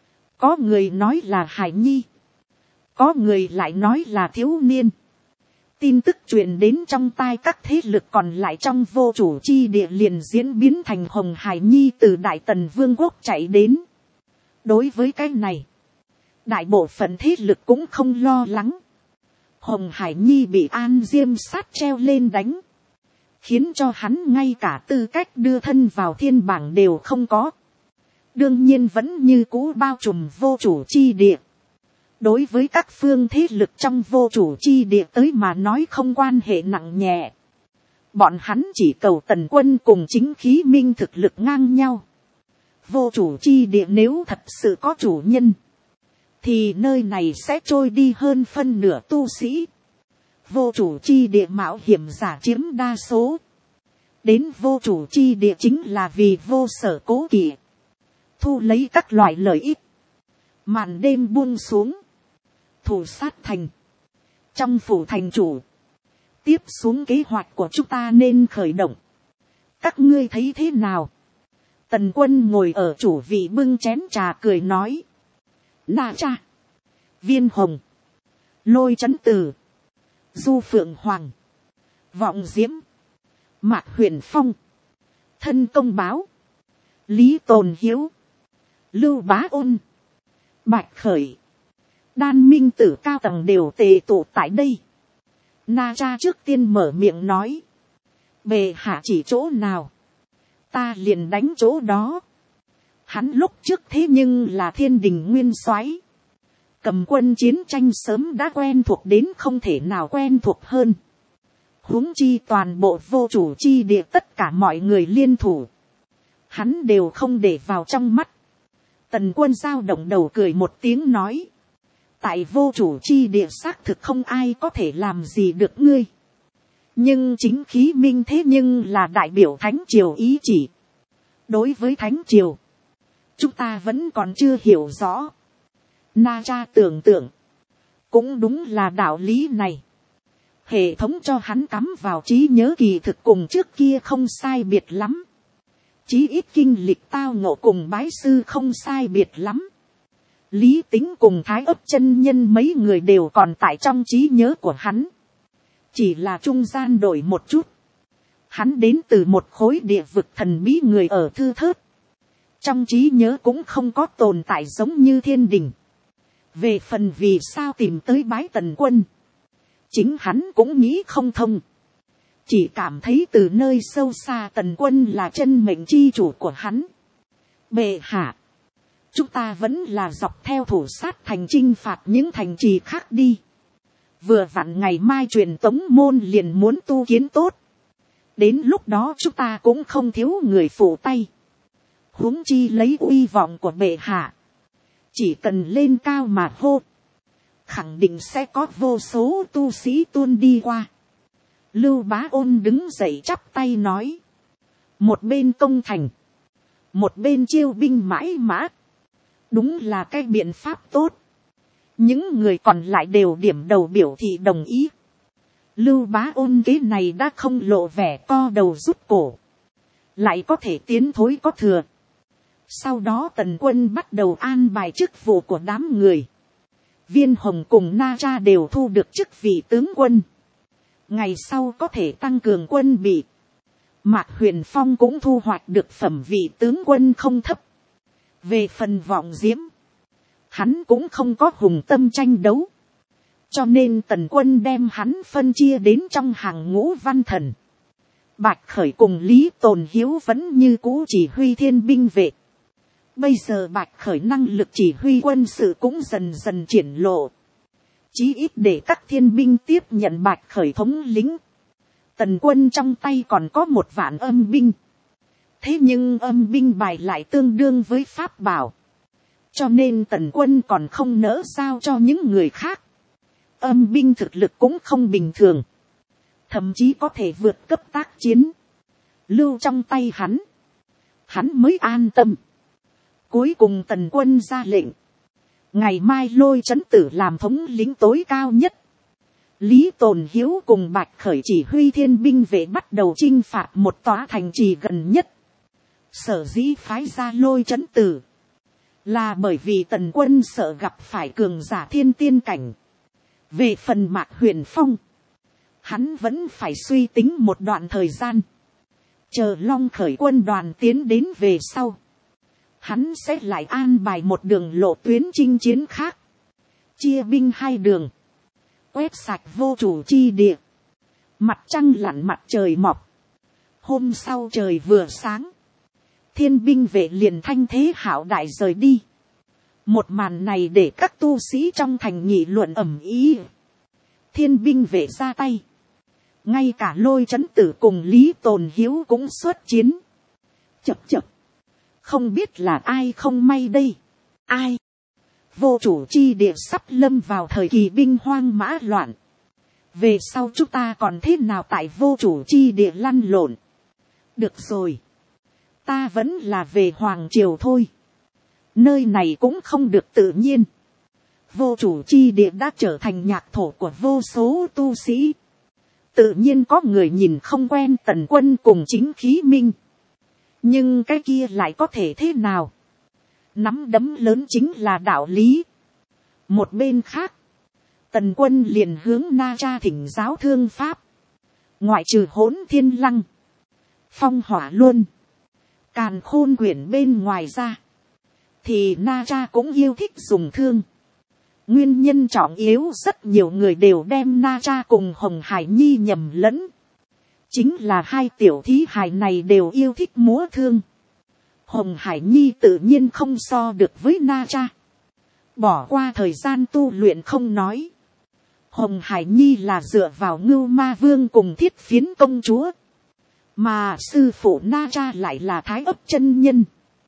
Có người nói là Hải Nhi. Có người lại nói là thiếu niên. Tin tức truyền đến trong tai các thế lực còn lại trong vô chủ chi địa liền diễn biến thành Hồng Hải Nhi từ Đại Tần Vương quốc chạy đến. Đối với cái này, đại bộ phận thế lực cũng không lo lắng. Hồng Hải Nhi bị An Diêm Sát treo lên đánh. Khiến cho hắn ngay cả tư cách đưa thân vào thiên bảng đều không có. Đương nhiên vẫn như cũ bao trùm vô chủ chi địa. Đối với các phương thế lực trong vô chủ chi địa tới mà nói không quan hệ nặng nhẹ. Bọn hắn chỉ cầu Tần quân cùng chính khí minh thực lực ngang nhau. Vô chủ chi địa nếu thật sự có chủ nhân. Thì nơi này sẽ trôi đi hơn phân nửa tu sĩ. Vô chủ chi địa mạo hiểm giả chiếm đa số. Đến vô chủ chi địa chính là vì vô sở cố kỵ. Thu lấy các loại lợi ích. Màn đêm buông xuống. Thủ sát thành. Trong phủ thành chủ. Tiếp xuống kế hoạch của chúng ta nên khởi động. Các ngươi thấy thế nào? Tần quân ngồi ở chủ vị bưng chén trà cười nói. Na Cha. Viên Hồng. Lôi Chấn Tử. Du Phượng Hoàng. Vọng Diễm. Mạc Huyền Phong. Thân Công Báo. Lý Tồn Hiếu. Lưu Bá Ôn. Bạch Khởi. Đan Minh Tử cao tầng đều tề tụ tại đây. Na Cha trước tiên mở miệng nói. Bệ hạ chỉ chỗ nào. Ta liền đánh chỗ đó. Hắn lúc trước thế nhưng là Thiên Đình nguyên soái. Cầm quân chiến tranh sớm đã quen thuộc đến không thể nào quen thuộc hơn. Huống chi toàn bộ vô chủ chi địa tất cả mọi người liên thủ. Hắn đều không để vào trong mắt. Tần quân dao động đầu cười một tiếng nói. Tại vô chủ chi địa xác thực không ai có thể làm gì được ngươi. Nhưng chính khí minh thế nhưng là đại biểu Thánh Triều ý chỉ. Đối với Thánh Triều, chúng ta vẫn còn chưa hiểu rõ. Na Cha tưởng tượng, cũng đúng là đạo lý này. Hệ thống cho hắn cắm vào trí nhớ kỳ thực cùng trước kia không sai biệt lắm. Chí ít kinh lịch tao ngộ cùng bái sư không sai biệt lắm. Lý Tính cùng Thái Ấp chân nhân mấy người đều còn tại trong trí nhớ của hắn. Chỉ là trung gian đổi một chút. Hắn đến từ một khối địa vực thần bí người ở thư thớt. Trong trí nhớ cũng không có tồn tại giống như Thiên Đình. Về phần vì sao tìm tới bái Tần quân. Chính hắn cũng nghĩ không thông. Chỉ cảm thấy từ nơi sâu xa Tần quân là chân mệnh chi chủ của hắn. Bệ hạ. Chúng ta vẫn là dọc theo thủ sát thành chinh phạt những thành trì khác đi. Vừa vặn ngày mai truyền tống môn liền muốn tu kiến tốt. Đến lúc đó chúng ta cũng không thiếu người phụ tay. Huống chi lấy uy vọng của bệ hạ. Chỉ cần lên cao mà hô. Khẳng định sẽ có vô số tu sĩ tuôn đi qua. Lưu Bá Ôn đứng dậy chắp tay nói. Một bên công thành. một bên chiêu binh mãi mã, đúng là cái biện pháp tốt. Những người còn lại đều điểm đầu biểu thị đồng ý. Lưu Bá Ôn kế này đã không lộ vẻ co đầu rút cổ, lại có thể tiến thối có thừa. Sau đó Tần Quân bắt đầu an bài chức vụ của đám người. Viên Hồng cùng Na Tra đều thu được chức vị tướng quân, ngày sau có thể tăng cường quân bị. Mạc Huyền Phong cũng thu hoạch được phẩm vị tướng quân không thấp. Về phần Vọng Diễm, hắn cũng không có hùng tâm tranh đấu, cho nên Tần Quân đem hắn phân chia đến trong hàng ngũ văn thần. Bạch Khởi cùng Lý Tồn Hiếu vẫn như cũ chỉ huy thiên binh vệ. Bây giờ Bạch Khởi năng lực chỉ huy quân sự cũng dần dần triển lộ, chí ít để các thiên binh tiếp nhận Bạch Khởi thống lĩnh. Tần Quân trong tay còn có 1.000 âm binh, thế nhưng âm binh bài lại tương đương với pháp bảo, cho nên Tần Quân còn không nỡ giao cho những người khác. Âm binh thực lực cũng không bình thường, thậm chí có thể vượt cấp tác chiến. Lưu trong tay hắn mới an tâm. Cuối cùng Tần Quân ra lệnh, ngày mai Lôi Trấn Tử làm thống lĩnh tối cao nhất. Lý Tồn Hiếu cùng Bạch Khởi chỉ huy thiên binh vệ bắt đầu chinh phạt một tòa thành trì gần nhất. Sở dĩ phái ra Lôi Trấn Tử, là bởi vì Tần Quân sợ gặp phải cường giả thiên tiên cảnh. Về phần Mạc Huyền Phong, hắn vẫn phải suy tính một đoạn thời gian, chờ Long Khởi quân đoàn tiến đến về sau, hắn sẽ lại an bài một đường lộ tuyến chinh chiến khác, chia binh 2 đường, quét sạch vô chủ chi địa. Mặt trăng lặn mặt trời mọc, hôm sau trời vừa sáng, thiên binh vệ liền thanh thế hảo đại rời đi. Một màn này để các tu sĩ trong thành nghị luận ầm ĩ. Thiên binh vệ ra tay, ngay cả Lôi Trấn Tử cùng Lý Tồn Hiếu cũng xuất chiến. Chập chập, không biết là ai không may đây. Ai? Vô chủ chi địa sắp lâm vào thời kỳ binh hoang mã loạn. Về sau chúng ta còn thế nào tại vô chủ chi địa lăn lộn? Được rồi, ta vẫn là về Hoàng Triều thôi. Nơi này cũng không được tự nhiên. Vô chủ chi địa đã trở thành nhạc thổ của vô số tu sĩ. Tự nhiên có người nhìn không quen Tần Quân cùng Chính Khí Minh. Nhưng cái kia lại có thể thế nào? Nắm đấm lớn chính là đạo lý. Một bên khác, Tần Quân liền hướng Na Tra thỉnh giáo thương pháp. Ngoại trừ Hỗn Thiên Lăng, Phong Hỏa Luân, Càn Khôn Quyển bên ngoài ra, thì Na Tra cũng yêu thích dùng thương. Nguyên nhân trọng yếu rất nhiều người đều đem Na Tra cùng Hồng Hải Nhi nhầm lẫn. Chính là 2 tiểu thí hài này đều yêu thích múa thương. Hồng Hải Nhi tự nhiên không so được với Na Tra. Bỏ qua thời gian tu luyện không nói, Hồng Hải Nhi là dựa vào Ngưu Ma Vương cùng Thiết Phiến công chúa, mà sư phụ Na Tra lại là Thái Ấp chân nhân.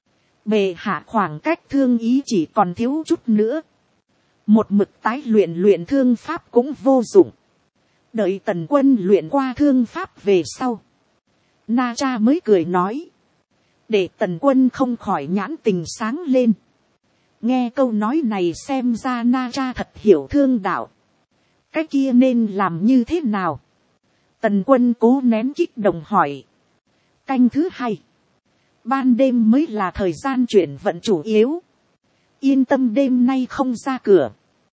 Bề hạ khoảng cách thương ý chỉ còn thiếu chút nữa, một mực tái luyện thương pháp cũng vô dụng. Đợi Tần Quân luyện qua thương pháp về sau, Na Tra mới cười nói, để Tần Quân không khỏi nhãn tình sáng lên. Nghe câu nói này xem ra Na Tra thật hiểu thương đạo. Cái kia nên làm như thế nào? Tần Quân cố nén kích động hỏi. Canh thứ 2, ban đêm mới là thời gian chuyển vận chủ yếu. Yên tâm đêm nay không ra cửa,